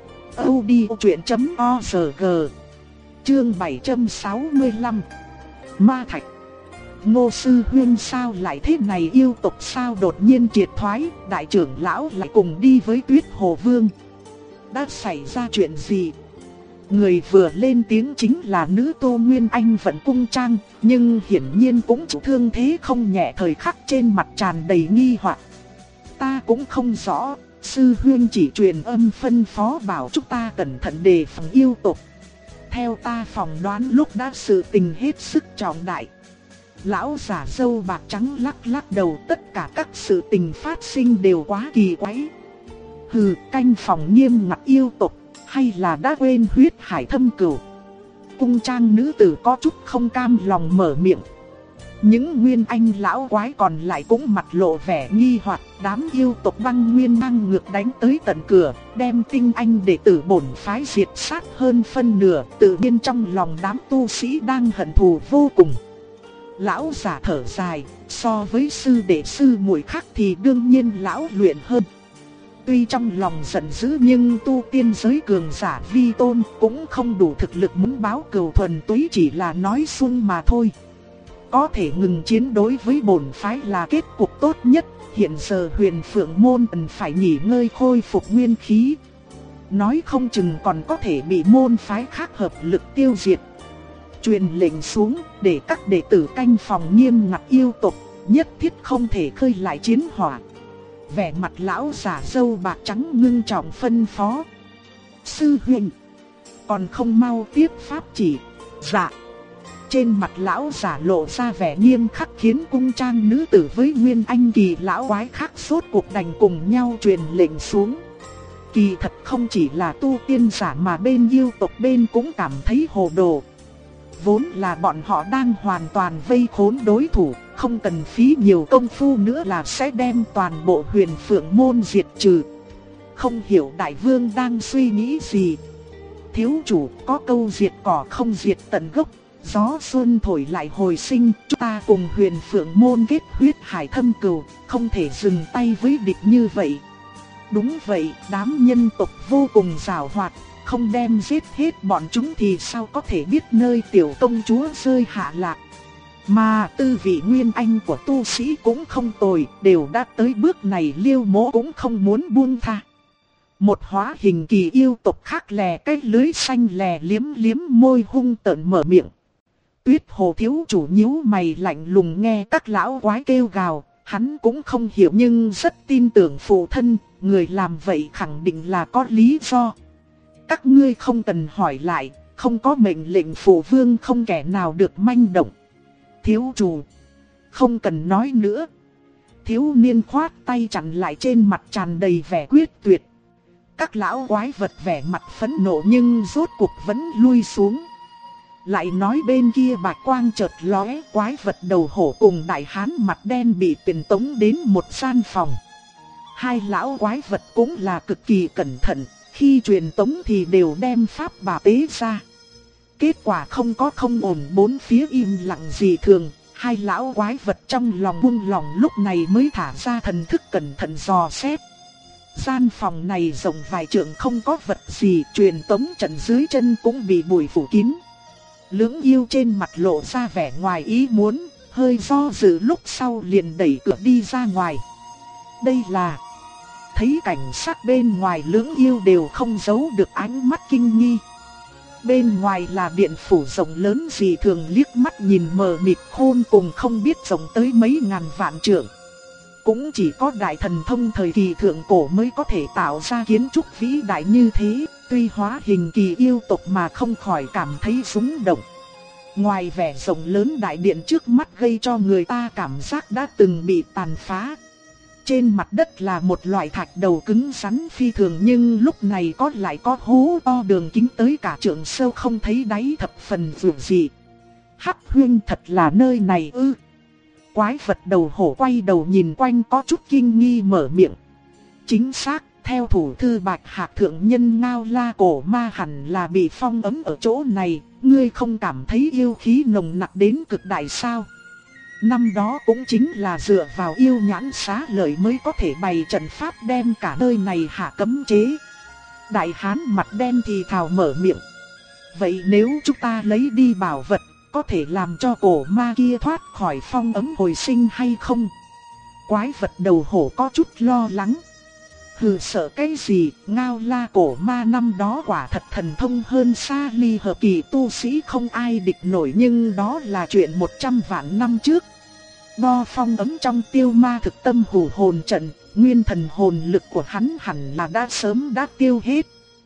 audiochuyện.org. Chương 765. Ma Thạch. Ngô sư huynh sao lại thế này? Yêu tộc sao đột nhiên triệt thoái? Đại trưởng lão lại cùng đi với Tuyết Hồ Vương. Đã xảy ra chuyện gì? Người vừa lên tiếng chính là nữ Tô Nguyên Anh Vận Cung Trang, nhưng hiển nhiên cũng chịu thương thế không nhẹ. Thời khắc trên mặt tràn đầy nghi hoặc. Ta cũng không rõ, sư huynh chỉ truyền âm phân phó bảo chúng ta cẩn thận đề phòng yêu tộc. Theo ta phỏng đoán lúc đã sự tình hết sức trọng đại. Lão giả râu bạc trắng lắc lắc đầu, tất cả các sự tình phát sinh đều quá kỳ quái. Hừ, canh phòng nghiêm ngặt yêu tộc, hay là đã quên huyết hải thâm cửu? Cung Trang nữ tử có chút không cam lòng mở miệng. Những nguyên anh lão quái còn lại cũng mặt lộ vẻ nghi hoặc. Đám yêu tộc Băng Nguyên mang ngược đánh tới tận cửa, đem tinh anh đệ tử bổn phái diệt sát hơn phân nửa. Tự nhiên trong lòng đám tu sĩ đang hận thù vô cùng. Lão giả thở dài, so với sư đệ sư muội khác thì đương nhiên lão luyện hơn. Tuy trong lòng giận dữ nhưng tu tiên giới cường giả vi tôn cũng không đủ thực lực muốn báo cừu, thuần túy chỉ là nói suông mà thôi. Có thể ngừng chiến đối với bổn phái là kết cục tốt nhất. Hiện giờ Huyền Phượng môn cần phải nghỉ ngơi khôi phục nguyên khí. Nói không chừng còn có thể bị môn phái khác hợp lực tiêu diệt. Truyền lệnh xuống để các đệ tử canh phòng nghiêm ngặt yêu tộc, nhất thiết không thể khơi lại chiến hỏa. Vẻ mặt lão giả râu bạc trắng ngưng trọng phân phó. Sư huynh, còn không mau tiếp pháp chỉ? Dạ. Trên mặt lão giả lộ ra vẻ nghiêm khắc, khiến Cung Trang nữ tử với nguyên anh kỳ lão quái khác sốt cuộc đành cùng nhau truyền lệnh xuống. Kỳ thật không chỉ là tu tiên giả mà bên yêu tộc bên cũng cảm thấy hồ đồ. Vốn là bọn họ đang hoàn toàn vây khốn đối thủ, không cần phí nhiều công phu nữa là sẽ đem toàn bộ Huyền Phượng môn diệt trừ. Không hiểu đại vương đang suy nghĩ gì. Thiếu chủ, có câu diệt cỏ không diệt tận gốc, gió xuân thổi lại hồi sinh, chúng ta cùng Huyền Phượng môn kết huyết hải thâm cừu, không thể dừng tay với địch như vậy. Đúng vậy, đám nhân tộc vô cùng giàu hoạt, không đem giết hết bọn chúng thì sao có thể biết nơi tiểu công chúa rơi hạ lạc. Mà tư vị nguyên anh của tu sĩ cũng không tồi, đều đã tới bước này Liêu Mỗ cũng không muốn buông tha. Một hóa hình kỳ yêu tộc khác lè cái lưới xanh lè liếm liếm môi hung tợn mở miệng. Tuyết Hồ thiếu chủ nhíu mày lạnh lùng nghe các lão quái kêu gào, hắn cũng không hiểu nhưng rất tin tưởng phụ thân, người làm vậy khẳng định là có lý do. Các ngươi không cần hỏi lại, không có mệnh lệnh phụ vương không kẻ nào được manh động. Thiếu chủ, không cần nói nữa. Thiếu niên khoát tay chặn lại, trên mặt tràn đầy vẻ quyết tuyệt. Các lão quái vật vẻ mặt phẫn nộ nhưng rốt cuộc vẫn lui xuống. Lại nói bên kia bạch quang chợt lóe, quái vật đầu hổ cùng đại hán mặt đen bị truyền tống đến một gian phòng. Hai lão quái vật cũng là cực kỳ cẩn thận, khi truyền tống thì đều đem pháp bảo tế ra. Kết quả không có không ổn, bốn phía im lặng dị thường, hai lão quái vật trong lòng buông lòng lúc này mới thả ra thần thức cẩn thận dò xét. Gian phòng này rộng vài trượng, không có vật gì, truyền tống trận dưới chân cũng bị bụi phủ kín. Lưỡng yêu trên mặt lộ ra vẻ ngoài ý muốn, hơi do dự lúc sau liền đẩy cửa đi ra ngoài. Đây là... Thấy cảnh sắc bên ngoài, lưỡng yêu đều không giấu được ánh mắt kinh nghi. Bên ngoài là điện phủ rộng lớn dị thường, liếc mắt nhìn mờ mịt khôn cùng không biết rộng tới mấy ngàn vạn trượng. Cũng chỉ có đại thần thông thời kỳ thượng cổ mới có thể tạo ra kiến trúc vĩ đại như thế, tuy hóa hình kỳ yêu tộc mà không khỏi cảm thấy rung động. Ngoài vẻ rộng lớn, đại điện trước mắt gây cho người ta cảm giác đã từng bị tàn phá. Trên mặt đất là một loại thạch đầu cứng rắn phi thường, nhưng lúc này lại có hố to đường kính tới cả trượng sâu không thấy đáy, thập phần dữ dị. Hắc huynh, thật là nơi này ư? Quái vật đầu hổ quay đầu nhìn quanh có chút kinh nghi mở miệng. Chính xác, theo thủ thư Bạch Hạc thượng nhân Ngao La cổ ma hẳn là bị phong ấn ở chỗ này, ngươi không cảm thấy yêu khí nồng nặc đến cực đại sao? Năm đó cũng chính là dựa vào yêu nhãn xá lợi mới có thể bày trận pháp đem cả nơi này hạ cấm chế. Đại hán mặt đen thì thào mở miệng. Vậy nếu chúng ta lấy đi bảo vật, có thể làm cho cổ ma kia thoát khỏi phong ấn hồi sinh hay không? Quái vật đầu hổ có chút lo lắng. Hừ, sợ cái gì, Ngao La cổ ma năm đó quả thật thần thông hơn xa ly hợp kỳ tu sĩ không ai địch nổi, nhưng đó là chuyện 100 vạn năm trước. Đo phong ấn trong tiêu ma thực tâm hủ hồn trận, nguyên thần hồn lực của hắn hẳn là đã sớm tiêu hết.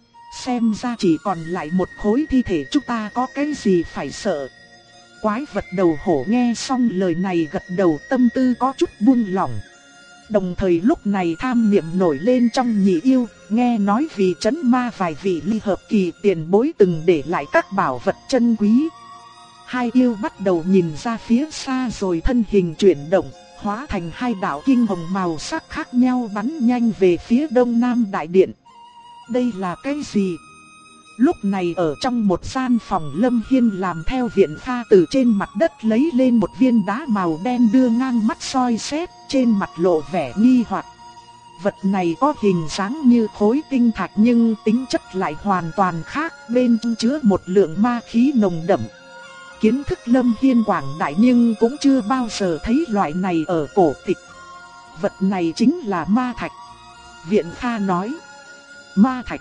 Xem ra chỉ còn lại một khối thi thể, chúng ta có cái gì phải sợ? Quái vật đầu hổ nghe xong lời này gật đầu, tâm tư có chút buông lỏng. Đồng thời lúc này tham niệm nổi lên trong nhị yêu, nghe nói vì trấn ma vài vị ly hợp kỳ tiền bối từng để lại các bảo vật chân quý. Hai yêu bắt đầu nhìn ra phía xa rồi thân hình chuyển động, hóa thành hai đạo kinh hồng màu sắc khác nhau bắn nhanh về phía đông nam đại điện. Đây là cái gì? Lúc này ở trong một gian phòng, Lâm Hiên làm theo viện pha từ trên mặt đất lấy lên một viên đá màu đen đưa ngang mắt soi xét, trên mặt lộ vẻ nghi hoặc. Vật này có hình dáng như khối tinh thạch nhưng tính chất lại hoàn toàn khác, bên trong chứa một lượng ma khí nồng đậm. Kiến thức Lâm Hiên quảng đại nhưng cũng chưa bao giờ thấy loại này ở cổ tịch. Vật này chính là ma thạch. Viện pha nói. Ma thạch.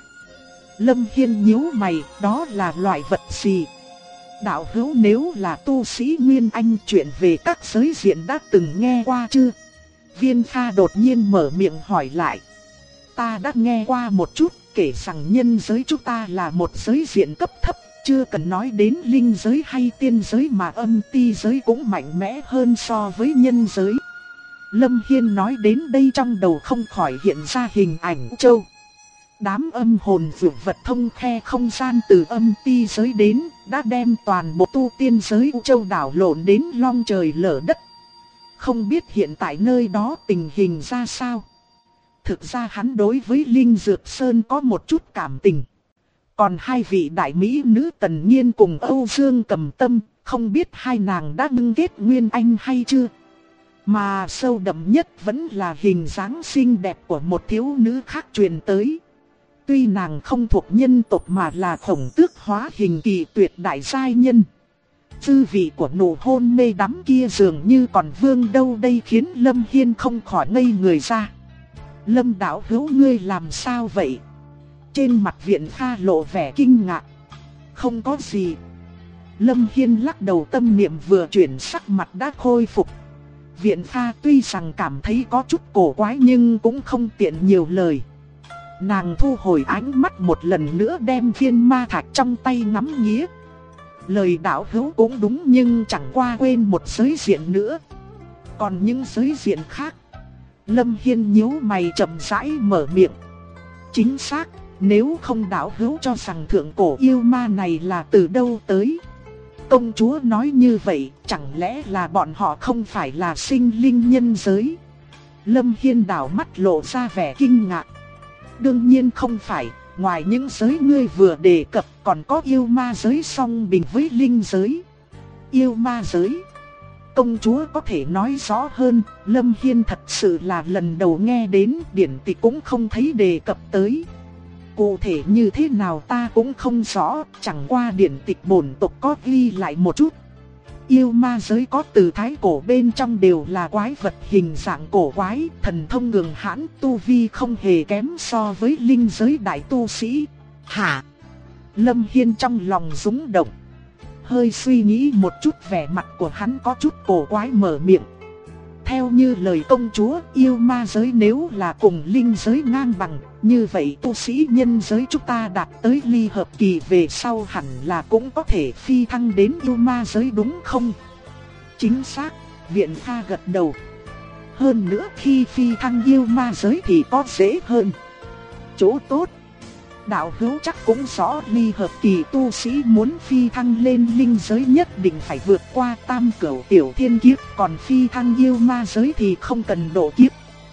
Lâm Hiên nhíu mày, đó là loại vật gì? Đạo hữu nếu là tu sĩ Nguyên Anh, chuyện về các giới diện đã từng nghe qua chưa? Viên Kha đột nhiên mở miệng hỏi lại. Ta đã nghe qua một chút, kể rằng nhân giới chúng ta là một giới diện cấp thấp, chưa cần nói đến linh giới hay tiên giới mà âm ti giới cũng mạnh mẽ hơn so với nhân giới. Lâm Hiên nói đến đây trong đầu không khỏi hiện ra hình ảnh Châu. Đám âm hồn vượt vật thông khe không gian từ âm ti giới đến, đã đem toàn bộ tu tiên giới U Châu đảo lộn đến long trời lở đất. Không biết hiện tại nơi đó tình hình ra sao. Thực ra hắn đối với Linh Dược Sơn có một chút cảm tình. Còn hai vị đại mỹ nữ Tần Nhiên cùng Âu Dương Cầm Tâm, không biết hai nàng đã ngưng kết nguyên anh hay chưa. Mà sâu đậm nhất vẫn là hình dáng xinh đẹp của một thiếu nữ khác truyền tới. Tuy nàng không thuộc nhân tộc mà là khổng tước hóa hình kỳ tuyệt đại giai nhân. Dư vị của nụ hôn mê đắm kia dường như còn vương đâu đây khiến Lâm Hiên không khỏi ngây người ra. Lâm đạo hữu ngươi làm sao vậy? Trên mặt Viện Kha lộ vẻ kinh ngạc. Không có gì. Lâm Hiên lắc đầu, tâm niệm vừa chuyển sắc mặt đã khôi phục. Viện Kha tuy rằng cảm thấy có chút cổ quái nhưng cũng không tiện nhiều lời. Nàng thu hồi ánh mắt một lần nữa đem viên ma thạch trong tay ngắm nghía. Lời đạo hữu cũng đúng nhưng chẳng qua quên một giới diện nữa. Còn những giới diện khác. Lâm Hiên nhíu mày chậm rãi mở miệng. Chính xác, nếu không đạo hữu cho rằng thượng cổ yêu ma này là từ đâu tới. Công chúa nói như vậy, chẳng lẽ là bọn họ không phải là sinh linh nhân giới? Lâm Hiên đảo mắt lộ ra vẻ kinh ngạc. Đương nhiên không phải, ngoài những giới ngươi vừa đề cập còn có yêu ma giới song bình với linh giới. Yêu ma giới? Công chúa có thể nói rõ hơn, Lâm Hiên thật sự là lần đầu nghe đến, điển tịch cũng không thấy đề cập tới. Cụ thể như thế nào ta cũng không rõ, chẳng qua điển tịch bổn tộc có ghi lại một chút. Yêu ma giới có từ thái cổ bên trong đều là quái vật hình dạng cổ quái, thần thông cường hãn, tu vi không hề kém so với linh giới đại tu sĩ. Hả? Lâm Hiên trong lòng rung động. Hơi suy nghĩ một chút, vẻ mặt của hắn có chút cổ quái mở miệng. Theo như lời công chúa, yêu ma giới nếu là cùng linh giới ngang bằng, như vậy tu sĩ nhân giới chúng ta đạt tới ly hợp kỳ về sau hẳn là cũng có thể phi thăng đến yêu ma giới đúng không? Chính xác, Viện Kha gật đầu. Hơn nữa khi phi thăng yêu ma giới thì có dễ hơn. Chỗ tốt. Đạo hữu chắc cũng rõ ly hợp kỳ tu sĩ muốn phi thăng lên linh giới nhất định phải vượt qua tam cửu tiểu thiên kiếp, còn phi thăng yêu ma giới thì không cần độ kiếp.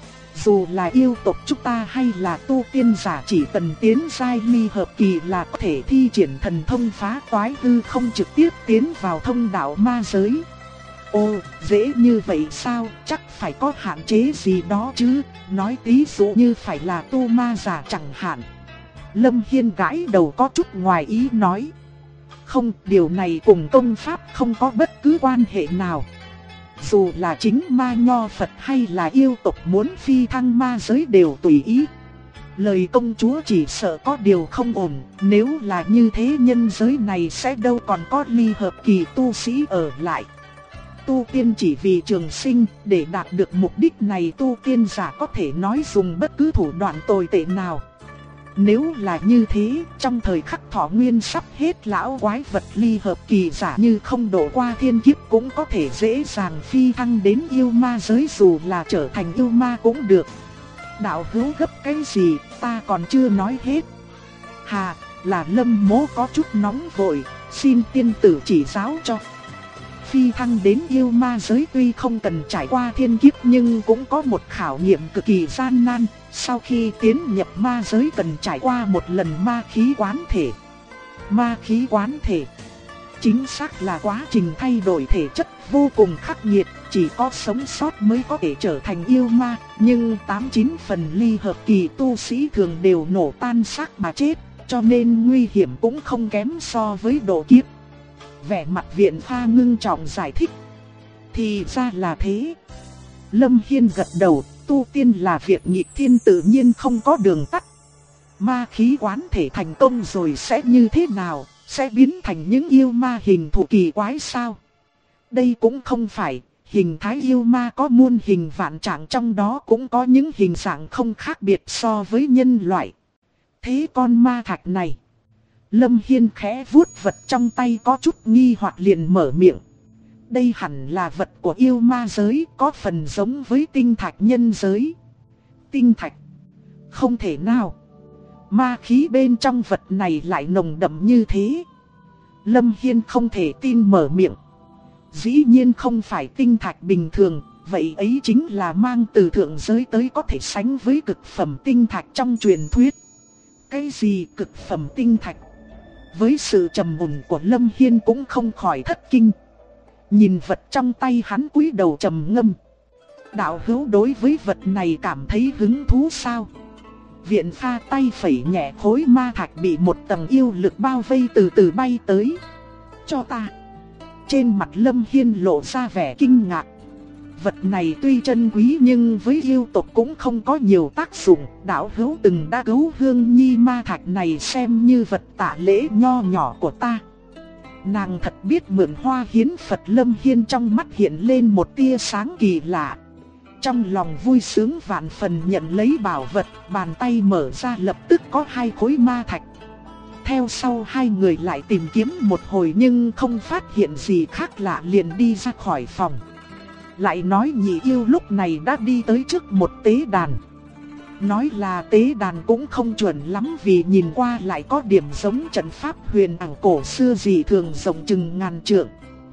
Dù là yêu tộc chúng ta hay là tu tiên giả chỉ cần tiến giai ly hợp kỳ là có thể thi triển thần thông phá toái hư không trực tiếp tiến vào thông đạo ma giới. Ồ, dễ như vậy sao, chắc phải có hạn chế gì đó chứ, nói tí dụ như phải là tu ma giả chẳng hạn. Lâm Hiên gãi đầu có chút ngoài ý nói. Không, điều này cùng công pháp không có bất cứ quan hệ nào. Dù là chính ma nho Phật hay là yêu tộc muốn phi thăng ma giới đều tùy ý. Lời công chúa chỉ sợ có điều không ổn, nếu là như thế nhân giới này sẽ đâu còn có ly hợp kỳ tu sĩ ở lại. Tu tiên chỉ vì trường sinh, để đạt được mục đích này tu tiên giả có thể nói dùng bất cứ thủ đoạn tồi tệ nào. Nếu là như thế, trong thời khắc thọ nguyên sắp hết, lão quái vật ly hợp kỳ giả như không độ qua thiên kiếp cũng có thể dễ dàng phi thăng đến yêu ma giới, dù là trở thành yêu ma cũng được. Đạo hữu gấp cái gì, ta còn chưa nói hết. Hà, là Lâm Mỗ có chút nóng vội, xin tiên tử chỉ giáo cho. Phi thăng đến yêu ma giới tuy không cần trải qua thiên kiếp nhưng cũng có một khảo nghiệm cực kỳ gian nan. Sau khi tiến nhập ma giới cần trải qua một lần ma khí quán thể. Ma khí quán thể chính xác là quá trình thay đổi thể chất vô cùng khắc nghiệt, chỉ có sống sót mới có thể trở thành yêu ma. Nhưng 89 phần ly hợp kỳ tu sĩ thường đều nổ tan xác mà chết, cho nên nguy hiểm cũng không kém so với độ kiếp. Vẻ mặt Viện Kha ngưng trọng giải thích. Thì ra là thế. Lâm Hiên gật đầu, tu tiên là việc nghịch thiên tự nhiên không có đường tắt. Ma khí quán thể thành công rồi sẽ như thế nào, sẽ biến thành những yêu ma hình thù kỳ quái sao? Đây cũng không phải, hình thái yêu ma có muôn hình vạn trạng, trong đó cũng có những hình dạng không khác biệt so với nhân loại. Thế con ma thạch này? Lâm Hiên khẽ vuốt vật trong tay có chút nghi hoặc liền mở miệng. Đây hẳn là vật của yêu ma giới, có phần giống với tinh thạch nhân giới. Tinh thạch? Không thể nào. Ma khí bên trong vật này lại nồng đậm như thế. Lâm Hiên không thể tin mở miệng. Dĩ nhiên không phải tinh thạch bình thường, vậy ấy chính là mang từ thượng giới tới có thể sánh với cực phẩm tinh thạch trong truyền thuyết. Cái gì cực phẩm tinh thạch? Với sự trầm mùn của Lâm Hiên cũng không khỏi thất kinh. Nhìn vật trong tay hắn cúi đầu trầm ngâm. Đạo hữu đối với vật này cảm thấy hứng thú sao? Viện Pha tay phẩy nhẹ khối ma thạch bị một tầng yêu lực bao vây từ từ bay tới. Cho ta. Trên mặt Lâm Hiên lộ ra vẻ kinh ngạc. Vật này tuy chân quý nhưng với yêu tộc cũng không có nhiều tác dụng. Đạo hữu từng đã cứu Hương Nhi ma thạch này xem như vật tạ lễ nho nhỏ của ta. Nàng thật biết mượn hoa hiến Phật. Lâm Hiên trong mắt hiện lên một tia sáng kỳ lạ. Trong lòng vui sướng vạn phần nhận lấy bảo vật, bàn tay mở ra lập tức có 2 khối ma thạch. Theo sau hai người lại tìm kiếm một hồi nhưng không phát hiện gì khác lạ liền đi ra khỏi phòng. Lại nói nhị yêu lúc này đã đi tới trước một tế đàn. Nói là tế đàn cũng không chuẩn lắm vì nhìn qua lại có điểm giống trận pháp huyền ảo cổ xưa dị thường rộng chừng ngàn trượng.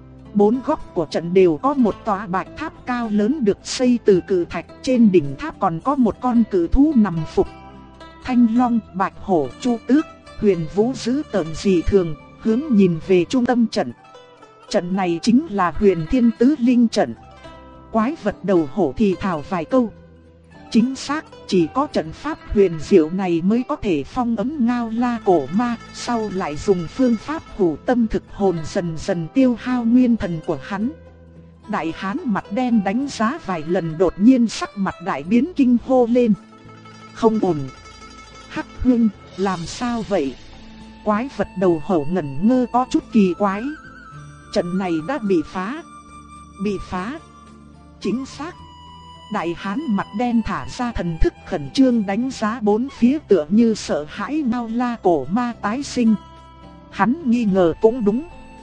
4 góc của trận đều có một tòa bạch tháp cao lớn được xây từ cự thạch. Trên đỉnh tháp còn có một con cự thú nằm phục. Thanh long, bạch hổ, chu tước, huyền vũ dữ tợn dị thường, hướng nhìn về trung tâm trận. Trận này chính là Huyền Thiên Tứ Linh trận. Quái vật đầu hổ thì thào vài câu. Chính xác, chỉ có trận pháp huyền diệu này mới có thể phong ấn Ngao La cổ ma, sau lại dùng phương pháp hủ tâm thực hồn dần dần tiêu hao nguyên thần của hắn. Đại hán mặt đen đánh giá vài lần đột nhiên sắc mặt đại biến kinh hô lên. Không ổn. Hắc Huynh, làm sao vậy? Quái vật đầu hổ ngẩn ngơ có chút kỳ quái. Trận này đã bị phá. Bị phá. Chính xác. Đại hán mặt đen thả ra thần thức khẩn trương đánh giá bốn phía tựa như sợ hãi Ngao La cổ ma tái sinh. Hắn nghi ngờ cũng đúng.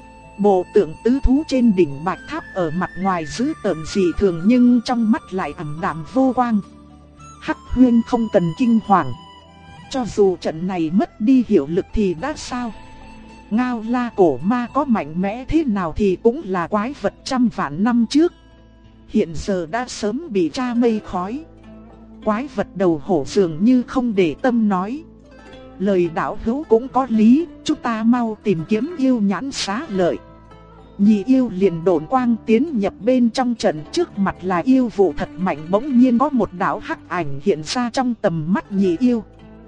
Bộ tượng tứ thú trên đỉnh bạch tháp ở mặt ngoài dữ tợn dị thường nhưng trong mắt lại ảm đạm vô quang. Hắc Huyên không cần kinh hoàng. Cho dù trận này mất đi hiệu lực thì đã sao? Ngao La cổ ma có mạnh mẽ thế nào thì cũng là quái vật trăm vạn năm trước. Hiện giờ đã sớm bị tra mây khói. Quái vật đầu hổ dường như không để tâm nói. Lời đạo hữu cũng có lý, chúng ta mau tìm kiếm yêu nhãn xá lợi. Nhị yêu liền độn quang tiến nhập bên trong trận, trước mặt là yêu vụ thật mạnh. Bỗng nhiên có một đạo hắc ảnh hiện ra trong tầm mắt nhị yêu.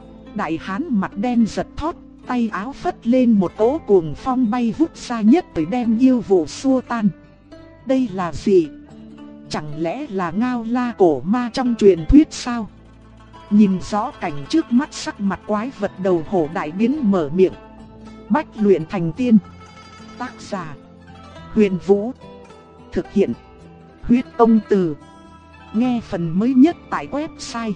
Đại hán mặt đen giật thót, tay áo phất lên một cỗ cuồng phong bay vút xa nhất tới đem yêu vụ xua tan. Đây là gì? Chẳng lẽ là Ngao La cổ ma trong truyền thuyết sao? Nhìn rõ cảnh trước mắt, sắc mặt quái vật đầu hổ đại biến mở miệng. Bách luyện thành tiên. Tác giả Huyền Vũ. Thực hiện Huyết Công Từ. Nghe phần mới nhất tại website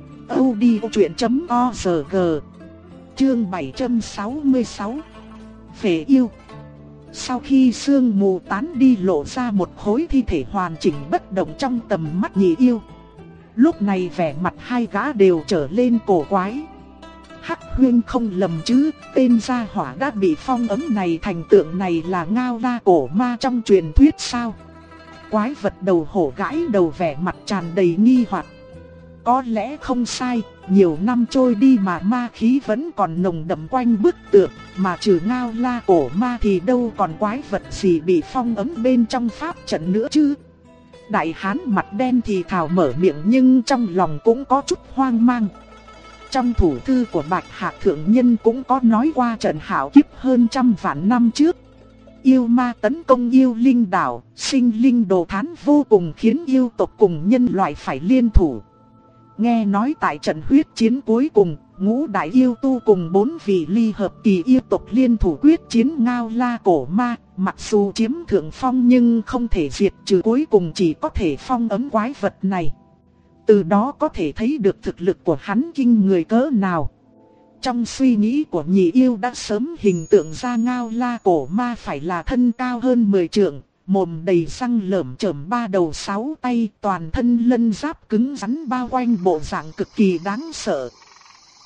audiochuyện.org. Chương 766. Phệ yêu. Sau khi sương mù tán đi lộ ra một khối thi thể hoàn chỉnh bất động trong tầm mắt nhị yêu. Lúc này vẻ mặt hai gã đều trở lên cổ quái. Hắc Huyên không lầm chứ, tên gia hỏa đã bị phong ấn này thành tượng này là Ngao La cổ ma trong truyền thuyết sao? Quái vật đầu hổ gãi đầu vẻ mặt tràn đầy nghi hoặc. Có lẽ không sai, nhiều năm trôi đi mà ma khí vẫn còn nồng đậm quanh bức tượng, mà trừ Ngao La cổ ma thì đâu còn quái vật gì bị phong ấn bên trong pháp trận nữa chứ. Đại hán mặt đen thì thào mở miệng nhưng trong lòng cũng có chút hoang mang. Trong thủ thư của Bạch Hạc Thượng Nhân cũng có nói qua trận hạo kiếp hơn 100 vạn năm trước. Yêu ma tấn công yêu linh đảo, sinh linh đồ thán vô cùng khiến yêu tộc cùng nhân loại phải liên thủ. Nghe nói tại trận huyết chiến cuối cùng, ngũ đại yêu tu cùng 4 vị ly hợp kỳ yêu tộc liên thủ quyết chiến Ngao La cổ ma, mặc dù chiếm thượng phong nhưng không thể diệt trừ, cuối cùng chỉ có thể phong ấn quái vật này. Từ đó có thể thấy được thực lực của hắn kinh người cỡ nào. Trong suy nghĩ của nhị yêu đã sớm hình tượng ra Ngao La cổ ma phải là thân cao hơn 10 trượng, mồm đầy răng lởm chởm 3 đầu 6 tay, toàn thân lân giáp cứng rắn bao quanh, bộ dạng cực kỳ đáng sợ.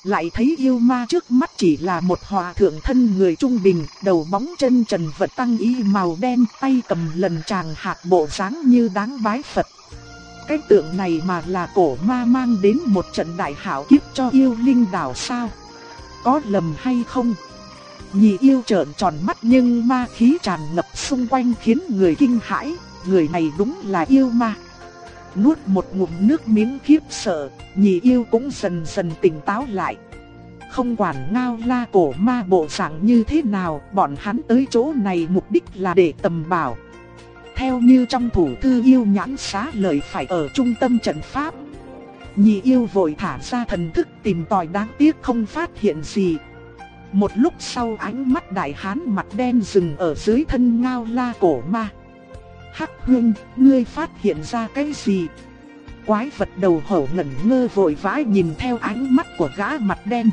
lại thấy yêu ma trước mắt chỉ là một hòa thượng thân người trung bình, đầu bóng chân trần vật tăng y màu đen, tay cầm lần tràng hạt bộ dáng như đáng bái Phật. Cái tượng này mà là cổ ma mang đến một trận đại hảo kiếp cho yêu linh đảo sao? Có lầm hay không? Nhị yêu trợn tròn mắt nhưng ma khí tràn ngập xung quanh khiến người kinh hãi, người này đúng là yêu ma. Nuốt một ngụm nước miếng khiếp sợ, nhị yêu cũng dần dần tỉnh táo lại. Không quản Ngao La cổ ma bộ dạng như thế nào, bọn hắn tới chỗ này mục đích là để tầm bảo. Theo như trong thủ thư yêu nhãn xá lời phải ở trung tâm trận pháp. Nhị yêu vội thả ra thần thức tìm tòi, đáng tiếc không phát hiện gì. Một lúc sau ánh mắt đại hán mặt đen dừng ở dưới thân Ngao La cổ ma. Hắc Hương, ngươi phát hiện ra cái gì? Quái vật đầu hổ ngẩn ngơ vội vã nhìn theo ánh mắt của gã mặt đen.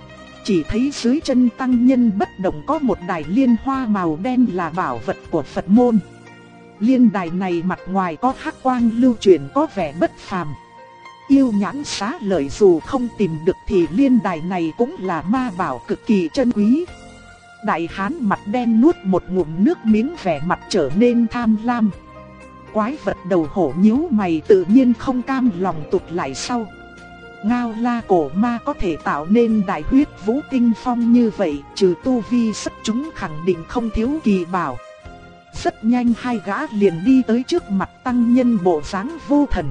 Chỉ thấy dưới chân tăng nhân bất động có một đài liên hoa màu đen là bảo vật của Phật môn. Liên đài này mặt ngoài có hắc quang lưu chuyển có vẻ bất phàm. Yêu nhãn xá lợi dù không tìm được thì liên đài này cũng là ma bảo cực kỳ chân quý. Đại hán mặt đen nuốt một ngụm nước miếng, vẻ mặt trở nên tham lam. Quái vật đầu hổ nhíu mày tự nhiên không cam lòng tụt lại sau. Ngao La cổ ma có thể tạo nên đại huyết vũ tinh phong như vậy, trừ tu vi xuất chúng khẳng định không thiếu kỳ bảo. Rất nhanh hai gã liền đi tới trước mặt tăng nhân bộ dáng vô thần.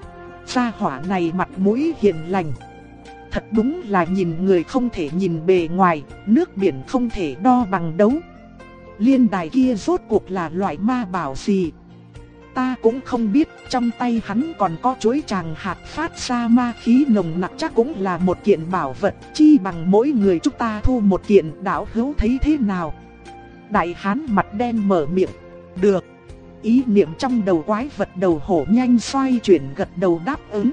Gia hỏa này mặt mũi hiền lành. Thật đúng là nhìn người không thể nhìn bề ngoài, nước biển không thể đo bằng đấu. Liên đài kia rốt cuộc là loại ma bảo gì? Ta cũng không biết, trong tay hắn còn có chuỗi tràng hạt phát ra ma khí nồng nặc, chắc cũng là một kiện bảo vật, chi bằng mỗi người chúng ta thu một kiện, đạo hữu thấy thế nào? Đại hán mặt đen mở miệng, được. Ý niệm trong đầu quái vật đầu hổ nhanh xoay chuyển, gật đầu đáp ứng.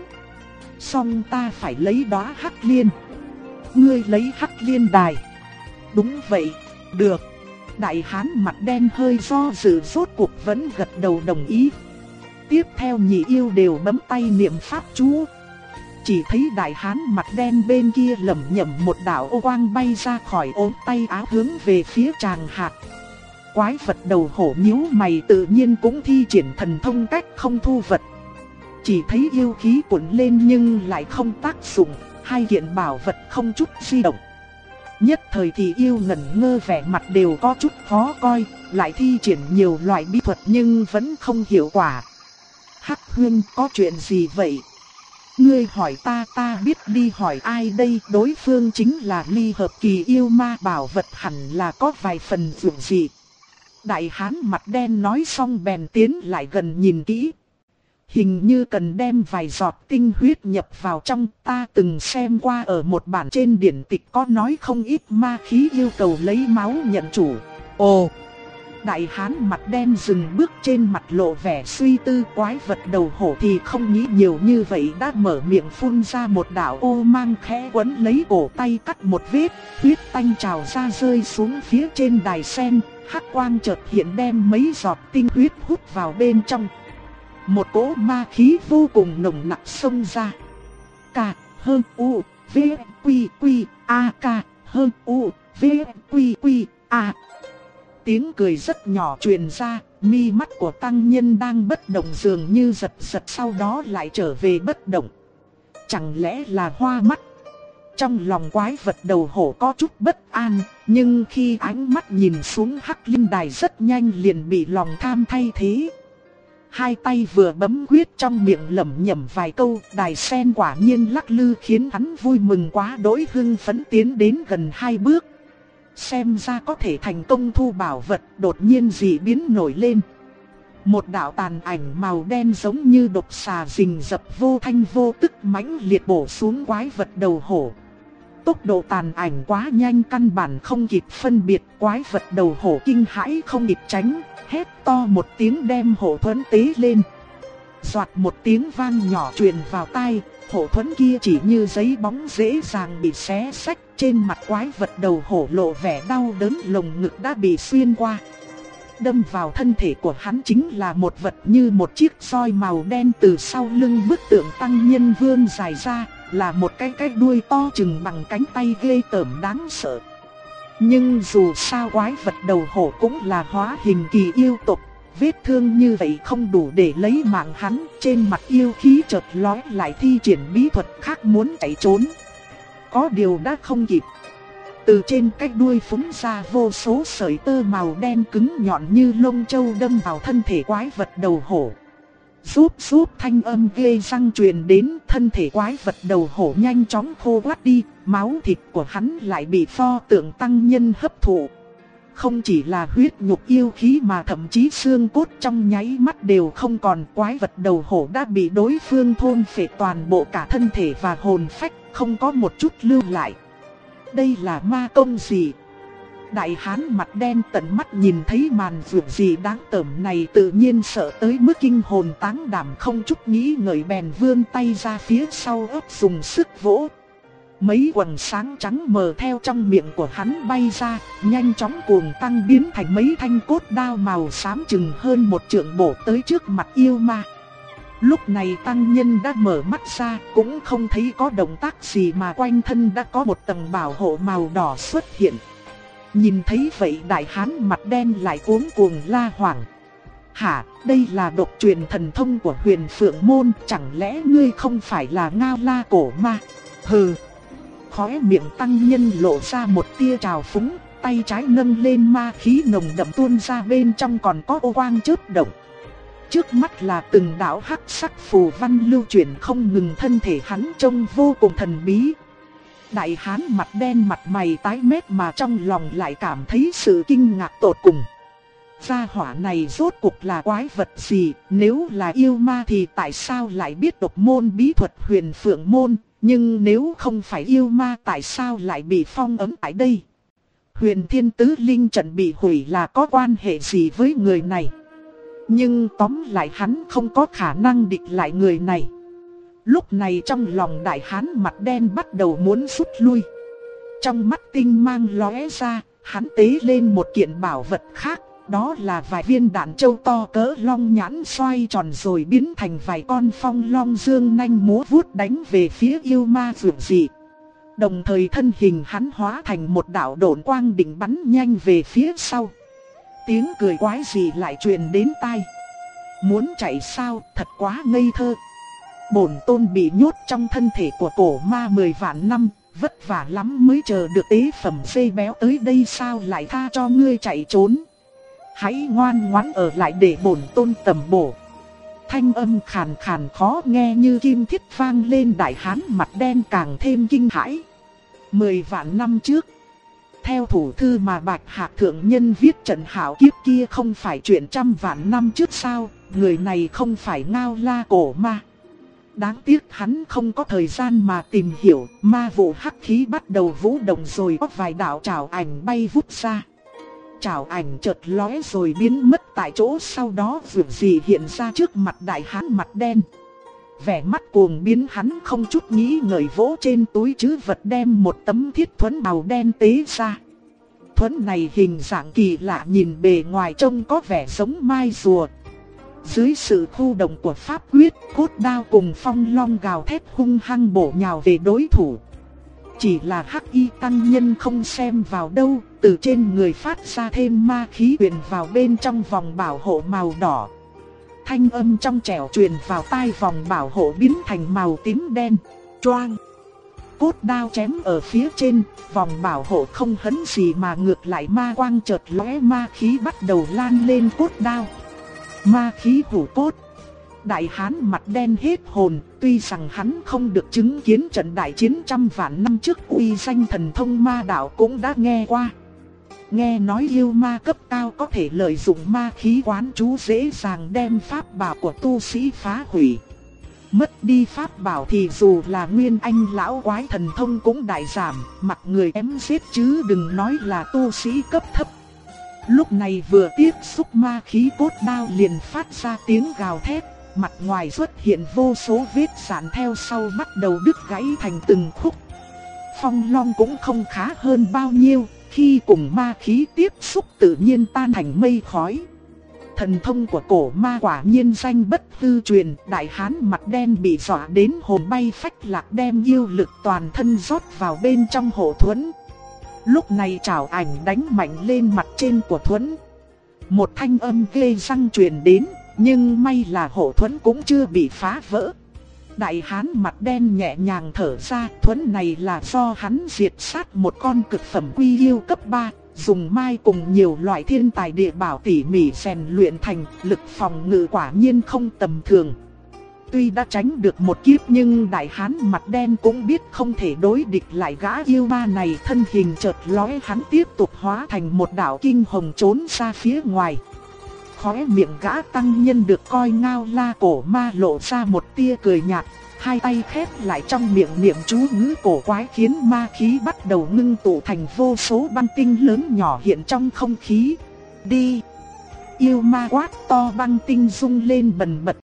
Xong ta phải lấy đóa hắc liên. Ngươi lấy hắc liên đài. Đúng vậy, được. Đại hán mặt đen hơi do dự, rốt cuộc vẫn gật đầu đồng ý. Tiếp theo nhị yêu đều bấm tay niệm pháp chú. Chỉ thấy đại hán mặt đen bên kia lẩm nhẩm một đạo ô quang bay ra khỏi ống tay áo hướng về phía tràng hạt. Quái vật đầu hổ nhíu mày tự nhiên cũng thi triển thần thông cách không thu vật. Chỉ thấy yêu khí cuộn lên nhưng lại không tác dụng, hai kiện bảo vật không chút di động. Nhất thời thì yêu ngẩn ngơ, vẻ mặt đều có chút khó coi, lại thi triển nhiều loại bí thuật nhưng vẫn không hiệu quả. Hắc Hương, có chuyện gì vậy? Ngươi hỏi ta, ta biết đi hỏi ai đây? Đối phương chính là ly hợp kỳ yêu ma, bảo vật hẳn là có vài phần dụng gì. Đại hán mặt đen nói xong bèn tiến lại gần nhìn kỹ. Hình như cần đem vài giọt tinh huyết nhập vào trong, ta từng xem qua ở một bản trên điển tịch có nói không ít ma khí yêu cầu lấy máu nhận chủ. Ồ! Đại hán mặt đen dừng bước, trên mặt lộ vẻ suy tư. Quái vật đầu hổ thì không nghĩ nhiều như vậy, đã mở miệng phun ra một đạo ô mang khẽ quấn lấy cổ tay, cắt một vết, huyết tanh trào ra rơi xuống phía trên đài sen. Hắc quang chợt hiện đem mấy giọt tinh huyết hút vào bên trong. Một cỗ ma khí vô cùng nồng nặc xông ra. K, H, U, V, Quy, Quy, A, K, H, U, V, Quy, Quy, A. Tiếng cười rất nhỏ truyền ra, mi mắt của tăng nhân đang bất động dường như giật giật, sau đó lại trở về bất động. Chẳng lẽ là hoa mắt? Trong lòng quái vật đầu hổ có chút bất an, nhưng khi ánh mắt nhìn xuống hắc linh đài rất nhanh liền bị lòng tham thay thế. Hai tay vừa bấm quyết, trong miệng lẩm nhẩm vài câu, đài sen quả nhiên lắc lư khiến hắn vui mừng quá đỗi, hưng phấn tiến đến gần hai bước. Xem ra có thể thành công thu bảo vật, đột nhiên dị biến nổi lên. Một đạo tàn ảnh màu đen giống như độc xà rình rập vô thanh vô tức mãnh liệt bổ xuống quái vật đầu hổ. Tốc độ tàn ảnh quá nhanh, căn bản không kịp phân biệt, quái vật đầu hổ kinh hãi không kịp tránh, hét to một tiếng đem hộ thuẫn tế lên. Soạt một tiếng vang nhỏ truyền vào tai, hộ thuẫn kia chỉ như giấy bóng dễ dàng bị xé xách, trên mặt quái vật đầu hổ lộ vẻ đau đớn, lồng ngực đã bị xuyên qua. Đâm vào thân thể của hắn chính là một vật như một chiếc roi màu đen từ sau lưng bức tượng tăng nhân vươn dài ra, là một cái đuôi to chừng bằng cánh tay ghê tởm đáng sợ. Nhưng dù sao quái vật đầu hổ cũng là hóa hình kỳ yêu tộc, vết thương như vậy không đủ để lấy mạng hắn. Trên mặt yêu khí chợt lóe lại thi triển bí thuật khác muốn chạy trốn. Có điều đã không kịp. Từ trên cái đuôi phúng ra vô số sợi tơ màu đen cứng nhọn như lông châu đâm vào thân thể quái vật đầu hổ. Rúp thanh âm ghê răng truyền đến, thân thể quái vật đầu hổ nhanh chóng khô quắt đi, máu thịt của hắn lại bị pho tượng tăng nhân hấp thụ. Không chỉ là huyết nhục yêu khí mà thậm chí xương cốt trong nháy mắt đều không còn. Quái vật đầu hổ đã bị đối phương thôn phệ toàn bộ cả thân thể và hồn phách, không có một chút lưu lại. Đây là ma công gì? Đại hán mặt đen tận mắt nhìn thấy màn vượt gì đáng tởm này tự nhiên sợ tới mức kinh hồn táng đảm, không chút nghĩ ngợi bèn vươn tay ra phía sau ấp dùng sức vỗ. Mấy quầng sáng trắng mờ theo trong miệng của hắn bay ra, nhanh chóng cuồng tăng biến thành mấy thanh cốt đao màu xám chừng hơn một trượng bổ tới trước mặt yêu ma. Lúc này tăng nhân đã mở mắt ra, cũng không thấy có động tác gì mà quanh thân đã có một tầng bảo hộ màu đỏ xuất hiện. Nhìn thấy vậy đại hán mặt đen lại cuống cuồng la hoảng. Hả, đây là độc truyền thần thông của Huyền Phượng Môn, chẳng lẽ ngươi không phải là Ngao La cổ ma? Hừ. Khóe miệng tăng nhân lộ ra một tia trào phúng, tay trái nâng lên ma khí nồng đậm tuôn ra, bên trong còn có ô quang chớp động. Trước mắt là từng đạo hắc sắc phù văn lưu chuyển không ngừng, thân thể hắn trông vô cùng thần bí. Đại hán mặt đen mặt mày tái mét mà trong lòng lại cảm thấy sự kinh ngạc tột cùng. Gia hỏa này rốt cuộc là quái vật gì? Nếu là yêu ma thì tại sao lại biết độc môn bí thuật Huyền Phượng Môn? Nhưng nếu không phải yêu ma tại sao lại bị phong ấn tại đây? Huyền Thiên Tứ Linh trận bị hủy là có quan hệ gì với người này? Nhưng tóm lại hắn không có khả năng địch lại người này. Lúc này trong lòng đại hán mặt đen bắt đầu muốn rút lui. Trong mắt tinh mang lóe ra, hắn tế lên một kiện bảo vật khác. Đó là vài viên đạn châu to cỡ long nhãn xoay tròn rồi biến thành vài con phong long dương nanh múa vuốt đánh về phía yêu ma vượt dị. Đồng thời thân hình hắn hóa thành một đạo độn quang định bắn nhanh về phía sau. Tiếng cười quái dị lại truyền đến tai. Muốn chạy sao, thật quá ngây thơ. Bổn tôn bị nhốt trong thân thể của cổ ma 10 vạn năm, vất vả lắm mới chờ được tế phẩm dây béo tới đây, sao lại tha cho ngươi chạy trốn. Hãy ngoan ngoãn ở lại để bổn tôn tầm bổ. Thanh âm khàn khàn khó nghe như kim thiết vang lên, đại hán mặt đen càng thêm kinh hãi. 10 vạn năm trước, theo thủ thư mà Bạch Hạc thượng nhân viết trận hảo kiếp kia không phải chuyện trăm vạn năm trước sao? Người này không phải Ngao La cổ ma. Đáng tiếc hắn không có thời gian mà tìm hiểu. Ma vụ hắc khí bắt đầu vũ động rồi có vài đạo trảo ảnh bay vút ra. Trảo ảnh chợt lóe rồi biến mất tại chỗ, sau đó vượt gì hiện ra trước mặt đại hán mặt đen. Vẻ mắt cuồng biến, hắn không chút nghĩ ngợi vỗ trên túi trữ vật đem một tấm thiết thuẫn màu đen tế ra. Thuẫn này hình dạng kỳ lạ, nhìn bề ngoài trông có vẻ giống mai rùa. Dưới sự khu động của pháp quyết, cốt đao cùng phong long gào thét hung hăng bổ nhào về đối thủ. Chỉ là hắc y tăng nhân không xem vào đâu, từ trên người phát ra thêm ma khí truyền vào bên trong vòng bảo hộ màu đỏ. Thanh âm trong trẻo truyền vào tai, vòng bảo hộ biến thành màu tím đen. Choang! Cốt đao chém ở phía trên, vòng bảo hộ không hấn gì mà ngược lại ma quang chợt lóe, ma khí bắt đầu lan lên cốt đao. Ma khí hủ cốt. Đại hán mặt đen hết hồn, tuy rằng hắn không được chứng kiến trận đại chiến trăm vạn năm trước, uy danh thần thông ma đạo cũng đã nghe qua. Nghe nói yêu ma cấp cao có thể lợi dụng ma khí quán chú dễ dàng đem pháp bảo của tu sĩ phá hủy. Mất đi pháp bảo thì dù là nguyên anh lão quái thần thông cũng đại giảm, mặc người ém giết chứ đừng nói là tu sĩ cấp thấp. Lúc này vừa tiếp xúc ma khí, cốt đao liền phát ra tiếng gào thét, mặt ngoài xuất hiện vô số vết rạn, theo sau bắt đầu đứt gãy thành từng khúc. Phong long cũng không khá hơn bao nhiêu, khi cùng ma khí tiếp xúc tự nhiên tan thành mây khói. Thần thông của cổ ma quả nhiên danh bất hư truyền, đại hán mặt đen bị dọa đến hồn bay phách lạc, đem yêu lực toàn thân rót vào bên trong hộ thuẫn. Lúc này trảo ảnh đánh mạnh lên mặt trên của thuẫn. Một thanh âm ghê răng truyền đến, nhưng may là hộ thuẫn cũng chưa bị phá vỡ. Đại hán mặt đen nhẹ nhàng thở ra, thuẫn này là do hắn diệt sát một con cực phẩm quy yêu cấp 3, dùng mai cùng nhiều loại thiên tài địa bảo tỉ mỉ rèn luyện thành, lực phòng ngự quả nhiên không tầm thường. Tuy đã tránh được một kiếp nhưng đại hán mặt đen cũng biết không thể đối địch lại gã yêu ma này, thân hình chợt lóe, hắn tiếp tục hóa thành một đạo kinh hồng trốn ra phía ngoài. Khóe miệng gã tăng nhân được coi ngao la cổ ma lộ ra một tia cười nhạt, hai tay khép lại trong miệng niệm chú ngữ cổ quái khiến ma khí bắt đầu ngưng tụ thành vô số băng tinh lớn nhỏ hiện trong không khí. Đi! Yêu ma quát to, băng tinh rung lên bần bật.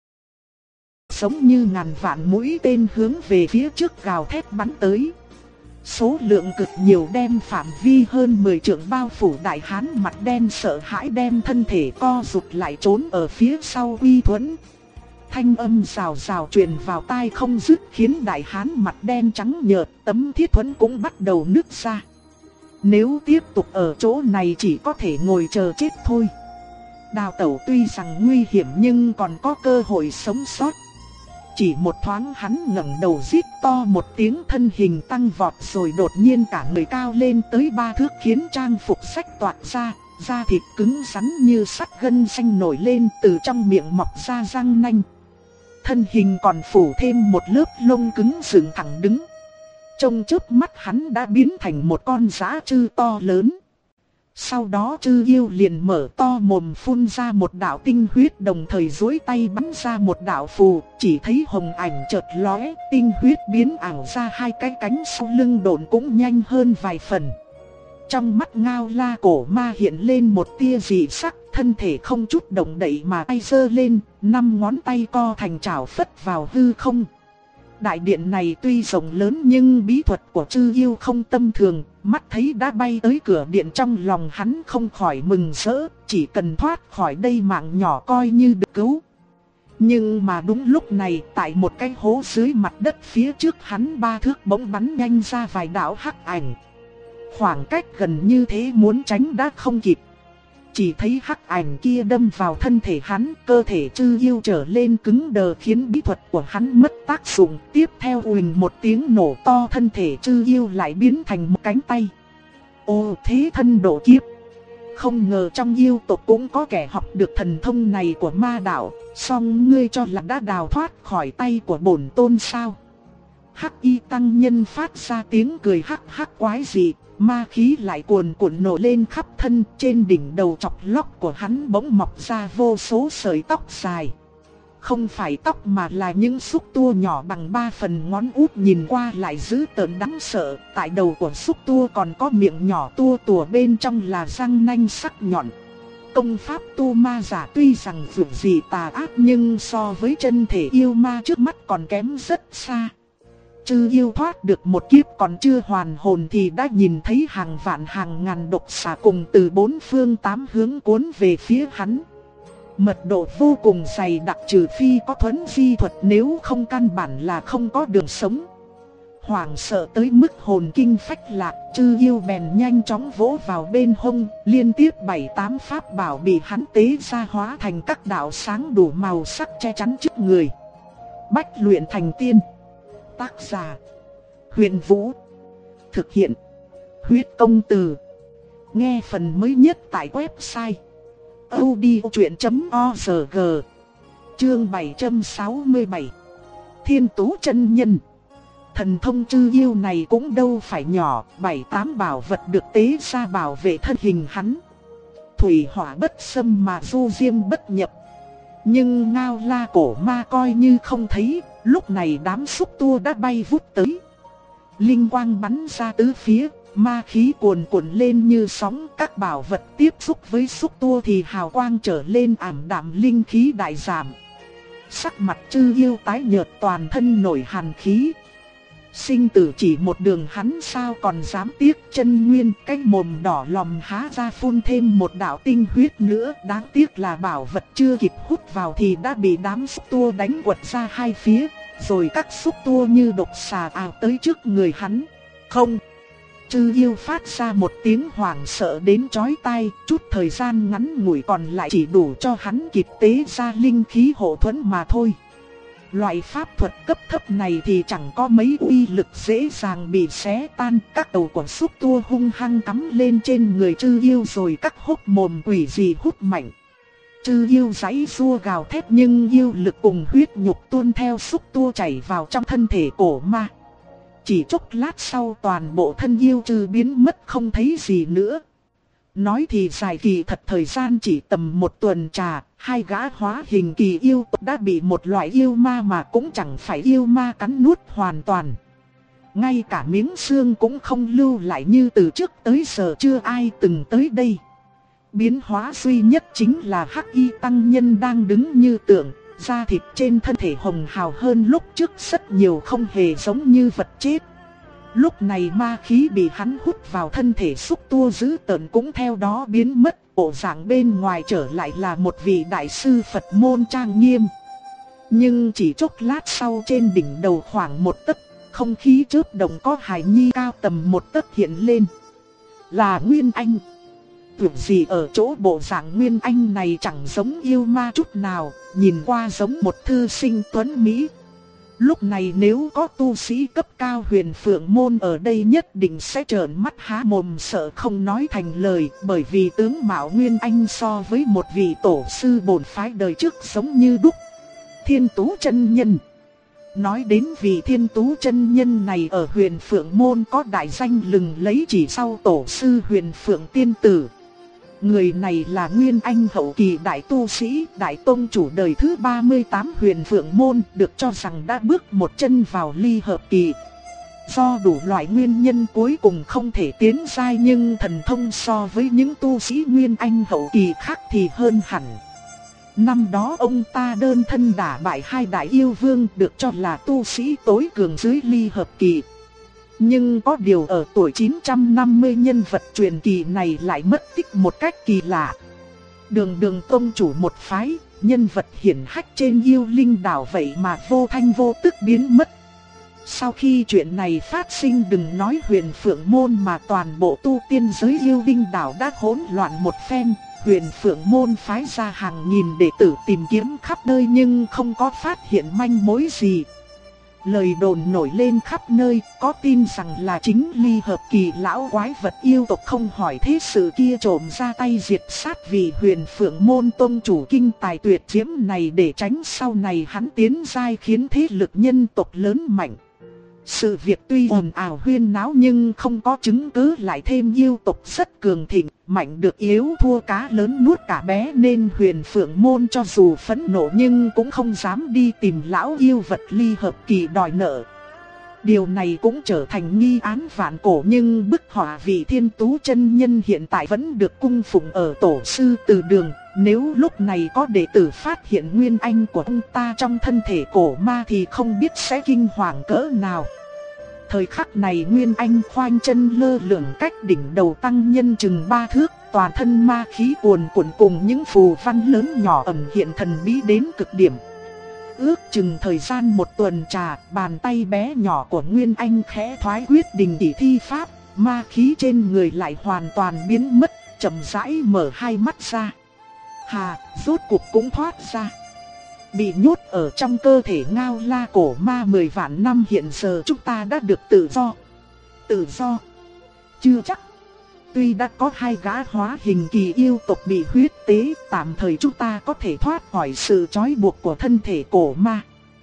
Giống như ngàn vạn mũi tên hướng về phía trước gào thét bắn tới. Số lượng cực nhiều, đem phạm vi hơn 10 trượng bao phủ. Đại hán mặt đen sợ hãi đem thân thể co rụt lại trốn ở phía sau uy thuẫn. Thanh âm rào rào truyền vào tai không dứt khiến đại hán mặt đen trắng nhợt, tấm thiết thuẫn cũng bắt đầu nứt ra. Nếu tiếp tục ở chỗ này chỉ có thể ngồi chờ chết thôi. Đào tẩu tuy rằng nguy hiểm nhưng còn có cơ hội sống sót. Chỉ một thoáng hắn ngẩng đầu rít to một tiếng, thân hình tăng vọt rồi đột nhiên cả người cao lên tới 3 thước khiến trang phục rách toạc ra, da thịt cứng rắn như sắt, gân xanh nổi lên, từ trong miệng mọc ra răng nanh. Thân hình còn phủ thêm một lớp lông cứng dựng thẳng đứng. Trong chớp mắt hắn đã biến thành một con dã trư to lớn. Sau đó trư yêu liền mở to mồm phun ra một đạo tinh huyết, đồng thời duỗi tay bắn ra một đạo phù, chỉ thấy hồng ảnh chợt lóe, tinh huyết biến ảo ra hai cái cánh sau lưng độn cũng nhanh hơn vài phần. Trong mắt ngao la cổ ma hiện lên một tia dị sắc, thân thể không chút động đậy mà tay giơ lên, 5 ngón tay co thành chảo phất vào hư không. Đại điện này tuy rộng lớn nhưng bí thuật của trư yêu không tầm thường, mắt thấy đã bay tới cửa điện, trong lòng hắn không khỏi mừng rỡ, chỉ cần thoát khỏi đây mạng nhỏ coi như được cứu. Nhưng mà đúng lúc này, tại một cái hố dưới mặt đất phía trước hắn 3 thước bỗng bắn nhanh ra vài đạo hắc ảnh. Khoảng cách gần như thế muốn tránh đã không kịp. Chỉ thấy hắc ảnh kia đâm vào thân thể hắn, cơ thể trư yêu trở lên cứng đờ khiến bí thuật của hắn mất tác dụng. Tiếp theo uỳnh một tiếng nổ to, thân thể trư yêu lại biến thành một cánh tay. Ô thế thân độ kiếp! Không ngờ trong yêu tộc cũng có kẻ học được thần thông này của ma đạo, song ngươi cho là đã đào thoát khỏi tay của bổn tôn sao? Hắc y tăng nhân phát ra tiếng cười hắc hắc quái dị. Ma khí lại cuồn cuộn nổ lên khắp thân, trên đỉnh đầu chọc lóc của hắn bỗng mọc ra vô số sợi tóc dài. Không phải tóc mà là những xúc tua nhỏ bằng 3 phần ngón út, nhìn qua lại dữ tợn đáng sợ. Tại đầu của xúc tua còn có miệng nhỏ tua tủa, bên trong là răng nanh sắc nhọn. Công pháp tu ma giả tuy rằng vượt dị tà ác nhưng so với chân thể yêu ma trước mắt còn kém rất xa. Trư yêu thoát được một kiếp còn chưa hoàn hồn thì đã nhìn thấy hàng vạn hàng ngàn độc xà cùng từ 4 phương 8 hướng cuốn về phía hắn. Mật độ vô cùng dày đặc, trừ phi có thuấn di thuật, nếu không căn bản là không có đường sống. Hoảng sợ tới mức hồn kinh phách lạc, trư yêu bèn nhanh chóng vỗ vào bên hông, liên tiếp 7-8 pháp bảo bị hắn tế ra hóa thành các đạo sáng đủ màu sắc che chắn trước người. Bách luyện thành tiên. Tác giả Huyền Vũ. Thực hiện Huyết Công Từ. Nghe phần mới nhất tại website audiochuyện.org. Chương 767. Thiên Tú chân nhân. Thần thông trư yêu này cũng đâu phải nhỏ, 7-8 bảo vật được tế ra bảo vệ thân hình hắn. Thủy hỏa bất xâm mà du diêm bất nhập. Nhưng ngao la cổ ma coi như không thấy. Lúc này đám xúc tua đã bay vút tới. Linh quang bắn ra tứ phía, ma khí cuồn cuộn lên như sóng. Các bảo vật tiếp xúc với xúc tua thì hào quang trở lên ảm đạm, linh khí đại giảm. Sắc mặt trư yêu tái nhợt, toàn thân nổi hàn khí. Sinh tử chỉ một đường, hắn sao còn dám tiếc chân nguyên. Cái mồm đỏ lòm há ra phun thêm một đạo tinh huyết nữa. Đáng tiếc là bảo vật chưa kịp hút vào thì đã bị đám xúc tua đánh quật ra hai phía. Rồi các xúc tua như độc xà ào tới trước người hắn. Không! Chư yêu phát ra một tiếng hoảng sợ đến chói tai. Chút thời gian ngắn ngủi còn lại chỉ đủ cho hắn kịp tế ra linh khí hộ thuẫn mà thôi. Loại pháp thuật cấp thấp này thì chẳng có mấy uy lực, dễ dàng bị xé tan. Các đầu của xúc tua hung hăng cắm lên trên người chư yêu rồi các hốc mồm quỷ dị hút mạnh. Chư yêu giãy giụa gào thét nhưng yêu lực cùng huyết nhục tuôn theo xúc tua chảy vào trong thân thể cổ ma. Chỉ chốc lát sau toàn bộ thân yêu chư biến mất không thấy gì nữa. Nói thì dài, kỳ thật thời gian chỉ tầm một tuần trà, hai gã hóa hình kỳ yêu tộc đã bị một loại yêu ma mà cũng chẳng phải yêu ma cắn nuốt hoàn toàn. Ngay cả miếng xương cũng không lưu lại, như từ trước tới giờ chưa ai từng tới đây. Biến hóa duy nhất chính là Hắc Y tăng nhân đang đứng như tượng, da thịt trên thân thể hồng hào hơn lúc trước rất nhiều, không hề giống như vật chết. Lúc này ma khí bị hắn hút vào thân thể xúc tua dữ tợn cũng theo đó biến mất. Bộ dạng bên ngoài trở lại là một vị đại sư Phật môn trang nghiêm. Nhưng chỉ chốc lát sau, trên đỉnh đầu khoảng một tấc, không khí chớp động, có hài nhi cao tầm một tấc hiện lên. Là Nguyên Anh. Tưởng gì ở chỗ bộ dạng Nguyên Anh này chẳng giống yêu ma chút nào, nhìn qua giống một thư sinh tuấn Mỹ. Lúc này nếu có tu sĩ cấp cao Huyền Phượng môn ở đây nhất định sẽ trợn mắt há mồm sợ không nói thành lời, bởi vì tướng mạo Nguyên Anh so với một vị tổ sư bổn phái đời trước giống như đúc. Thiên Tú chân nhân. Nói đến vị Thiên Tú chân nhân này ở Huyền Phượng môn có đại danh lừng lấy chỉ sau tổ sư Huyền Phượng tiên tử. Người này là Nguyên Anh hậu kỳ đại tu sĩ, đại tông chủ đời thứ 38 Huyền Phượng môn, được cho rằng đã bước một chân vào ly hợp kỳ. Do đủ loại nguyên nhân cuối cùng không thể tiến giai, nhưng thần thông so với những tu sĩ Nguyên Anh hậu kỳ khác thì hơn hẳn. Năm đó ông ta đơn thân đả bại hai đại yêu vương, được cho là tu sĩ tối cường dưới ly hợp kỳ. Nhưng có điều ở tuổi 950 nhân vật truyền kỳ này lại mất tích một cách kỳ lạ. Đường tông chủ một phái, nhân vật hiển hách trên yêu linh đảo vậy mà vô thanh vô tức biến mất. Sau khi chuyện này phát sinh, đừng nói Huyền Phượng môn mà toàn bộ tu tiên giới yêu linh đảo đã hỗn loạn một phen. Huyền Phượng môn phái ra hàng nghìn đệ tử tìm kiếm khắp nơi nhưng không có phát hiện manh mối gì. Lời đồn nổi lên khắp nơi, có tin rằng là chính ly hợp kỳ lão quái vật yêu tộc không hỏi thế sự kia trộm ra tay diệt sát vị Huyền Phượng môn tông chủ kinh tài tuyệt diễm này, để tránh sau này hắn tiến giai khiến thế lực nhân tộc lớn mạnh. Sự việc tuy ồn ào huyên náo nhưng không có chứng cứ, lại thêm yêu tộc rất cường thịnh, mạnh được yếu thua cá lớn nuốt cả bé, nên Huyền Phượng môn cho dù phẫn nộ nhưng cũng không dám đi tìm lão yêu vật ly hợp kỳ đòi nợ. Điều này cũng trở thành nghi án vạn cổ, nhưng bức họa vị Thiên Tú chân nhân hiện tại vẫn được cung phụng ở tổ sư Từ Đường. Nếu lúc này có đệ tử phát hiện Nguyên Anh của ông ta trong thân thể cổ ma thì không biết sẽ kinh hoàng cỡ nào. Thời khắc này Nguyên Anh khoanh chân lơ lửng cách đỉnh đầu tăng nhân chừng 3 thước, toàn thân ma khí cuồn cuộn cùng những phù văn lớn nhỏ ẩn hiện thần bí đến cực điểm. Ước chừng thời gian một tuần trà, bàn tay bé nhỏ của Nguyên Anh khẽ thoái quyết đình chỉ thi pháp, ma khí trên người lại hoàn toàn biến mất, chậm rãi mở hai mắt ra. Hà, rốt cuộc cũng thoát ra. Bị nhốt ở trong cơ thể Ngao La cổ ma 10 vạn năm, hiện giờ chúng ta đã được tự do. Tự do? Chưa chắc. Tuy đã có hai gã hóa hình kỳ yêu tộc bị huyết tế, tạm thời chúng ta có thể thoát khỏi sự trói buộc của thân thể cổ ma.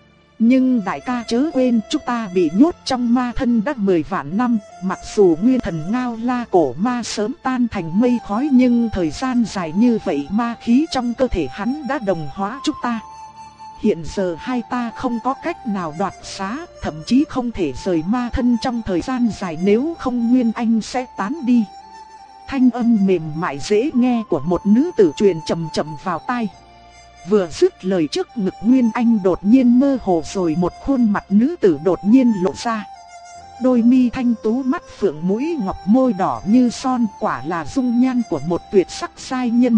Nhưng đại ca chớ quên, chúng ta bị nhốt trong ma thân đã 10 vạn năm, mặc dù nguyên thần Ngao La cổ ma sớm tan thành mây khói, nhưng thời gian dài như vậy ma khí trong cơ thể hắn đã đồng hóa chúng ta. Hiện giờ hai ta không có cách nào đoạt xá, thậm chí không thể rời ma thân trong thời gian dài, nếu không Nguyên Anh sẽ tán đi. Thanh âm mềm mại dễ nghe của một nữ tử truyền chậm chậm vào tai. Vừa dứt lời, trước ngực Nguyên Anh đột nhiên mơ hồ, rồi một khuôn mặt nữ tử đột nhiên lộ ra. Đôi mi thanh tú, mắt phượng, mũi ngọc, môi đỏ như son, quả là dung nhan của một tuyệt sắc giai nhân.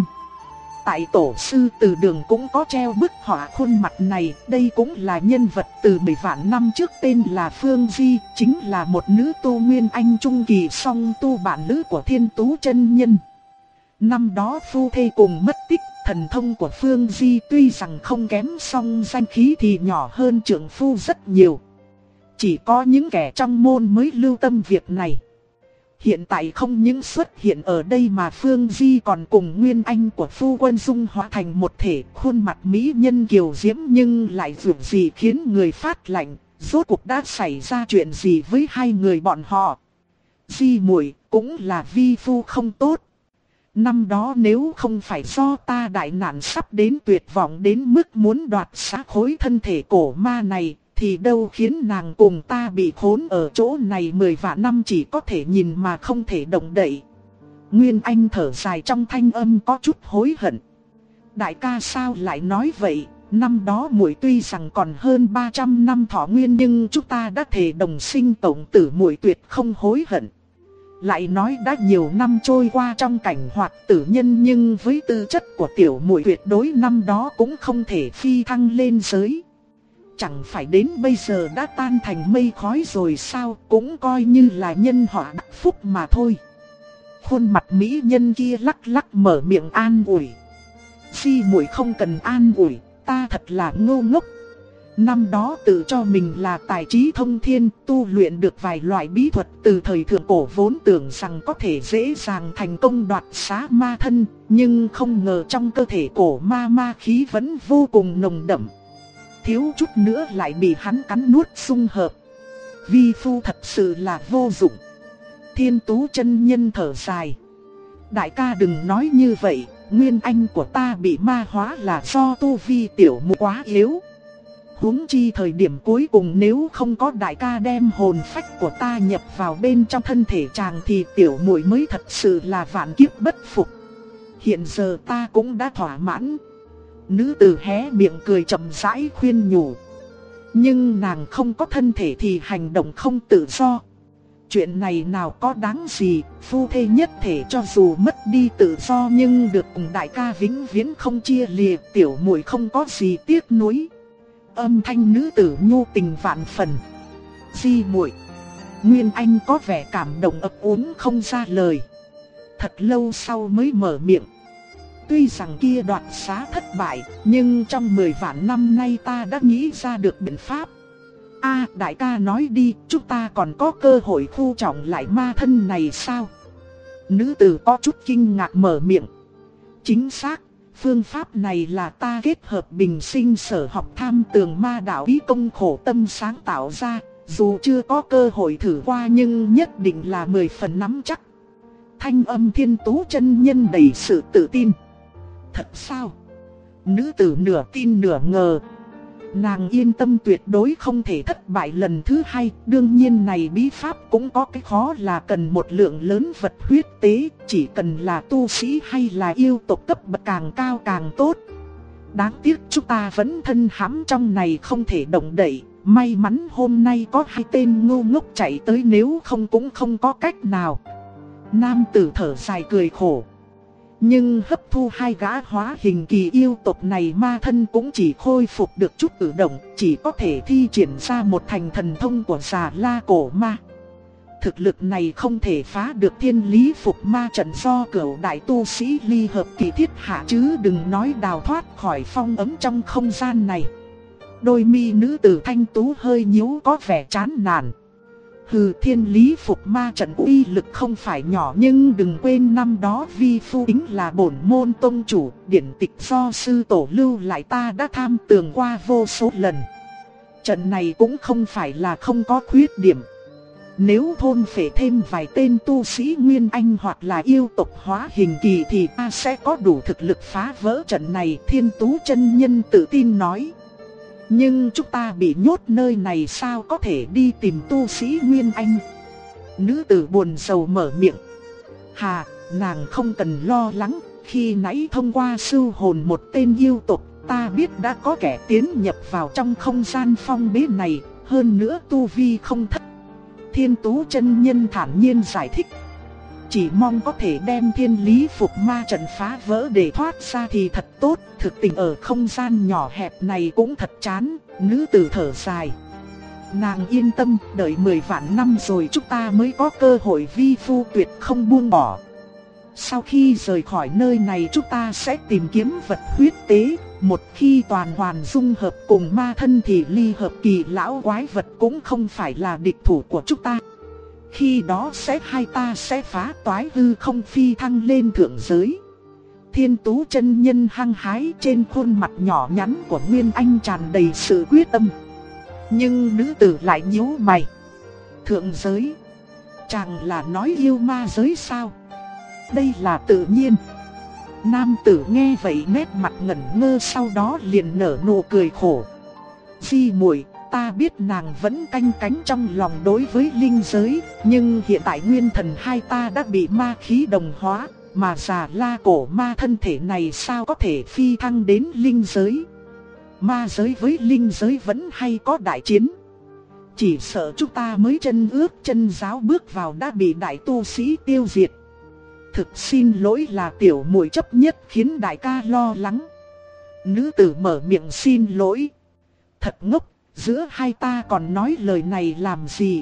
Tại tổ sư Từ Đường cũng có treo bức họa khuôn mặt này, đây cũng là nhân vật từ 10 vạn năm trước tên là Phương Di, chính là một nữ tu nguyên anh trung kỳ song tu bạn nữ của Thiên Tú chân nhân. Năm đó phu thê cùng mất tích, thần thông của Phương Di tuy rằng không kém song danh khí thì nhỏ hơn trượng phu rất nhiều. Chỉ có những kẻ trong môn mới lưu tâm việc này. Hiện tại không những xuất hiện ở đây mà Phương Di còn cùng nguyên anh của phu quân dung hóa thành một thể, khuôn mặt mỹ nhân kiều diễm nhưng lại dường gì khiến người phát lạnh. Rốt cuộc đã xảy ra chuyện gì với hai người bọn họ? Di muội, cũng là vi phu không tốt. Năm đó nếu không phải do ta đại nạn sắp đến tuyệt vọng đến mức muốn đoạt xá khối thân thể cổ ma này, thì đâu khiến nàng cùng ta bị khốn ở chỗ này 10 vạn năm, chỉ có thể nhìn mà không thể động đậy. Nguyên Anh thở dài trong thanh âm có chút hối hận. Đại ca sao lại nói vậy? Năm đó muội tuy rằng còn hơn 300 năm thọ nguyên nhưng chúng ta đã thề đồng sinh tổng tử, muội tuyệt không hối hận. Lại nói đã nhiều năm trôi qua trong cảnh hoạt tử nhân, nhưng với tư chất của tiểu muội tuyệt đối năm đó cũng không thể phi thăng lên giới. Chẳng phải đến bây giờ đã tan thành mây khói rồi sao, cũng coi như là nhân họa đắc phúc mà thôi. Khuôn mặt mỹ nhân kia lắc lắc mở miệng an ủi. Di muội không cần an ủi, ta thật là ngu ngốc. Năm đó tự cho mình là tài trí thông thiên, tu luyện được vài loại bí thuật từ thời thượng cổ, vốn tưởng rằng có thể dễ dàng thành công đoạt xá ma thân, nhưng không ngờ trong cơ thể cổ ma khí vẫn vô cùng nồng đậm. Thiếu chút nữa lại bị hắn cắn nuốt xung hợp. Vi phu thật sự là vô dụng. Thiên Tú chân nhân thở dài. Đại ca đừng nói như vậy, nguyên anh của ta bị ma hóa là do tu vi tiểu muội quá yếu. Huống chi thời điểm cuối cùng nếu không có đại ca đem hồn phách của ta nhập vào bên trong thân thể chàng thì tiểu muội mới thật sự là vạn kiếp bất phục. Hiện giờ ta cũng đã thỏa mãn. Nữ tử hé miệng cười chậm rãi khuyên nhủ. Nhưng nàng không có thân thể thì hành động không tự do. Chuyện này nào có đáng gì, phu thê nhất thể cho dù mất đi tự do nhưng được cùng đại ca vĩnh viễn không chia lìa, tiểu muội không có gì tiếc nuối. Âm thanh nữ tử nhu tình vạn phần. Di muội. Nguyên Anh có vẻ cảm động ấp úng không ra lời. Thật lâu sau mới mở miệng. Tuy rằng kia đoạt xá thất bại, nhưng trong 10 vạn năm nay ta đã nghĩ ra được biện pháp. Đại ca nói đi, chúng ta còn có cơ hội thu trọng lại ma thân này sao? Nữ tử có chút kinh ngạc mở miệng. Chính xác, phương pháp này là ta kết hợp bình sinh sở học tham tường ma đạo ý công khổ tâm sáng tạo ra. Dù chưa có cơ hội thử qua nhưng nhất định là 10 phần nắm chắc. Thanh âm Thiên Tú chân nhân đầy sự tự tin. Thật sao? Nữ tử nửa tin nửa ngờ. Nàng yên tâm tuyệt đối không thể thất bại lần thứ hai. Đương nhiên này bí pháp cũng có cái khó là cần một lượng lớn vật huyết tế. Chỉ cần là tu sĩ hay là yêu tộc cấp bậc càng cao càng tốt. Đáng tiếc chúng ta vẫn thân hãm trong này không thể động đậy. May mắn hôm nay có hai tên ngu ngốc chạy tới, nếu không cũng không có cách nào. Nam tử thở dài cười khổ. Nhưng hấp thu hai gã hóa hình kỳ yêu tộc này ma thân cũng chỉ khôi phục được chút tự động, chỉ có thể thi triển ra một thành thần thông của Già La cổ ma. Thực lực này không thể phá được thiên lý phục ma trận do cửu đại tu sĩ ly hợp kỳ thiết hạ, chứ đừng nói đào thoát khỏi phong ấm trong không gian này. Đôi mi nữ tử thanh tú hơi nhíu có vẻ chán nản. Hừ, thiên lý phục ma trận uy lực không phải nhỏ, nhưng đừng quên năm đó vi phu chính là bổn môn tông chủ, điển tịch do sư tổ lưu lại ta đã tham tường qua vô số lần. Trận này cũng không phải là không có khuyết điểm. Nếu thôn phệ thêm vài tên tu sĩ nguyên anh hoặc là yêu tộc hóa hình kỳ thì ta sẽ có đủ thực lực phá vỡ trận này, Thiên Tú chân nhân tự tin nói. Nhưng chúng ta bị nhốt nơi này sao có thể đi tìm tu sĩ nguyên anh? Nữ tử buồn rầu mở miệng. Hà, nàng không cần lo lắng, khi nãy thông qua sưu hồn một tên yêu tộc, ta biết đã có kẻ tiến nhập vào trong không gian phong bế này, hơn nữa tu vi không thấp. Thiên Tú chân nhân thản nhiên giải thích. Chỉ mong có thể đem thiên lý phục ma trận phá vỡ để thoát ra thì thật tốt. Thực tình ở không gian nhỏ hẹp này cũng thật chán. Nữ tử thở dài. Nàng yên tâm, đợi 10 vạn năm rồi chúng ta mới có cơ hội, vi phu tuyệt không buông bỏ. Sau khi rời khỏi nơi này chúng ta sẽ tìm kiếm vật huyết tế. Một khi toàn hoàn dung hợp cùng ma thân thì ly hợp kỳ lão quái vật cũng không phải là địch thủ của chúng ta. Khi đó hai ta sẽ phá toái hư không phi thăng lên thượng giới. Thiên Tú chân nhân hăng hái, trên khuôn mặt nhỏ nhắn của Nguyên Anh tràn đầy sự quyết tâm. Nhưng nữ tử lại nhíu mày. Thượng giới? Chàng là nói yêu ma giới sao? Đây là tự nhiên. Nam tử nghe vậy nét mặt ngẩn ngơ, sau đó liền nở nụ cười khổ. Di muội, ta biết nàng vẫn canh cánh trong lòng đối với linh giới, nhưng hiện tại nguyên thần hai ta đã bị ma khí đồng hóa, mà Già La cổ ma thân thể này sao có thể phi thăng đến linh giới? Ma giới với linh giới vẫn hay có đại chiến. Chỉ sợ chúng ta mới chân ước chân giáo bước vào đã bị đại tu sĩ tiêu diệt. Thực xin lỗi là tiểu muội chấp nhất khiến đại ca lo lắng. Nữ tử mở miệng xin lỗi. Thật ngốc, giữa hai ta còn nói lời này làm gì?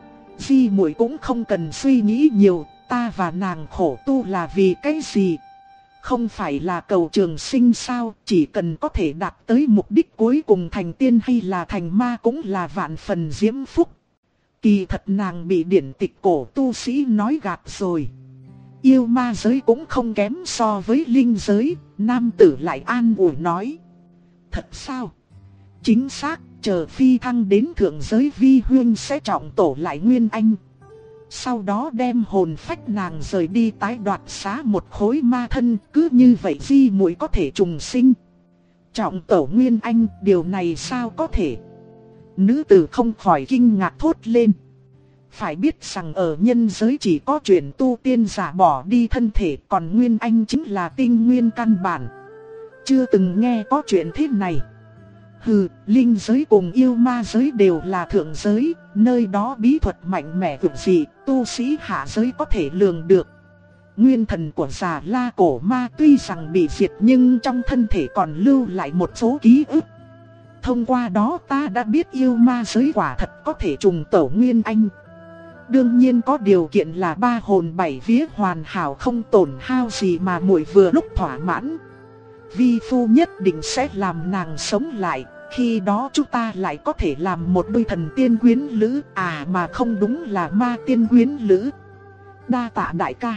Di muội cũng không cần suy nghĩ nhiều, ta và nàng khổ tu là vì cái gì? Không phải là cầu trường sinh sao, chỉ cần có thể đạt tới mục đích cuối cùng thành tiên hay là thành ma cũng là vạn phần diễm phúc. Kỳ thật nàng bị điển tịch cổ tu sĩ nói gạt rồi. Yêu ma giới cũng không kém so với linh giới, nam tử lại an ủi nói. Thật sao? Chính xác, chờ phi thăng đến thượng giới vi huyên sẽ trọng tổ lại Nguyên Anh. Sau đó đem hồn phách nàng rời đi tái đoạt xá một khối ma thân, cứ như vậy di muội có thể trùng sinh. Trọng tổ Nguyên Anh, điều này sao có thể? Nữ tử không khỏi kinh ngạc thốt lên. Phải biết rằng ở nhân giới chỉ có chuyện tu tiên giả bỏ đi thân thể, còn Nguyên Anh chính là tinh nguyên căn bản. Chưa từng nghe có chuyện thế này. Hừ, linh giới cùng yêu ma giới đều là thượng giới, nơi đó bí thuật mạnh mẽ cực dị, tu sĩ hạ giới có thể lường được. Nguyên thần của Già La cổ ma tuy rằng bị diệt nhưng trong thân thể còn lưu lại một số ký ức. Thông qua đó ta đã biết yêu ma giới quả thật có thể trùng tổ Nguyên Anh. Đương nhiên có điều kiện là 3 hồn 7 vía hoàn hảo không tổn hao gì mà muội vừa lúc thỏa mãn. Vi phu nhất định sẽ làm nàng sống lại, khi đó chúng ta lại có thể làm một đôi thần tiên quyến lữ, mà không đúng là ma tiên quyến lữ. Đa tạ đại ca.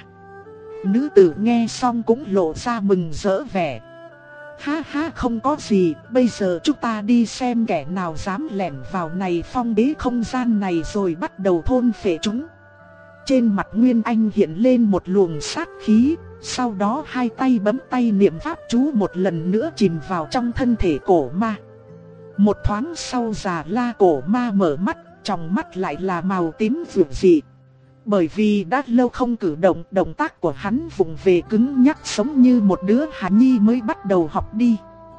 Nữ tử nghe xong cũng lộ ra mừng rỡ vẻ. Ha ha, không có gì, bây giờ chúng ta đi xem kẻ nào dám lẻn vào này phong bế không gian này rồi bắt đầu thôn phệ chúng. Trên mặt Nguyên Anh hiện lên một luồng sát khí, sau đó hai tay bấm tay niệm pháp chú một lần nữa chìm vào trong thân thể cổ ma. Một thoáng sau Già La cổ ma mở mắt, trong mắt lại là màu tím vượng dị. Bởi vì đã lâu không cử động, động tác của hắn vụng về cứng nhắc giống như một đứa hài nhi mới bắt đầu học đi.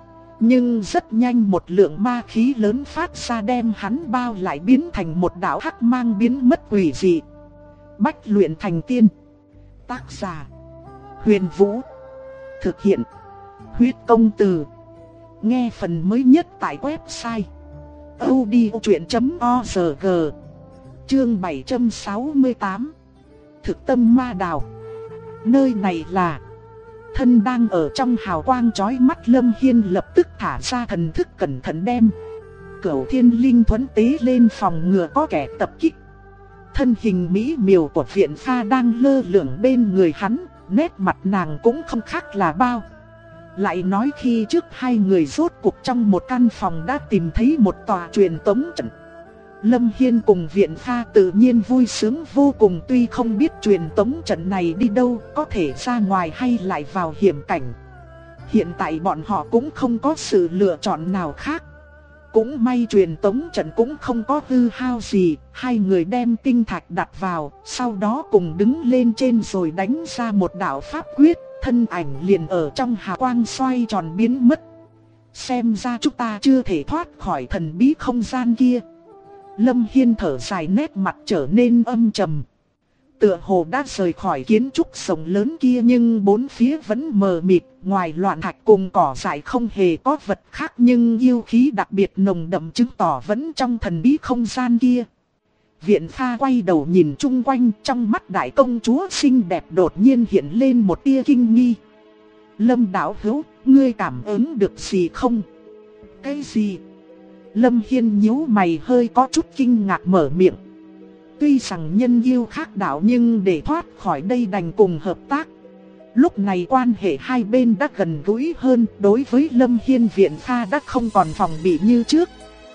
Nhưng rất nhanh một lượng ma khí lớn phát ra đem hắn bao lại, biến thành một đạo hắc mang biến mất quỷ dị. Bách luyện thành tiên. Tác giả Huyền Vũ. Thực hiện Huyết Công Từ. Nghe phần mới nhất tại website audiochuyện.org. Chương 768. Thực tâm ma đào. Nơi này là... Thân đang ở trong hào quang chói mắt, Lâm Hiên lập tức thả ra thần thức cẩn thận đem Cửu Thiên Linh thuẫn tế lên phòng ngừa có kẻ tập kích. Thân hình mỹ miều của Viện Pha đang lơ lửng bên người hắn, nét mặt nàng cũng không khác là bao. Lại nói khi trước hai người rốt cuộc trong một căn phòng đã tìm thấy một tòa truyền tống trận. Lâm Hiên cùng Viện Pha tự nhiên vui sướng vô cùng, tuy không biết truyền tống trận này đi đâu, có thể ra ngoài hay lại vào hiểm cảnh. Hiện tại bọn họ cũng không có sự lựa chọn nào khác. Cũng may truyền tống trận cũng không có hư hao gì, hai người đem tinh thạch đặt vào, sau đó cùng đứng lên trên rồi đánh ra một đạo pháp quyết, thân ảnh liền ở trong hào quang xoay tròn biến mất. Xem ra chúng ta chưa thể thoát khỏi thần bí không gian kia. Lâm Hiên thở dài, nét mặt trở nên âm trầm. Tựa hồ đã rời khỏi kiến trúc rộng lớn kia nhưng bốn phía vẫn mờ mịt, ngoài loạn thạch cùng cỏ dại không hề có vật khác nhưng yêu khí đặc biệt nồng đậm chứng tỏ vẫn trong thần bí không gian kia. Viện Pha quay đầu nhìn chung quanh, trong mắt đại công chúa xinh đẹp đột nhiên hiện lên một tia kinh nghi. Lâm đạo hữu, ngươi cảm ứng được gì không? Cái gì? Lâm Hiên nhíu mày, hơi có chút kinh ngạc mở miệng. Tuy rằng nhân yêu khác đạo nhưng để thoát khỏi đây đành cùng hợp tác. Lúc này quan hệ hai bên đã gần gũi hơn, đối với Lâm Hiên Viện Pha đã không còn phòng bị như trước.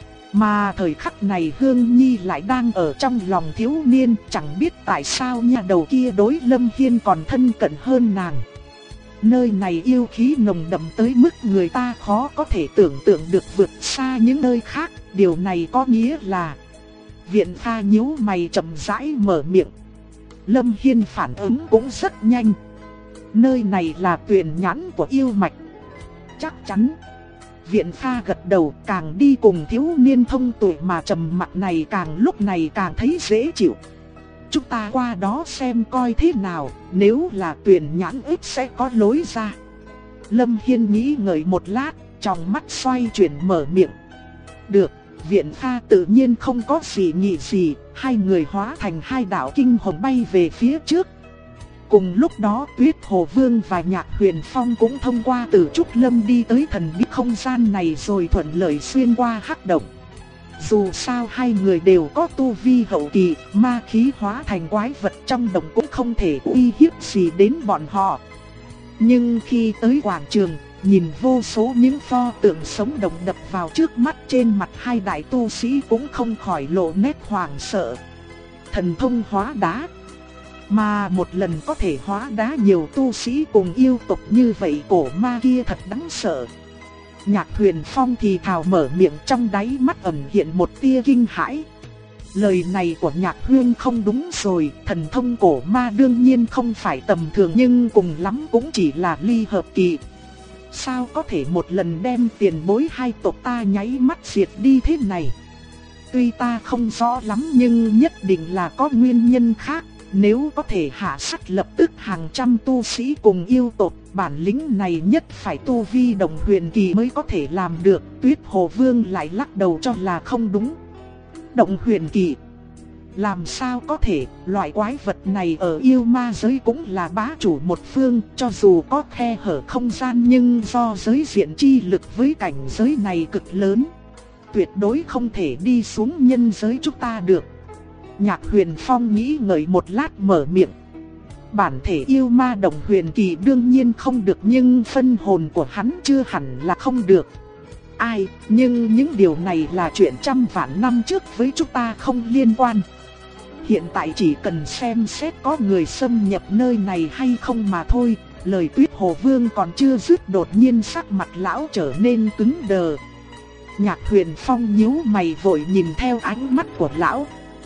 Mà thời khắc này Hương Nhi lại đang ở trong lòng thiếu niên, chẳng biết tại sao nhà đầu kia đối Lâm Hiên còn thân cận hơn nàng. Nơi này yêu khí nồng đậm tới mức người ta khó có thể tưởng tượng được vượt xa những nơi khác, điều này có nghĩa là... Viện Pha nhíu mày chậm rãi mở miệng. Lâm Hiên phản ứng cũng rất nhanh. Nơi này là tuyền nhãn của yêu mạch. Chắc chắn. Viện Pha gật đầu, càng đi cùng thiếu niên thông tuệ mà trầm mặc này lúc này càng thấy dễ chịu. Chúng ta qua đó xem coi thế nào, nếu là tuyền nhãn ích sẽ có lối ra. Lâm Hiên nghĩ ngợi một lát, trong mắt xoay chuyển mở miệng. Được. Viện Pha tự nhiên không có gì nghĩ gì, hai người hóa thành hai đạo kinh hồng bay về phía trước. Cùng lúc đó Tuyết Hồ Vương và Nhạc Huyền Phong cũng thông qua Tử Trúc Lâm đi tới thần bí không gian này rồi thuận lợi xuyên qua hắc động. Dù sao hai người đều có tu vi hậu kỳ, ma khí hóa thành quái vật trong động cũng không thể uy hiếp gì đến bọn họ. Nhưng khi tới quảng trường, nhìn vô số những pho tượng sống động đập vào trước mắt, trên mặt hai đại tu sĩ cũng không khỏi lộ nét hoảng sợ. Thần thông hóa đá. Mà một lần có thể hóa đá nhiều tu sĩ cùng yêu tộc như vậy, cổ ma kia thật đáng sợ. Nhạc Huyền Phong thì thào mở miệng, trong đáy mắt ẩn hiện một tia kinh hãi. Lời này của Nhạc Huyên không đúng rồi, thần thông cổ ma đương nhiên không phải tầm thường nhưng cùng lắm cũng chỉ là ly hợp kỳ. Sao có thể một lần đem tiền bối hai tộc ta nháy mắt diệt đi thế này? Tuy ta không rõ lắm nhưng nhất định là có nguyên nhân khác. Nếu có thể hạ sát lập tức hàng trăm tu sĩ cùng yêu tộc, bản lĩnh này nhất phải tu vi đồng huyền kỳ mới có thể làm được. Tuyết Hồ Vương lại lắc đầu cho là không đúng. Động huyền kỳ? Làm sao có thể, loại quái vật này ở yêu ma giới cũng là bá chủ một phương, cho dù có khe hở không gian nhưng do giới diện chi lực với cảnh giới này cực lớn, tuyệt đối không thể đi xuống nhân giới chúng ta được. Nhạc Huyền Phong nghĩ ngợi một lát mở miệng. Bản thể yêu ma đồng huyền kỳ đương nhiên không được nhưng phân hồn của hắn chưa hẳn là không được. Ai, nhưng những điều này là chuyện trăm vạn năm trước với chúng ta không liên quan. Hiện tại chỉ cần xem xét có người xâm nhập nơi này hay không mà thôi. Lời Tuyết Hồ Vương còn chưa dứt, đột nhiên sắc mặt lão trở nên cứng đờ. Nhạc Huyền Phong nhíu mày vội nhìn theo ánh mắt của lão.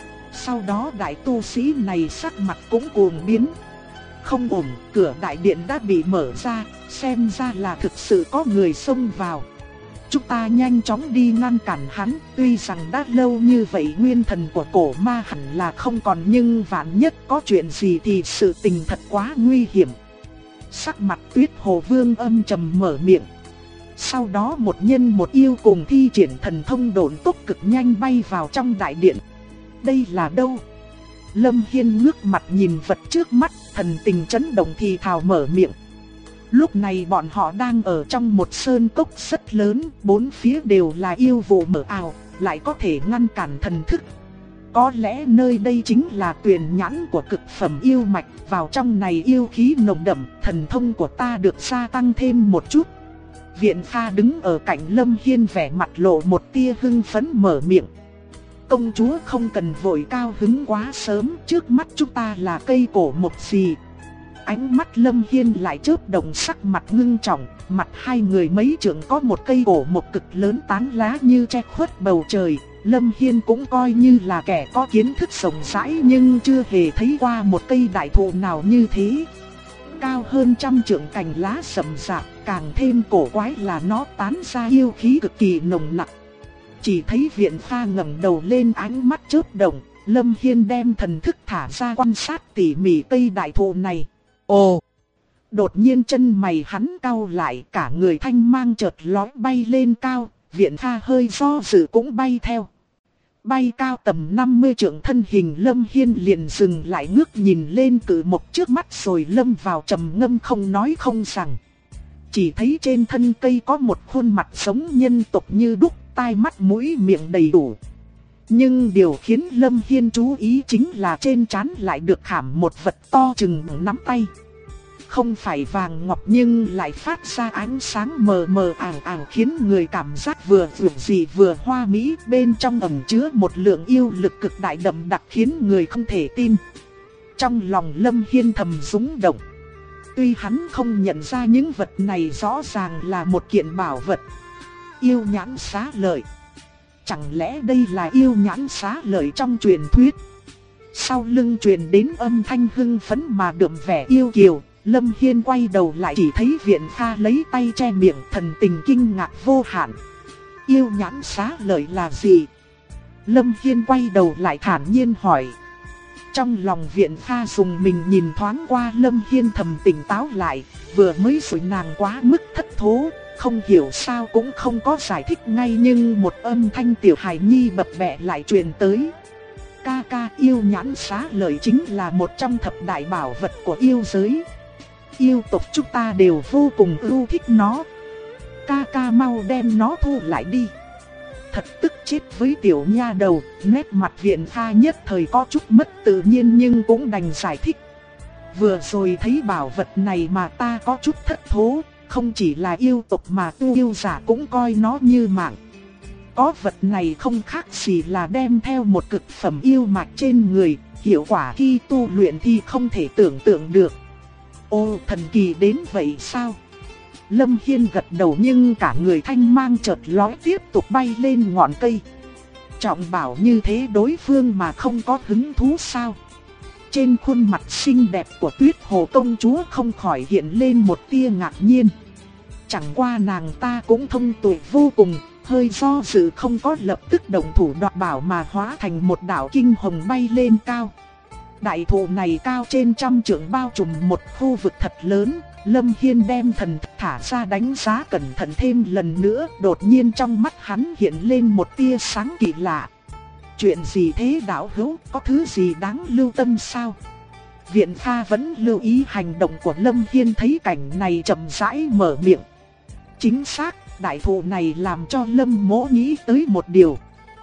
Sau đó đại tu sĩ này sắc mặt cũng cuồng biến. Không ổn, cửa đại điện đã bị mở ra, xem ra là thực sự có người xông vào. Chúng ta nhanh chóng đi ngăn cản hắn, tuy rằng đã lâu như vậy nguyên thần của cổ ma hẳn là không còn nhưng vạn nhất có chuyện gì thì sự tình thật quá nguy hiểm. Sắc mặt Tuyết Hồ Vương âm trầm mở miệng. Sau đó một nhân một yêu cùng thi triển thần thông độn tốc cực nhanh bay vào trong đại điện. Đây là đâu? Lâm Hiên ngước mặt nhìn vật trước mắt, thần tình chấn động thì thào mở miệng. Lúc này bọn họ đang ở trong một sơn cốc rất lớn, bốn phía đều là yêu vụ mờ ảo, lại có thể ngăn cản thần thức. Có lẽ nơi đây chính là tuyền nhãn của cực phẩm yêu mạch, vào trong này yêu khí nồng đậm, thần thông của ta được gia tăng thêm một chút. Viện Pha đứng ở cạnh Lâm Hiên vẻ mặt lộ một tia hưng phấn mở miệng. Công chúa không cần vội cao hứng quá sớm, trước mắt chúng ta là cây cổ mộc gì. Ánh mắt Lâm Hiên lại chớp động, sắc mặt ngưng trọng, mặt hai người mấy trượng có một cây cổ mộc cực lớn tán lá như che khuất bầu trời. Lâm Hiên cũng coi như là kẻ có kiến thức rộng rãi nhưng chưa hề thấy qua một cây đại thụ nào như thế. Cao hơn trăm trượng, cành lá rậm rạp, càng thêm cổ quái là nó tán ra yêu khí cực kỳ nồng nặc. Chỉ thấy Viện Pha ngẩng đầu lên, ánh mắt chớp động. Lâm Hiên đem thần thức thả ra quan sát tỉ mỉ cây đại thụ này. Ồ! Đột nhiên chân mày hắn cau lại, cả người thanh mang chợt lói bay lên cao. Viện Pha hơi do dự cũng bay theo. Bay cao tầm 50 trượng, thân hình Lâm Hiên liền dừng lại, ngước nhìn lên cự mộc trước mắt rồi lâm vào trầm ngâm không nói không rằng. Chỉ thấy trên thân cây có một khuôn mặt giống nhân tộc như đúc, tai mắt mũi miệng đầy đủ. Nhưng điều khiến Lâm Hiên chú ý chính là trên trán lại được khảm một vật to chừng nắm tay. Không phải vàng ngọc nhưng lại phát ra ánh sáng mờ mờ ảo ảo, khiến người cảm giác vừa dịu dị vừa hoa mỹ, bên trong ẩn chứa một lượng yêu lực cực đại đậm đặc khiến người không thể tin. Trong lòng Lâm Hiên thầm rung động. Tuy hắn không nhận ra những vật này rõ ràng là một kiện bảo vật. Yêu nhãn xá lợi. Chẳng lẽ đây là yêu nhãn xá lợi trong truyền thuyết? Sau lưng truyền đến âm thanh hưng phấn mà đượm vẻ yêu kiều. Lâm Hiên quay đầu lại chỉ thấy Viện Pha lấy tay che miệng, thần tình kinh ngạc vô hạn. Yêu nhãn xá lợi là gì? Lâm Hiên quay đầu lại thản nhiên hỏi. Trong lòng Viện Pha dùng mình nhìn thoáng qua Lâm Hiên, thầm tỉnh táo lại. Vừa mới rồi nàng quá mức thất thố, không hiểu sao cũng không có giải thích ngay, nhưng một âm thanh tiểu hài nhi bập bẹ lại truyền tới. Ca ca, yêu nhãn xá lợi chính là một trong thập đại bảo vật của yêu giới. Yêu tộc chúng ta đều vô cùng ưu thích nó. Ca ca mau đem nó thu lại đi. Thật tức chết với tiểu nha đầu. Nét mặt Viện Pha nhất thời có chút mất tự nhiên nhưng cũng đành giải thích. Vừa rồi thấy bảo vật này mà ta có chút thất thố. Không chỉ là yêu tộc mà tu yêu giả cũng coi nó như mạng. Có vật này không khác gì là đem theo một cực phẩm yêu mạch trên người. Hiệu quả khi tu luyện thì không thể tưởng tượng được. Ô, thần kỳ đến vậy sao? Lâm Hiên gật đầu nhưng cả người thanh mang chợt lói, tiếp tục bay lên ngọn cây. Trọng bảo như thế đối phương mà không có hứng thú sao? Trên khuôn mặt xinh đẹp của Tuyết Hồ công chúa không khỏi hiện lên một tia ngạc nhiên. Chẳng qua nàng ta cũng thông tuệ vô cùng, hơi do dự không có lập tức động thủ đoạt bảo mà hóa thành một đạo kinh hồng bay lên cao. Đại thụ này cao trên 100 trượng, bao trùm một khu vực thật lớn. Lâm Hiên đem thần thức thả ra đánh giá cẩn thận thêm lần nữa. Đột nhiên trong mắt hắn hiện lên một tia sáng kỳ lạ. Chuyện gì thế đạo hữu, có thứ gì đáng lưu tâm sao? Viện Pha vẫn lưu ý hành động của Lâm Hiên, thấy cảnh này chậm rãi mở miệng. Chính xác, đại thụ này làm cho Lâm Mỗ nghĩ tới một điều.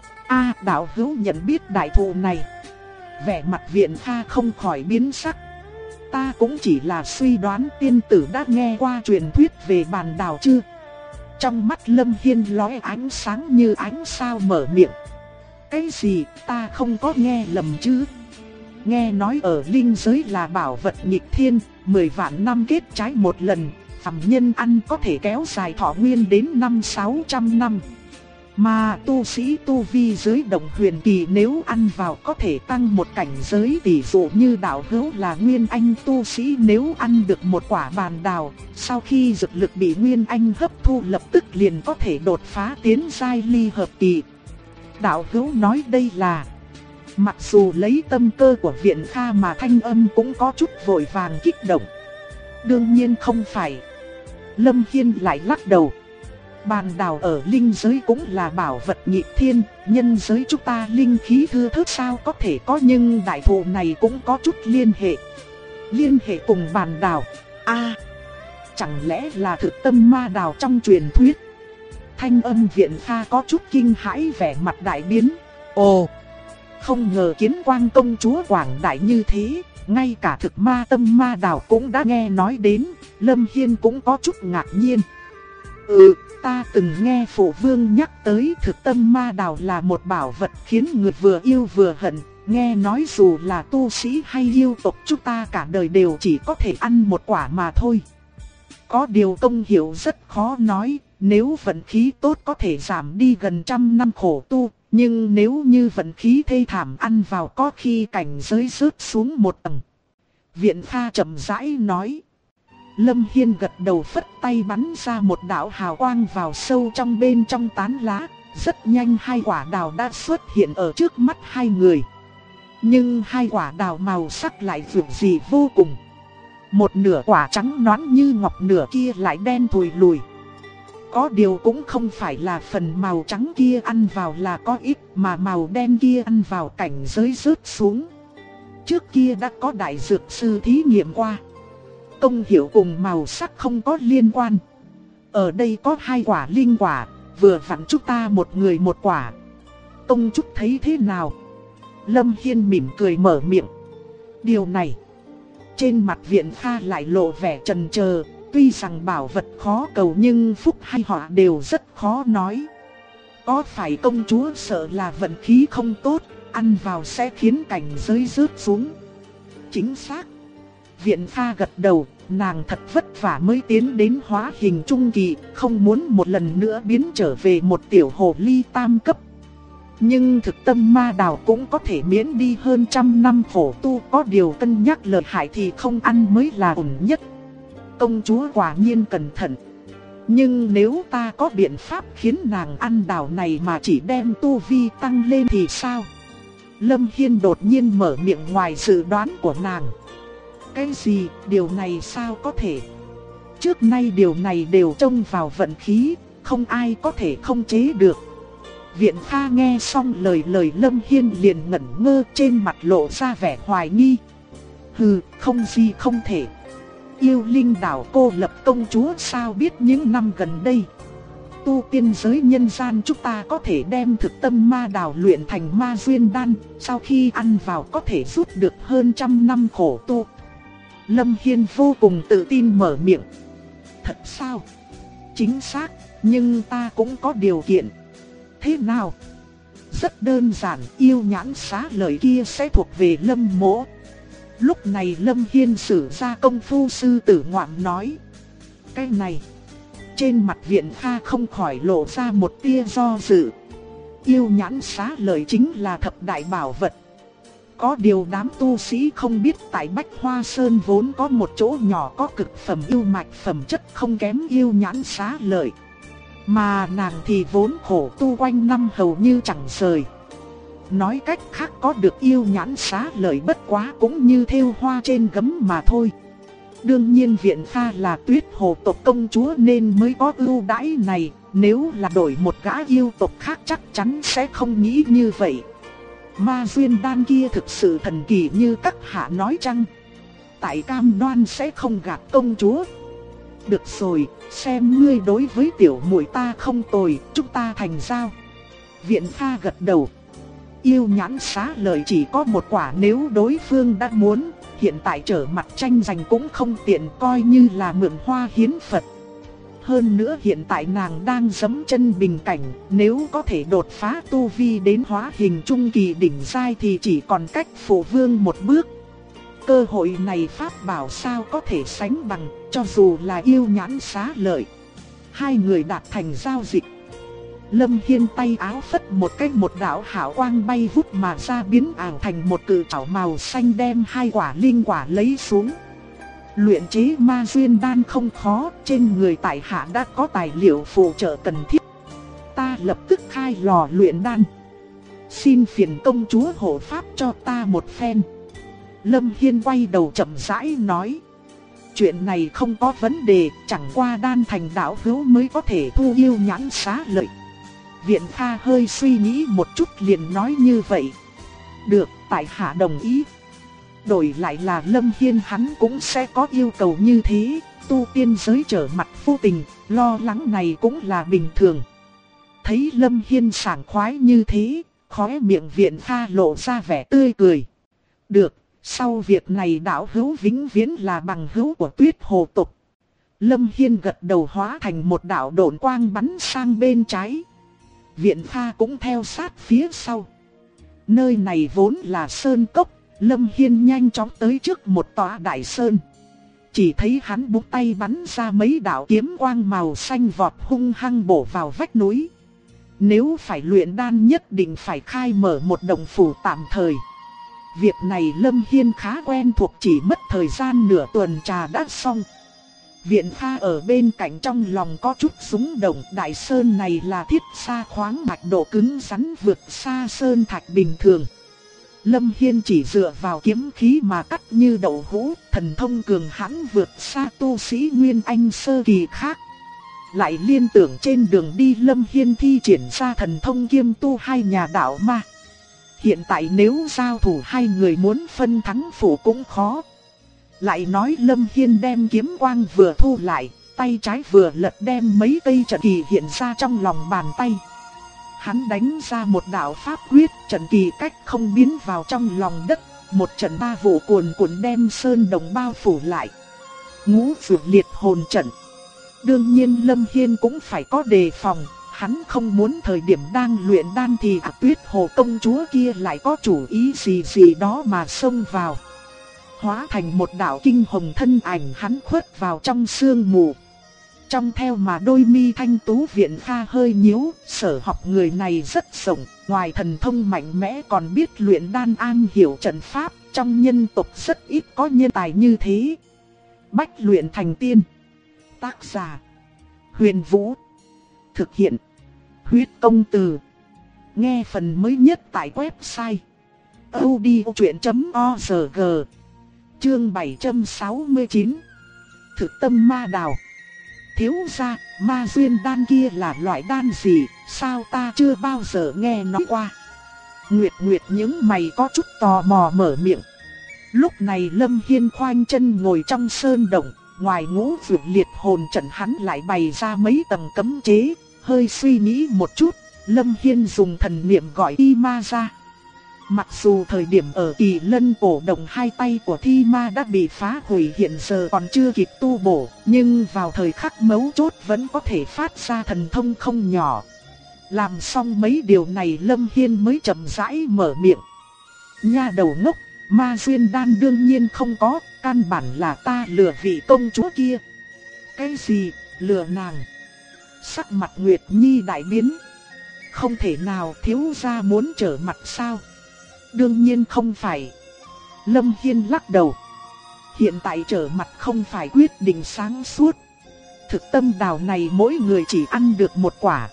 Đạo hữu nhận biết đại thụ này? Vẻ mặt Viện Pha không khỏi biến sắc. Ta cũng chỉ là suy đoán, tiên tử đã nghe qua truyền thuyết về bàn đào chưa? Trong mắt Lâm Hiên lóe ánh sáng như ánh sao, mở miệng. Cái gì, ta không có nghe lầm chứ? Nghe nói ở linh giới là bảo vật nghịch thiên, 10 vạn năm kết trái một lần, phàm nhân ăn có thể kéo dài thọ nguyên đến 500-600 năm. Mà tu sĩ tu vi dưới động huyền kỳ nếu ăn vào có thể tăng một cảnh giới, tỷ dụ như đạo hữu là nguyên anh tu sĩ, nếu ăn được một quả bàn đào, sau khi dược lực bị nguyên anh hấp thu lập tức liền có thể đột phá tiến giai ly hợp kỳ. Đạo hữu nói đây là... Mặc dù lấy tâm cơ của Viện Pha mà thanh âm cũng có chút vội vàng kích động. Đương nhiên không phải. Lâm Hiên lại lắc đầu. Bàn đào ở linh giới cũng là bảo vật nghịch thiên, nhân giới chúng ta linh khí thưa thớt sao có thể có, nhưng đại thụ này cũng có chút liên hệ. Liên hệ cùng bàn đào? Chẳng lẽ là thực tâm ma đào trong truyền thuyết? Thanh âm Viện Pha có chút kinh hãi, vẻ mặt đại biến. Ồ, không ngờ Kiến Quang công chúa quảng đại như thế, ngay cả thực ma tâm ma đào cũng đã nghe nói đến. Lâm Hiên cũng có chút ngạc nhiên. Ta từng nghe phụ vương nhắc tới thực tâm ma đào là một bảo vật khiến người vừa yêu vừa hận. Nghe nói dù là tu sĩ hay yêu tộc chúng ta cả đời đều chỉ có thể ăn một quả mà thôi. Có điều công hiệu rất khó nói, nếu vận khí tốt có thể giảm đi gần 100 năm khổ tu. Nhưng nếu như vận khí thê thảm ăn vào có khi cảnh giới rớt xuống một tầng. Viện Pha chậm rãi nói. Lâm Hiên gật đầu phất tay bắn ra một đạo hào quang vào sâu trong bên trong tán lá. Rất nhanh hai quả đào đã xuất hiện ở trước mắt hai người. Nhưng hai quả đào màu sắc lại vượt dị vô cùng. Một nửa quả trắng nõn như ngọc, nửa kia lại đen thùi lùi. Có điều cũng không phải là phần màu trắng kia ăn vào là có ít, mà màu đen kia ăn vào cảnh giới rớt xuống. Trước kia đã có đại dược sư thí nghiệm qua. Công hiệu cùng màu sắc không có liên quan. Ở đây có hai quả linh quả, vừa vặn chúng ta một người một quả. Tông Trúc thấy thế nào? Lâm Hiên mỉm cười mở miệng. Điều này, trên mặt Viện Kha lại lộ vẻ chần chờ. Tuy rằng bảo vật khó cầu nhưng phúc hay họa đều rất khó nói. Có phải công chúa sợ là vận khí không tốt, ăn vào sẽ khiến cảnh giới rớt xuống? Chính xác. Viện Kha gật đầu, nàng thật vất vả mới tiến đến hóa hình trung kỳ, không muốn một lần nữa biến trở về một tiểu hồ ly tam cấp. Nhưng thực tâm ma đào cũng có thể miễn đi hơn trăm năm khổ tu, có điều cân nhắc lợi hại thì không ăn mới là ổn nhất. Công chúa quả nhiên cẩn thận. Nhưng nếu ta có biện pháp khiến nàng ăn đào này mà chỉ đem tu vi tăng lên thì sao? Lâm Hiên đột nhiên mở miệng ngoài dự đoán của nàng. Cái gì, điều này sao có thể? Trước nay điều này đều trông vào vận khí, không ai có thể không chế được. Viện Kha nghe xong lời Lâm Hiên liền ngẩn ngơ, trên mặt lộ ra vẻ hoài nghi. Hừ, không gì không thể. Yêu linh đảo cô lập công chúa sao biết những năm gần đây tu tiên giới nhân gian chúng ta có thể đem thực tâm ma đào luyện thành ma duyên đan, sau khi ăn vào có thể rút được hơn trăm năm khổ tu. Lâm Hiên vô cùng tự tin mở miệng. Thật sao? Chính xác, nhưng ta cũng có điều kiện. Thế nào? Rất đơn giản, yêu nhãn xá lợi kia sẽ thuộc về Lâm mỗ. Lúc này Lâm Hiên sử ra công phu sư tử ngoạm nói. Cái này, trên mặt Viện Kha không khỏi lộ ra một tia do dự. Yêu nhãn xá lợi chính là thập đại bảo vật. Có điều đám tu sĩ không biết tại Bách Hoa Sơn vốn có một chỗ nhỏ có cực phẩm yêu mạch, phẩm chất không kém yêu nhãn xá lợi. Mà nàng thì vốn khổ tu quanh năm hầu như chẳng rời. Nói cách khác, có được yêu nhãn xá lợi bất quá cũng như thêu hoa trên gấm mà thôi. Đương nhiên Viện Kha là Tuyết Hồ tộc công chúa nên mới có ưu đãi này. Nếu là đổi một gã yêu tộc khác chắc chắn sẽ không nghĩ như vậy. Ma duyên đan kia thực sự thần kỳ như các hạ nói chăng? Tại cam đoan sẽ không gạt công chúa. Được rồi, xem ngươi đối với tiểu muội ta không tồi, chúng ta thành giao. Viện Kha gật đầu. Yêu nhãn xá lợi chỉ có một quả, nếu đối phương đã muốn, hiện tại trở mặt tranh giành cũng không tiện, coi như là mượn hoa hiến Phật. Hơn nữa hiện tại nàng đang giẫm chân bình cảnh, nếu có thể đột phá tu vi đến hóa hình trung kỳ đỉnh giai thì chỉ còn cách phụ vương một bước. Cơ hội này pháp bảo sao có thể sánh bằng, cho dù là yêu nhãn xá lợi. Hai người đạt thành giao dịch. Lâm Hiên tay áo phất một cái, một đạo hào quang bay vút mà ra, biến ảo thành một cự trảo màu xanh đem hai quả linh quả lấy xuống. Luyện chế ma duyên đan không khó, trên người tại hạ đã có tài liệu phụ trợ cần thiết. Ta lập tức khai lò luyện đan. Xin phiền công chúa hộ pháp cho ta một phen. Lâm Hiên quay đầu chậm rãi nói. Chuyện này không có vấn đề, chẳng qua đan thành đạo hữu mới có thể thu yêu nhãn xá lợi. Viện Kha hơi suy nghĩ một chút liền nói như vậy. Được, tại hạ đồng ý. Đổi lại là Lâm Hiên hắn cũng sẽ có yêu cầu như thế. Tu tiên giới trở mặt vô tình, lo lắng này cũng là bình thường. Thấy Lâm Hiên sảng khoái như thế, khóe miệng Viện Kha lộ ra vẻ tươi cười. Được, sau việc này đạo hữu vĩnh viễn là bằng hữu của Tuyết Hồ tộc. Lâm Hiên gật đầu hóa thành một đạo độn quang bắn sang bên trái. Viện Kha cũng theo sát phía sau. Nơi này vốn là sơn cốc, Lâm Hiên nhanh chóng tới trước một tòa đại sơn. Chỉ thấy hắn búng tay bắn ra mấy đạo kiếm quang màu xanh vọt hung hăng bổ vào vách núi. Nếu phải luyện đan nhất định phải khai mở một động phủ tạm thời. Việc này Lâm Hiên khá quen thuộc, chỉ mất thời gian nửa tuần trà đã xong. Viện Kha ở bên cạnh trong lòng có chút rung động. Đại sơn này là thiết sa khoáng mạch, độ cứng rắn vượt xa sơn thạch bình thường. Lâm Hiên chỉ dựa vào kiếm khí mà cắt như đậu hũ, thần thông cường hãn vượt xa tu sĩ Nguyên Anh sơ kỳ khác. Lại liên tưởng trên đường đi Lâm Hiên thi triển ra thần thông kiêm tu hai nhà đạo ma. Hiện tại nếu giao thủ hai người muốn phân thắng phụ cũng khó. Lại nói Lâm Hiên đem kiếm quang vừa thu lại, tay trái vừa lật đem mấy cây trận kỳ hiện ra trong lòng bàn tay. Hắn đánh ra một đạo pháp quyết, trận kỳ cách không biến vào trong lòng đất, một trận ba vụ cuồn cuộn đem sơn đồng bao phủ lại. Ngũ Phượng Liệt Hồn trận. Đương nhiên Lâm Hiên cũng phải có đề phòng, hắn không muốn thời điểm đang luyện đan thì Tuyết Hồ công chúa kia lại có chủ ý gì đó mà xông vào. Hóa thành một đạo kinh hồng thân ảnh, hắn khuất vào trong sương mù. Trong theo mà đôi mi thanh tú Viện Kha hơi nhíu, sở học người này rất rộng, ngoài thần thông mạnh mẽ còn biết luyện đan, an hiểu trận pháp, trong nhân tộc rất ít có nhân tài như thế. Bách luyện thành tiên. Tác giả: Huyền Vũ. Thực hiện: Huyết Công Từ. Nghe phần mới nhất tại website audiochuyen.org. Chương 769. Thực tâm ma đào. Thiếu gia, ma duyên đan kia là loại đan gì, sao ta chưa bao giờ nghe nói qua? Nguyệt Nguyệt những mày có chút tò mò mở miệng. Lúc này Lâm Hiên khoanh chân ngồi trong sơn động, ngoài Ngũ Phượng Liệt Hồn trận hắn lại bày ra mấy tầng cấm chế. Hơi suy nghĩ một chút, Lâm Hiên dùng thần niệm gọi Y Ma ra. Mặc dù thời điểm ở Kỳ Lân cổ động hai tay của Thi Ma đã bị phá hủy, hiện giờ còn chưa kịp tu bổ, nhưng vào thời khắc mấu chốt vẫn có thể phát ra thần thông không nhỏ. Làm xong mấy điều này Lâm Hiên mới chậm rãi mở miệng. Nha đầu ngốc, ma duyên đan đương nhiên không có, căn bản là ta lừa vị công chúa kia. Cái gì, lừa nàng? Sắc mặt Nguyệt Nhi đại biến. Không thể nào, thiếu gia muốn trở mặt sao? Đương nhiên không phải. Lâm Hiên lắc đầu. Hiện tại trở mặt không phải quyết định sáng suốt. Thực tâm đào này mỗi người chỉ ăn được một quả.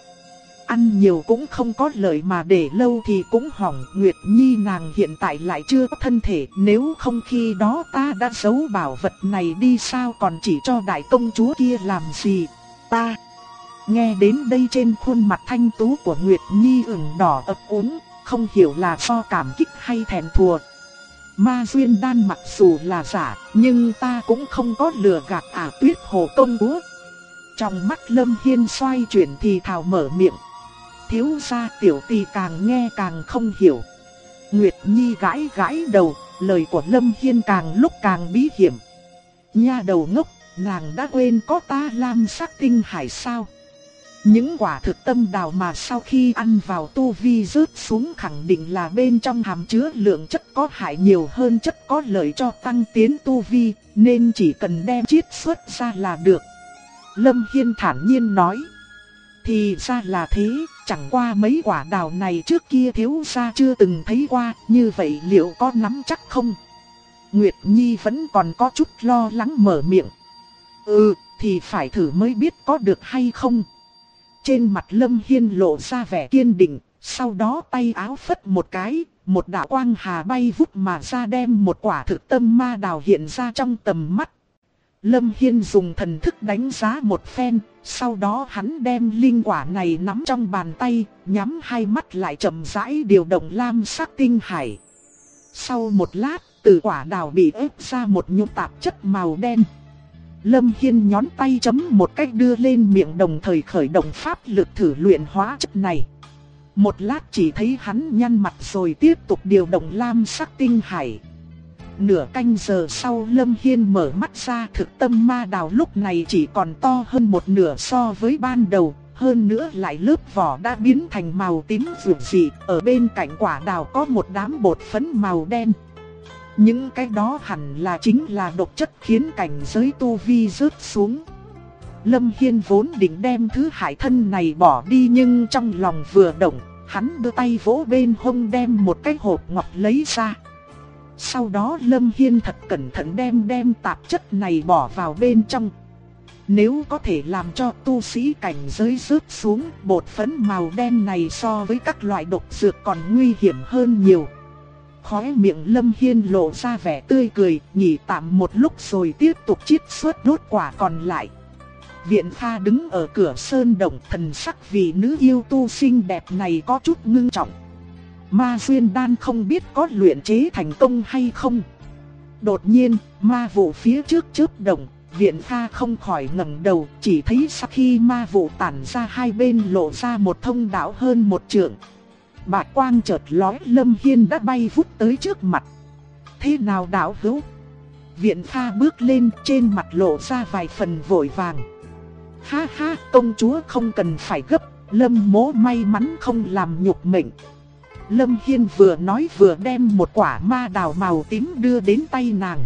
Ăn nhiều cũng không có lợi mà để lâu thì cũng hỏng. Nguyệt Nhi nàng hiện tại lại chưa có thân thể, nếu không khi đó ta đã giấu bảo vật này đi, sao còn chỉ cho đại công chúa kia làm gì? Ta. Nghe đến đây trên khuôn mặt thanh tú của Nguyệt Nhi ửng đỏ ấp úng, không hiểu là do cảm kích hay thẹn thùa. Ma duyên đan mặc dù là giả, nhưng ta cũng không có lừa gạt Tuyết Hồ công chúa. Trong mắt Lâm Hiên xoay chuyển thì thào mở miệng. Thiếu gia, tiểu tỳ càng nghe càng không hiểu. Nguyệt Nhi gãi gãi đầu, lời của Lâm Hiên càng lúc càng bí hiểm. Nha đầu ngốc, nàng đã quên có ta Lam Sắc Tinh Hải sao? Những quả thực tâm đào mà sau khi ăn vào tu vi rớt xuống khẳng định là bên trong hàm chứa lượng chất có hại nhiều hơn chất có lợi cho tăng tiến tu vi, nên chỉ cần đem chiết xuất ra là được. Lâm Hiên thản nhiên nói. Thì ra là thế, chẳng qua mấy quả đào này trước kia thiếu gia chưa từng thấy qua, như vậy liệu có nắm chắc không? Nguyệt Nhi vẫn còn có chút lo lắng mở miệng. Thì phải thử mới biết có được hay không. Trên mặt Lâm Hiên lộ ra vẻ kiên định, sau đó tay áo phất một cái, một đạo quang hà bay vút mà ra đem một quả thực tâm ma đào hiện ra trong tầm mắt. Lâm Hiên dùng thần thức đánh giá một phen, sau đó hắn đem linh quả này nắm trong bàn tay, nhắm hai mắt lại chậm rãi điều động Lam Sắc Tinh Hải. Sau một lát, từ quả đào bị ép ra một nhũ tạp chất màu đen. Lâm Hiên nhón tay chấm một cách đưa lên miệng, đồng thời khởi động pháp lực thử luyện hóa chất này. Một lát chỉ thấy hắn nhăn mặt rồi tiếp tục điều động Lam Sắc Tinh Hải. Nửa canh giờ sau Lâm Hiên mở mắt ra, thực tâm ma đào lúc này chỉ còn to hơn một nửa so với ban đầu. Hơn nữa lại lớp vỏ đã biến thành màu tím rực rỡ, ở bên cạnh quả đào có một đám bột phấn màu đen. Những cái đó hẳn là chính là độc chất khiến cảnh giới tu vi rớt xuống. Lâm Hiên vốn định đem thứ hại thân này bỏ đi, nhưng trong lòng vừa động, hắn đưa tay vỗ bên hông đem một cái hộp ngọc lấy ra. Sau đó Lâm Hiên thật cẩn thận đem tạp chất này bỏ vào bên trong. Nếu có thể làm cho tu sĩ cảnh giới rớt xuống, bột phấn màu đen này so với các loại độc dược còn nguy hiểm hơn nhiều. Khóe miệng Lâm Hiên lộ ra vẻ tươi cười, nghỉ tạm một lúc rồi tiếp tục chiết xuất nốt quả còn lại. Viện Kha đứng ở cửa sơn động, thần sắc vì nữ yêu tu xinh đẹp này có chút ngưng trọng. Ma duyên đan không biết có luyện chế thành công hay không. Đột nhiên, ma vụ phía trước chớp động, Viện Kha không khỏi ngẩng đầu, chỉ thấy sau khi ma vụ tản ra hai bên lộ ra một thông đạo hơn một trượng. Bạch quang chợt lóe, Lâm Hiên đã bay vút tới trước mặt. Thế nào đạo hữu? Viện Kha bước lên, trên mặt lộ ra vài phần vội vàng. Ha ha, công chúa không cần phải gấp, Lâm mỗ may mắn không làm nhục mệnh. Lâm Hiên vừa nói vừa đem một quả ma đào màu tím đưa đến tay nàng.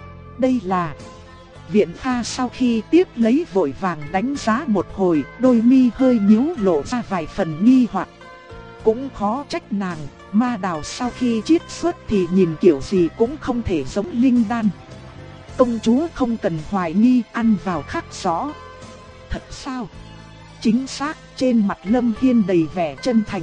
Đây là... Viện Kha sau khi tiếp lấy vội vàng đánh giá một hồi, đôi mi hơi nhíu lộ ra vài phần nghi hoặc. Cũng khó trách nàng, ma đào sau khi chiết xuất thì nhìn kiểu gì cũng không thể giống linh đan. Công chúa không cần hoài nghi, ăn vào khắc rõ. Thật sao? Chính xác, trên mặt Lâm Hiên đầy vẻ chân thành.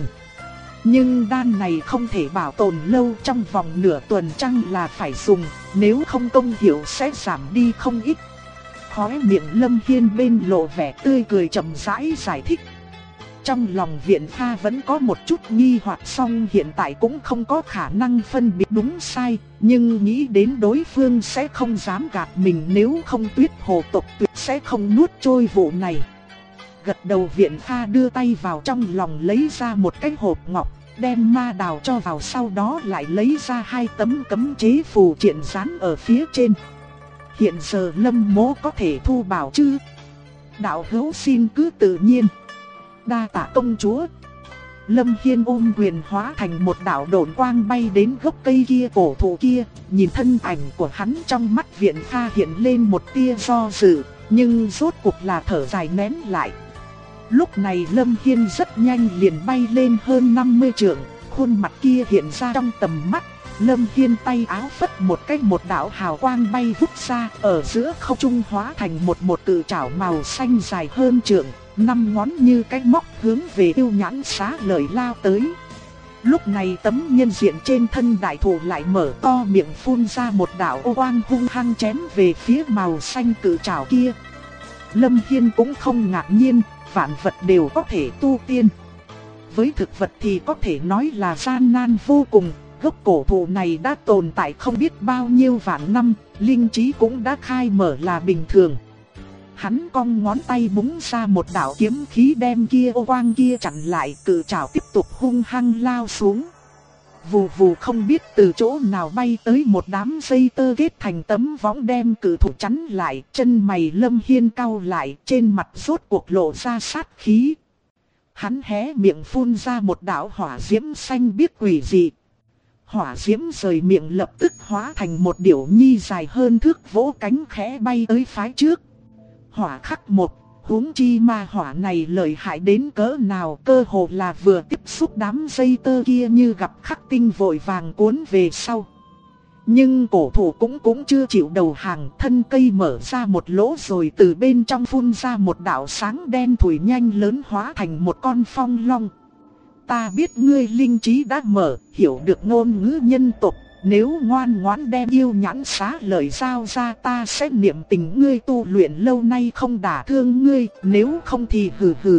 Nhưng đan này không thể bảo tồn lâu, trong vòng nửa tuần chăng là phải dùng, nếu không công hiệu sẽ giảm đi không ít. Khóe miệng Lâm Hiên bên lộ vẻ tươi cười chậm rãi giải thích. Trong lòng Viện Kha vẫn có một chút nghi hoặc, song hiện tại cũng không có khả năng phân biệt đúng sai, nhưng nghĩ đến đối phương sẽ không dám gạt mình, nếu không Tuyết Hồ tộc tuyệt sẽ không nuốt trôi vụ này. Gật đầu, Viện Kha đưa tay vào trong lòng lấy ra một cái hộp ngọc, đem ma đào cho vào, sau đó lại lấy ra hai tấm cấm chế phù triện dán ở phía trên. Hiện giờ Lâm mỗ có thể thu bảo chứ? Đạo hữu xin cứ tự nhiên. Đa tạ công chúa. Lâm Hiên ôm quyền hóa thành một đạo độn quang bay đến gốc cây kia, cổ thụ kia. Nhìn thân ảnh của hắn, trong mắt Viện Kha hiện lên một tia do dự, nhưng rốt cuộc là thở dài nén lại. Lúc này Lâm Hiên rất nhanh liền bay lên hơn 50 trượng, khuôn mặt kia hiện ra trong tầm mắt. Lâm Hiên tay áo phất một cách, một đạo hào quang bay vút ra, ở giữa không trung hóa thành một cự trảo màu xanh dài hơn trượng, 5 ngón như cái móc hướng về Yêu Nhãn Xá Lợi lao tới. Lúc này tấm nhân diện trên thân đại thụ lại mở to miệng phun ra một đạo ô quang hung hăng chém về phía màu xanh cự trảo kia. Lâm Hiên cũng không ngạc nhiên, vạn vật đều có thể tu tiên. Với thực vật thì có thể nói là gian nan vô cùng. Gốc cổ thụ này đã tồn tại không biết bao nhiêu vạn năm, linh trí cũng đã khai mở là bình thường. Hắn cong ngón tay búng ra một đạo kiếm khí đem kia ô quang kia chặn lại, cự trảo tiếp tục hung hăng lao xuống. Vù vù, không biết từ chỗ nào bay tới một đám dây tơ kết thành tấm võng đem cự thụ chắn lại. Chân mày Lâm Hiên cau lại, trên mặt rốt cuộc lộ ra sát khí. Hắn hé miệng phun ra một đạo hỏa diễm xanh biếc quỷ dị. Hỏa diễm rời miệng lập tức hóa thành một điểu nhi dài hơn thước, vỗ cánh khẽ bay tới phái trước. Hỏa khắc một, huống chi ma hỏa này lợi hại đến cỡ nào, cơ hồ là vừa tiếp xúc đám dây tơ kia như gặp khắc tinh vội vàng cuốn về sau. Nhưng cổ thụ cũng chưa chịu đầu hàng, thân cây mở ra một lỗ rồi từ bên trong phun ra một đạo sáng đen thủi nhanh lớn hóa thành một con phong long. Ta biết ngươi linh trí đã mở, hiểu được ngôn ngữ nhân tộc, nếu ngoan ngoãn đem Yêu Nhãn Xá Lợi giao ra, ta sẽ niệm tình ngươi tu luyện lâu nay không đả thương ngươi, nếu không thì hừ hừ.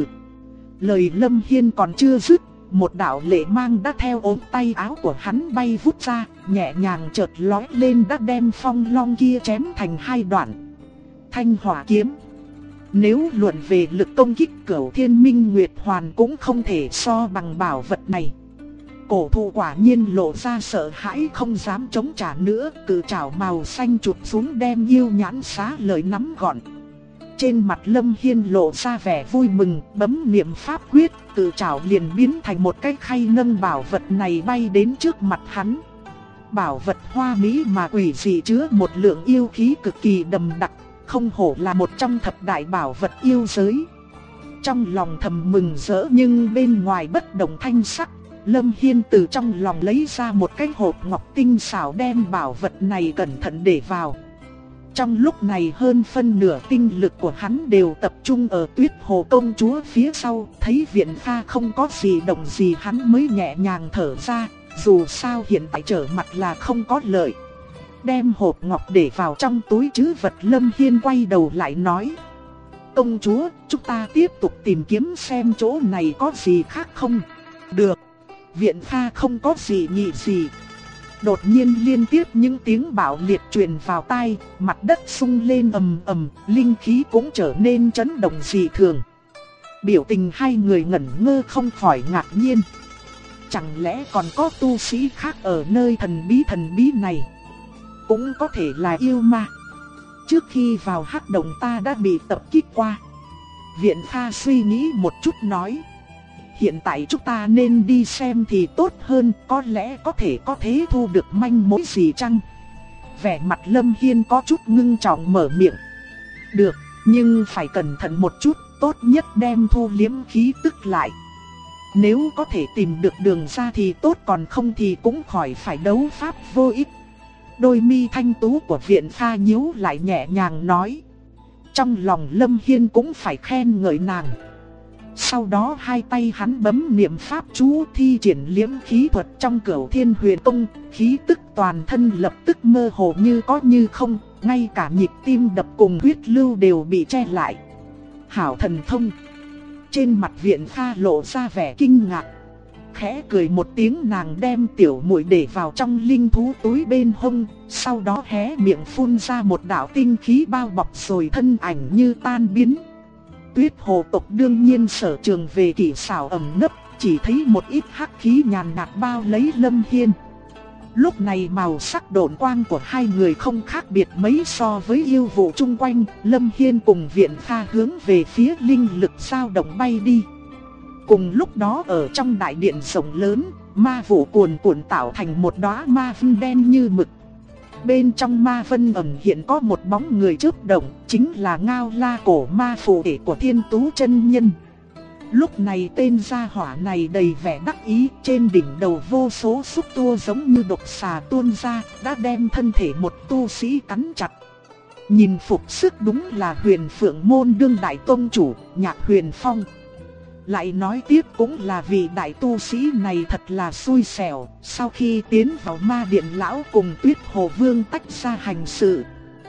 Lời Lâm Hiên còn chưa dứt, một đạo lệ mang đã theo ống tay áo của hắn bay vút ra, nhẹ nhàng chợt lói lên đã đem phong long kia chém thành hai đoạn. Thanh hỏa kiếm. Nếu luận về lực công kích, Cửu Thiên Minh Nguyệt Hoàn cũng không thể so bằng bảo vật này. Cổ thụ quả nhiên lộ ra sợ hãi, không dám chống trả nữa, cự trảo màu xanh chụp xuống đem Yêu Nhãn Xá Lợi nắm gọn. Trên mặt Lâm Hiên lộ ra vẻ vui mừng, bấm niệm pháp quyết, cự trảo liền biến thành một cái khay nâng bảo vật này bay đến trước mặt hắn. Bảo vật hoa mỹ mà quỷ dị, chứa một lượng yêu khí cực kỳ đậm đặc, không hổ là một trong thập đại bảo vật yêu giới. Trong lòng thầm mừng rỡ nhưng bên ngoài bất động thanh sắc. Lâm Hiên từ trong lòng lấy ra một cái hộp ngọc tinh xảo, đem bảo vật này cẩn thận để vào. Trong lúc này hơn phân nửa tinh lực của hắn đều tập trung ở Tuyết Hồ công chúa phía sau. Thấy Viện Kha không có gì động gì hắn mới nhẹ nhàng thở ra. Dù sao hiện tại trở mặt là không có lợi. Đem hộp ngọc để vào trong túi trữ vật, Lâm Hiên quay đầu lại nói: công chúa, chúng ta tiếp tục tìm kiếm xem chỗ này có gì khác không? Được. Viện Kha không có gì nhị gì. Đột nhiên liên tiếp những tiếng bạo liệt truyền vào tai, mặt đất rung lên ầm ầm, linh khí cũng trở nên chấn động dị thường. Biểu tình hai người ngẩn ngơ không khỏi ngạc nhiên. Chẳng lẽ còn có tu sĩ khác ở nơi thần bí này? Cũng có thể là yêu ma. Trước khi vào hắc động ta đã bị tập kích qua. Viện Kha suy nghĩ một chút nói: hiện tại chúng ta nên đi xem thì tốt hơn, có lẽ có thể có thế thu được manh mối gì chăng? Vẻ mặt Lâm Hiên có chút ngưng trọng mở miệng: được, nhưng phải cẩn thận một chút, tốt nhất đem thu liếm khí tức lại. Nếu có thể tìm được đường ra thì tốt, còn không thì cũng khỏi phải đấu pháp vô ích. Đôi mi thanh tú của Viện Kha nhíu lại nhẹ nhàng nói. Trong lòng Lâm Hiên cũng phải khen ngợi nàng. Sau đó hai tay hắn bấm niệm pháp chú thi triển liễm khí thuật trong Cửu Thiên Huyền Tông, khí tức toàn thân lập tức mơ hồ như có như không, ngay cả nhịp tim đập cùng huyết lưu đều bị che lại. Hảo thần thông. Trên mặt Viện Kha lộ ra vẻ kinh ngạc. Khẽ cười một tiếng, nàng đem tiểu muội để vào trong linh thú túi bên hông, sau đó hé miệng phun ra một đạo tinh khí bao bọc rồi thân ảnh như tan biến. Tuyết Hồ tộc đương nhiên sở trường về kỹ xảo ẩn nấp, chỉ thấy một ít hắc khí nhàn nhạt bao lấy Lâm Hiên. Lúc này màu sắc độn quang của hai người không khác biệt mấy so với yêu vụ chung quanh. Lâm Hiên cùng Viện Kha hướng về phía linh lực dao động bay đi. Cùng lúc đó ở trong đại điện rộng lớn, ma vụ cuồn cuộn tạo thành một đóa ma vân đen như mực. Bên trong ma vân ẩn hiện có một bóng người chớp động, chính là Ngao La cổ ma phụ thể của Thiên Tú chân nhân. Lúc này tên gia hỏa này đầy vẻ đắc ý, trên đỉnh đầu vô số xúc tua giống như độc xà tuôn ra, đã đem thân thể một tu sĩ cắn chặt. Nhìn phục sức đúng là Huyền Phượng môn đương đại tông chủ, Nhạc Huyền Phong. Lại nói tiếp cũng là vì đại tu sĩ này thật là xui xẻo, sau khi tiến vào ma điện lão cùng Tuyết Hồ Vương tách ra hành sự.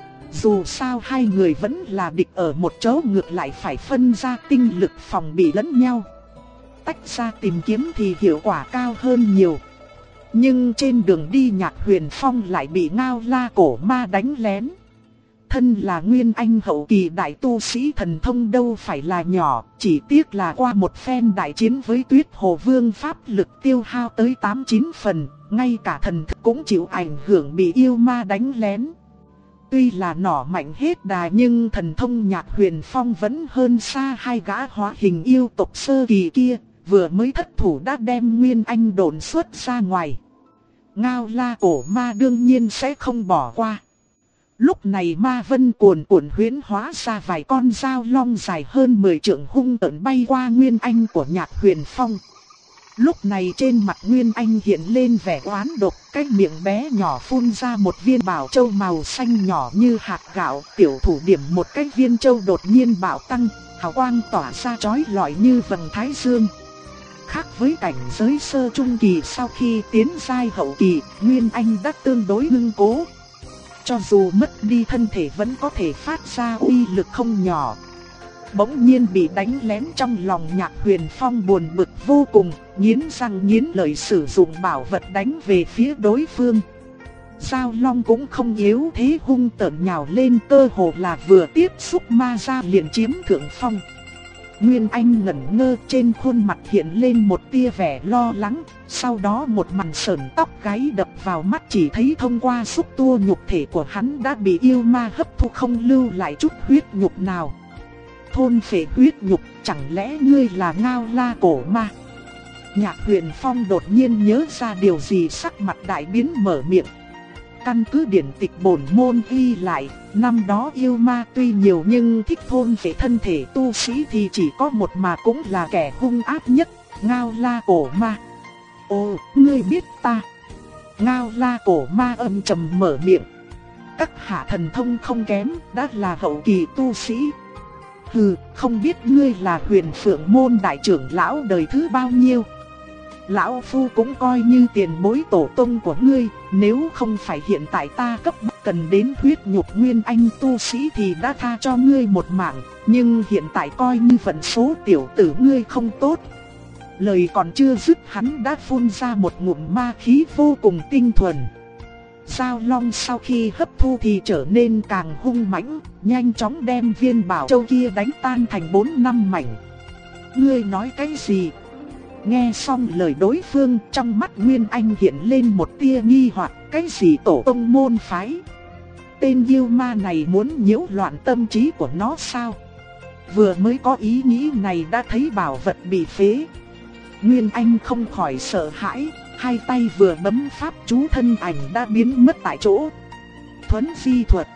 Dù sao hai người vẫn là địch ở một chỗ, ngược lại phải phân ra tinh lực phòng bị lẫn nhau. Tách ra tìm kiếm thì hiệu quả cao hơn nhiều. Nhưng trên đường đi Nhạc Huyền Phong lại bị Ngao La cổ ma đánh lén. Thân là nguyên anh hậu kỳ đại tu sĩ, thần thông đâu phải là nhỏ, chỉ tiếc là qua một phen đại chiến với Tuyết Hồ Vương pháp lực tiêu hao tới 8-9 phần, ngay cả thần thức cũng chịu ảnh hưởng bị yêu ma đánh lén. Tuy là nỏ mạnh hết đà nhưng thần thông Nhạc Huyền Phong vẫn hơn xa hai gã hóa hình yêu tộc sơ kỳ kia, vừa mới thất thủ đã đem nguyên anh độn xuất ra ngoài. Ngao La cổ ma đương nhiên sẽ không bỏ qua. Lúc này ma vân cuồn cuộn huyễn hóa ra vài con dao long dài hơn 10 trượng hung tợn bay qua nguyên anh của Nhạc Huyền Phong. Lúc này trên mặt nguyên anh hiện lên vẻ oán độc, cái miệng bé nhỏ phun ra một viên bảo châu màu xanh nhỏ như hạt gạo, tiểu thủ điểm một cái viên châu đột nhiên bạo tăng, hào quang tỏa ra chói lọi như vầng thái dương. Khác với cảnh giới sơ trung kỳ, sau khi tiến giai hậu kỳ, nguyên anh đã tương đối ngưng cố. Cho dù mất đi thân thể vẫn có thể phát ra uy lực không nhỏ. Bỗng nhiên bị đánh lén, trong lòng Nhạc Huyền Phong buồn bực vô cùng, nghiến răng nghiến lợi sử dụng bảo vật đánh về phía đối phương. Giao long cũng không yếu thế, hung tợn nhào lên, cơ hồ là vừa tiếp xúc ma ra liền chiếm thượng phong. Nguyên Anh ngẩn ngơ, trên khuôn mặt hiện lên một tia vẻ lo lắng, sau đó một màn sởn tóc gáy đập vào mắt, chỉ thấy thông qua xúc tua nhục thể của hắn đã bị yêu ma hấp thu không lưu lại chút huyết nhục nào. Thôn phệ huyết nhục, chẳng lẽ ngươi là Ngao La cổ ma? Nhạc Huyền Phong đột nhiên nhớ ra điều gì, sắc mặt đại biến mở miệng. Căn cứ điển tịch bổn môn ghi lại, năm đó yêu ma tuy nhiều nhưng thích thôn phệ thân thể tu sĩ thì chỉ có một mà cũng là kẻ hung ác nhất, Ngao La cổ ma. Ồ, ngươi biết ta? Ngao La cổ ma âm trầm mở miệng. các hạ thần thông không kém, đã là hậu kỳ tu sĩ. Hừ, không biết ngươi là Huyền Phượng môn đại trưởng lão đời thứ bao nhiêu. Lão Phu cũng coi như tiền bối tổ tông của ngươi, nếu không phải hiện tại ta cấp bách cần đến huyết nhục nguyên anh tu sĩ thì đã tha cho ngươi một mạng, nhưng hiện tại coi như vận số tiểu tử ngươi không tốt. Lời còn chưa dứt hắn đã phun ra một ngụm ma khí vô cùng tinh thuần. Giao Long sau khi hấp thu thì trở nên càng hung mãnh, nhanh chóng đem viên bảo châu kia đánh tan thành 4-5 mảnh. Ngươi nói cái gì? Nghe xong lời đối phương, trong mắt Nguyên Anh hiện lên một tia nghi hoặc, cái gì tổ tông môn phái? Tên yêu ma này muốn nhiễu loạn tâm trí của nó sao? Vừa mới có ý nghĩ này đã thấy bảo vật bị phế. Nguyên Anh không khỏi sợ hãi, hai tay vừa bấm pháp chú thân ảnh đã biến mất tại chỗ. Thuấn di thuật.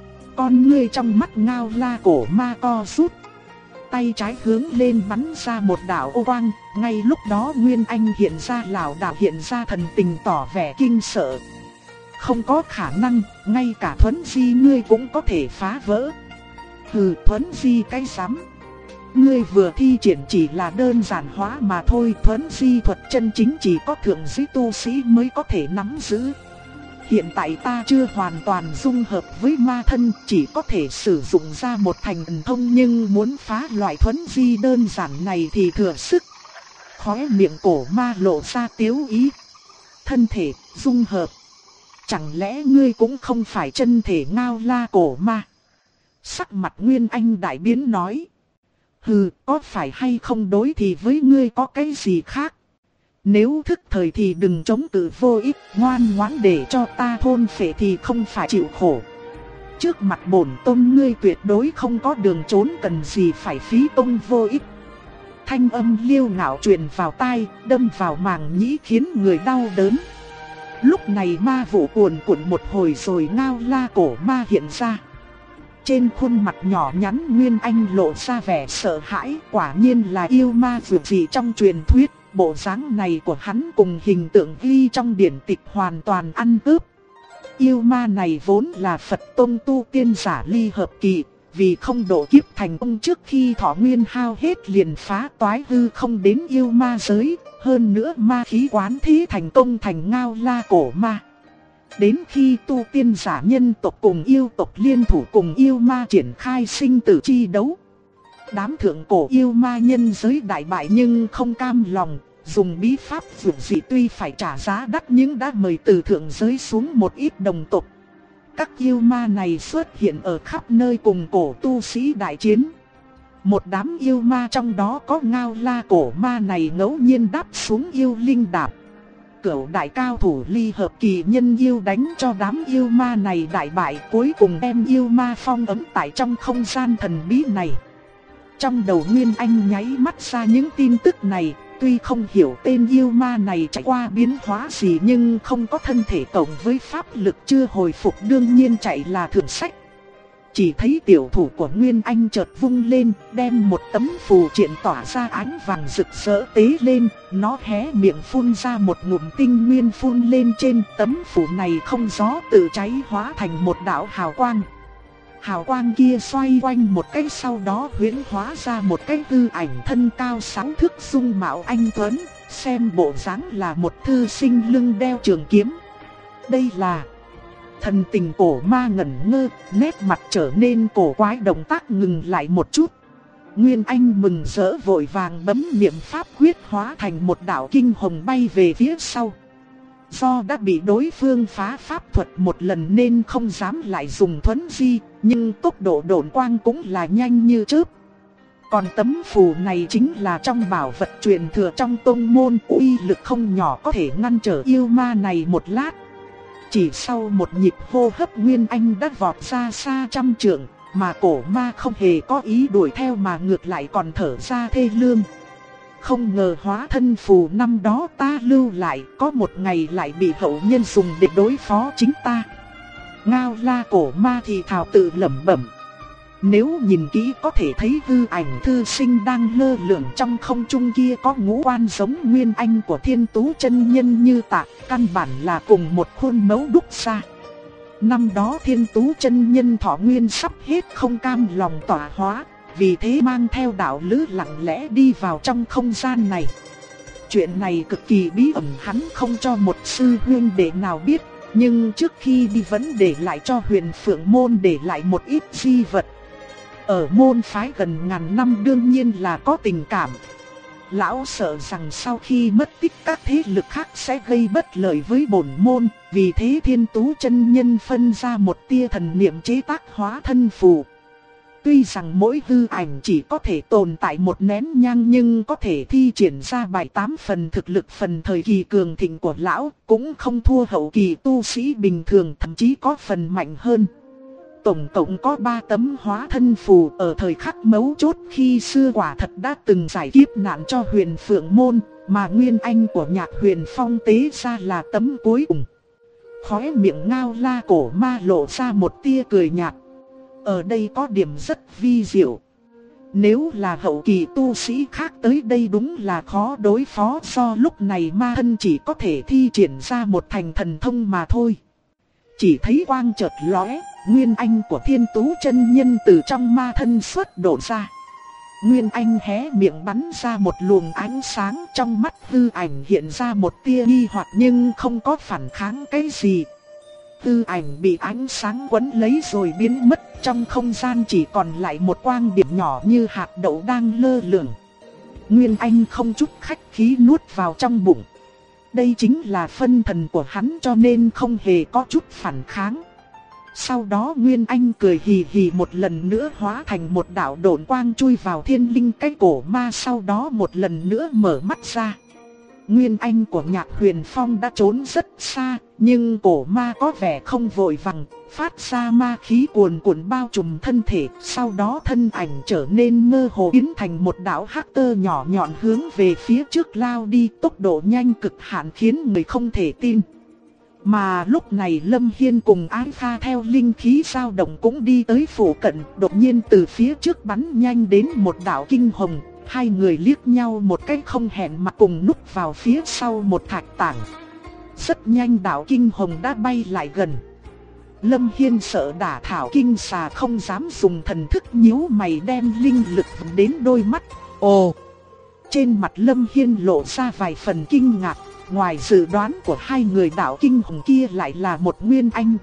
Con ngươi trong mắt Ngao La cổ ma co rút. Tay trái hướng lên bắn ra một đạo ô quang, ngay lúc đó Nguyên Anh hiện ra lão đạo hiện ra thần tình tỏ vẻ kinh sợ. Không có khả năng, ngay cả thuấn di ngươi cũng có thể phá vỡ. Hừ, thuấn di cái rắm. Ngươi vừa thi triển chỉ là đơn giản hóa mà thôi, thuấn di thuật chân chính chỉ có thượng giới tu sĩ mới có thể nắm giữ. Hiện tại ta chưa hoàn toàn dung hợp với ma thân, chỉ có thể sử dụng ra một thành thần thông, nhưng muốn phá loại thuấn di đơn giản này thì thừa sức. Khóe miệng cổ ma lộ ra tiếu ý. Thân thể, dung hợp. Chẳng lẽ ngươi cũng không phải chân thể Ngao La cổ ma? Sắc mặt Nguyên Anh đại biến nói. Hừ, có phải hay không đối thì với ngươi có cái gì khác? Nếu thức thời thì đừng chống cự vô ích, ngoan ngoãn để cho ta thôn phệ thì không phải chịu khổ. Trước mặt bổn tôn ngươi tuyệt đối không có đường trốn, cần gì phải phí công vô ích. Thanh âm liêu ngạo truyền vào tai, đâm vào màng nhĩ khiến người đau đớn. Lúc này ma vụ cuồn cuộn một hồi rồi Ngao La cổ ma hiện ra. Trên khuôn mặt nhỏ nhắn Nguyên Anh lộ ra vẻ sợ hãi, quả nhiên là yêu ma vượt dị trong truyền thuyết. Bộ dáng này của hắn cùng hình tượng ghi trong điển tịch hoàn toàn ăn cướp. Yêu ma này vốn là Phật Tông tu tiên giả ly hợp kỳ, vì không độ kiếp thành công trước khi thọ nguyên hao hết liền phá toái hư không đến yêu ma giới, hơn nữa ma khí quán thí thành công thành Ngao La cổ ma. Đến khi tu tiên giả nhân tộc cùng yêu tộc liên thủ cùng yêu ma triển khai sinh tử chi đấu, đám thượng cổ yêu ma nhân giới đại bại nhưng không cam lòng, dùng bí pháp vượt dị tuy phải trả giá đắt nhưng đã mời từ thượng giới xuống một ít đồng tộc. Các yêu ma này xuất hiện ở khắp nơi cùng cổ tu sĩ đại chiến. Một đám yêu ma trong đó có Ngao La cổ ma này ngẫu nhiên đáp xuống yêu linh đạp. Cửu đại cao thủ ly hợp kỳ nhân yêu đánh cho đám yêu ma này đại bại, cuối cùng đem yêu ma phong ấn tại trong không gian thần bí này. Trong đầu Nguyên Anh nháy mắt ra những tin tức này, tuy không hiểu tên yêu ma này trải qua biến hóa gì nhưng không có thân thể cộng với pháp lực chưa hồi phục đương nhiên chạy là thượng sách. Chỉ thấy tiểu thủ của Nguyên Anh chợt vung lên, đem một tấm phù triện tỏa ra ánh vàng rực rỡ tế lên, nó hé miệng phun ra một ngụm tinh nguyên phun lên trên tấm phù này, không gió tự cháy hóa thành một đạo hào quang. Hào quang kia xoay quanh một cái sau đó huyễn hóa ra một cái hư ảnh thân cao 6 thước dung mạo anh tuấn, xem bộ dáng là một thư sinh lưng đeo trường kiếm. Đây là... Thần tình cổ ma ngẩn ngơ, nét mặt trở nên cổ quái, động tác ngừng lại một chút. Nguyên Anh mừng rỡ vội vàng bấm niệm pháp quyết hóa thành một đạo kinh hồng bay về phía sau. Do đã bị đối phương phá pháp thuật một lần nên không dám lại dùng thuấn di, nhưng tốc độ độn quang cũng là nhanh như chớp. Còn tấm phù này chính là trong bảo vật truyền thừa trong tông môn, uy lực không nhỏ, có thể ngăn trở yêu ma này một lát. Chỉ sau một nhịp hô hấp Nguyên Anh đã vọt ra xa trăm trượng, mà cổ ma không hề có ý đuổi theo mà ngược lại còn thở ra thê lương. Không ngờ hóa thân phù năm đó ta lưu lại, có một ngày lại bị hậu nhân dùng để đối phó chính ta. Ngao La cổ ma thì thào tự lẩm bẩm. Nếu nhìn kỹ có thể thấy hư ảnh thư sinh đang lơ lửng trong không trung kia có ngũ quan giống Nguyên Anh của Thiên Tú chân nhân như tạc, căn bản là cùng một khuôn mẫu đúc ra. Năm đó Thiên Tú chân nhân thọ nguyên sắp hết không cam lòng tọa hóa, vì thế mang theo đạo lữ lặng lẽ đi vào trong không gian này. Chuyện này cực kỳ bí ẩn, hắn không cho một sư huynh đệ nào biết, nhưng trước khi đi vẫn để lại cho Huyền Phượng môn để lại một ít di vật. Ở môn phái gần ngàn năm đương nhiên là có tình cảm. Lão sợ rằng sau khi mất tích các thế lực khác sẽ gây bất lợi với bổn môn, vì thế Thiên Tú chân nhân phân ra một tia thần niệm chế tác hóa thân phù. Tuy rằng mỗi hư ảnh chỉ có thể tồn tại một nén nhang nhưng có thể thi triển ra 7-8 phần thực lực phần thời kỳ cường thịnh của lão, cũng không thua hậu kỳ tu sĩ bình thường, thậm chí có phần mạnh hơn. Tổng cộng có 3 tấm hóa thân phù, ở thời khắc mấu chốt khi xưa quả thật đã từng giải kiếp nạn cho Huyền Phượng môn, mà nguyên anh của Nhạc Huyền Phong tế ra là tấm cuối cùng. Khóe miệng Ngao La cổ ma lộ ra một tia cười nhạt. Ở đây có điểm rất vi diệu. Nếu là hậu kỳ tu sĩ khác tới đây đúng là khó đối phó, do lúc này ma thân chỉ có thể thi triển ra một thành thần thông mà thôi. Chỉ thấy quang chợt lóe, nguyên anh của Thiên Tú chân nhân từ trong ma thân xuất đổ ra. Nguyên anh hé miệng bắn ra một luồng ánh sáng, trong mắt hư ảnh hiện ra một tia nghi hoặc nhưng không có phản kháng cái gì. Hư ảnh bị ánh sáng quấn lấy rồi biến mất, trong không gian chỉ còn lại một quang điểm nhỏ như hạt đậu đang lơ lửng. Nguyên anh không chút khách khí nuốt vào trong bụng. Đây chính là phân thần của hắn cho nên không hề có chút phản kháng. Sau đó Nguyên Anh cười hì hì một lần nữa hóa thành một đạo độn quang chui vào thiên linh cái cổ ma, sau đó một lần nữa mở mắt ra. Nguyên Anh của Nhạc Huyền Phong đã trốn rất xa, nhưng cổ ma có vẻ không vội vàng, phát ra ma khí cuồn cuộn bao trùm thân thể, sau đó thân ảnh trở nên mơ hồ biến thành một đạo hắc tơ nhỏ nhọn hướng về phía trước lao đi, tốc độ nhanh cực hạn khiến người không thể tin. Mà lúc này Lâm Hiên cùng Ái Kha theo linh khí dao động cũng đi tới phủ cận, đột nhiên từ phía trước bắn nhanh đến một đạo kinh hồng. Hai người liếc nhau một cái không hẹn mà cùng núp vào phía sau một thạch tảng. Rất nhanh đạo kinh hồng đã bay lại gần. Lâm Hiên sợ đả thảo kinh xà không dám dùng thần thức, nhíu mày đem linh lực đến đôi mắt. Ồ! Trên mặt Lâm Hiên lộ ra vài phần kinh ngạc. Ngoài dự đoán của hai người, đạo kinh hồng kia lại là một nguyên anh.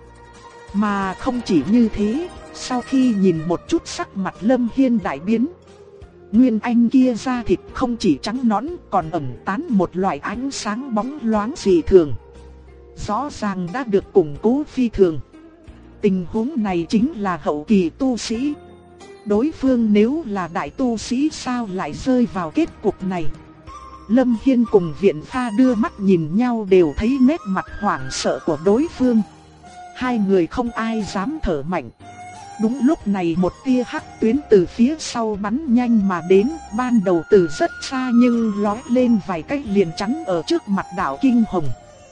Mà không chỉ như thế, sau khi nhìn một chút sắc mặt Lâm Hiên đại biến. Nguyên anh kia da thịt không chỉ trắng nõn còn ẩn tán một loại ánh sáng bóng loáng dị thường. Rõ ràng đã được củng cố phi thường. Tình huống này chính là hậu kỳ tu sĩ. Đối phương nếu là đại tu sĩ sao lại rơi vào kết cục này? Lâm Hiên cùng Viện Pha đưa mắt nhìn nhau đều thấy nét mặt hoảng sợ của đối phương. Hai người không ai dám thở mạnh. Đúng lúc này một tia hắc tuyến từ phía sau bắn nhanh mà đến, ban đầu từ rất xa nhưng lóe lên vài cái liền chắn ở trước mặt đạo kinh hồng.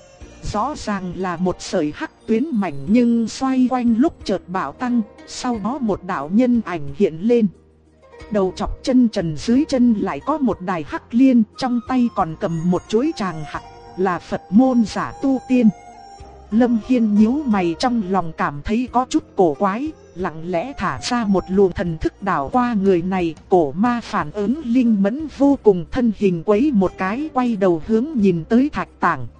Rõ ràng là một sợi hắc tuyến mảnh nhưng xoay quanh lúc chợt bạo tăng, sau đó một đạo nhân ảnh hiện lên. Đầu chọc chân trần, dưới chân lại có một đài hắc liên, trong tay còn cầm một chuỗi tràng hạt, là Phật môn giả tu tiên. Lâm Hiên nhíu mày, trong lòng cảm thấy có chút cổ quái, lặng lẽ thả ra một luồng thần thức đảo qua người này. Cổ ma phản ứng linh mẫn vô cùng, thân hình quấy một cái, quay đầu hướng nhìn tới thạch tảng.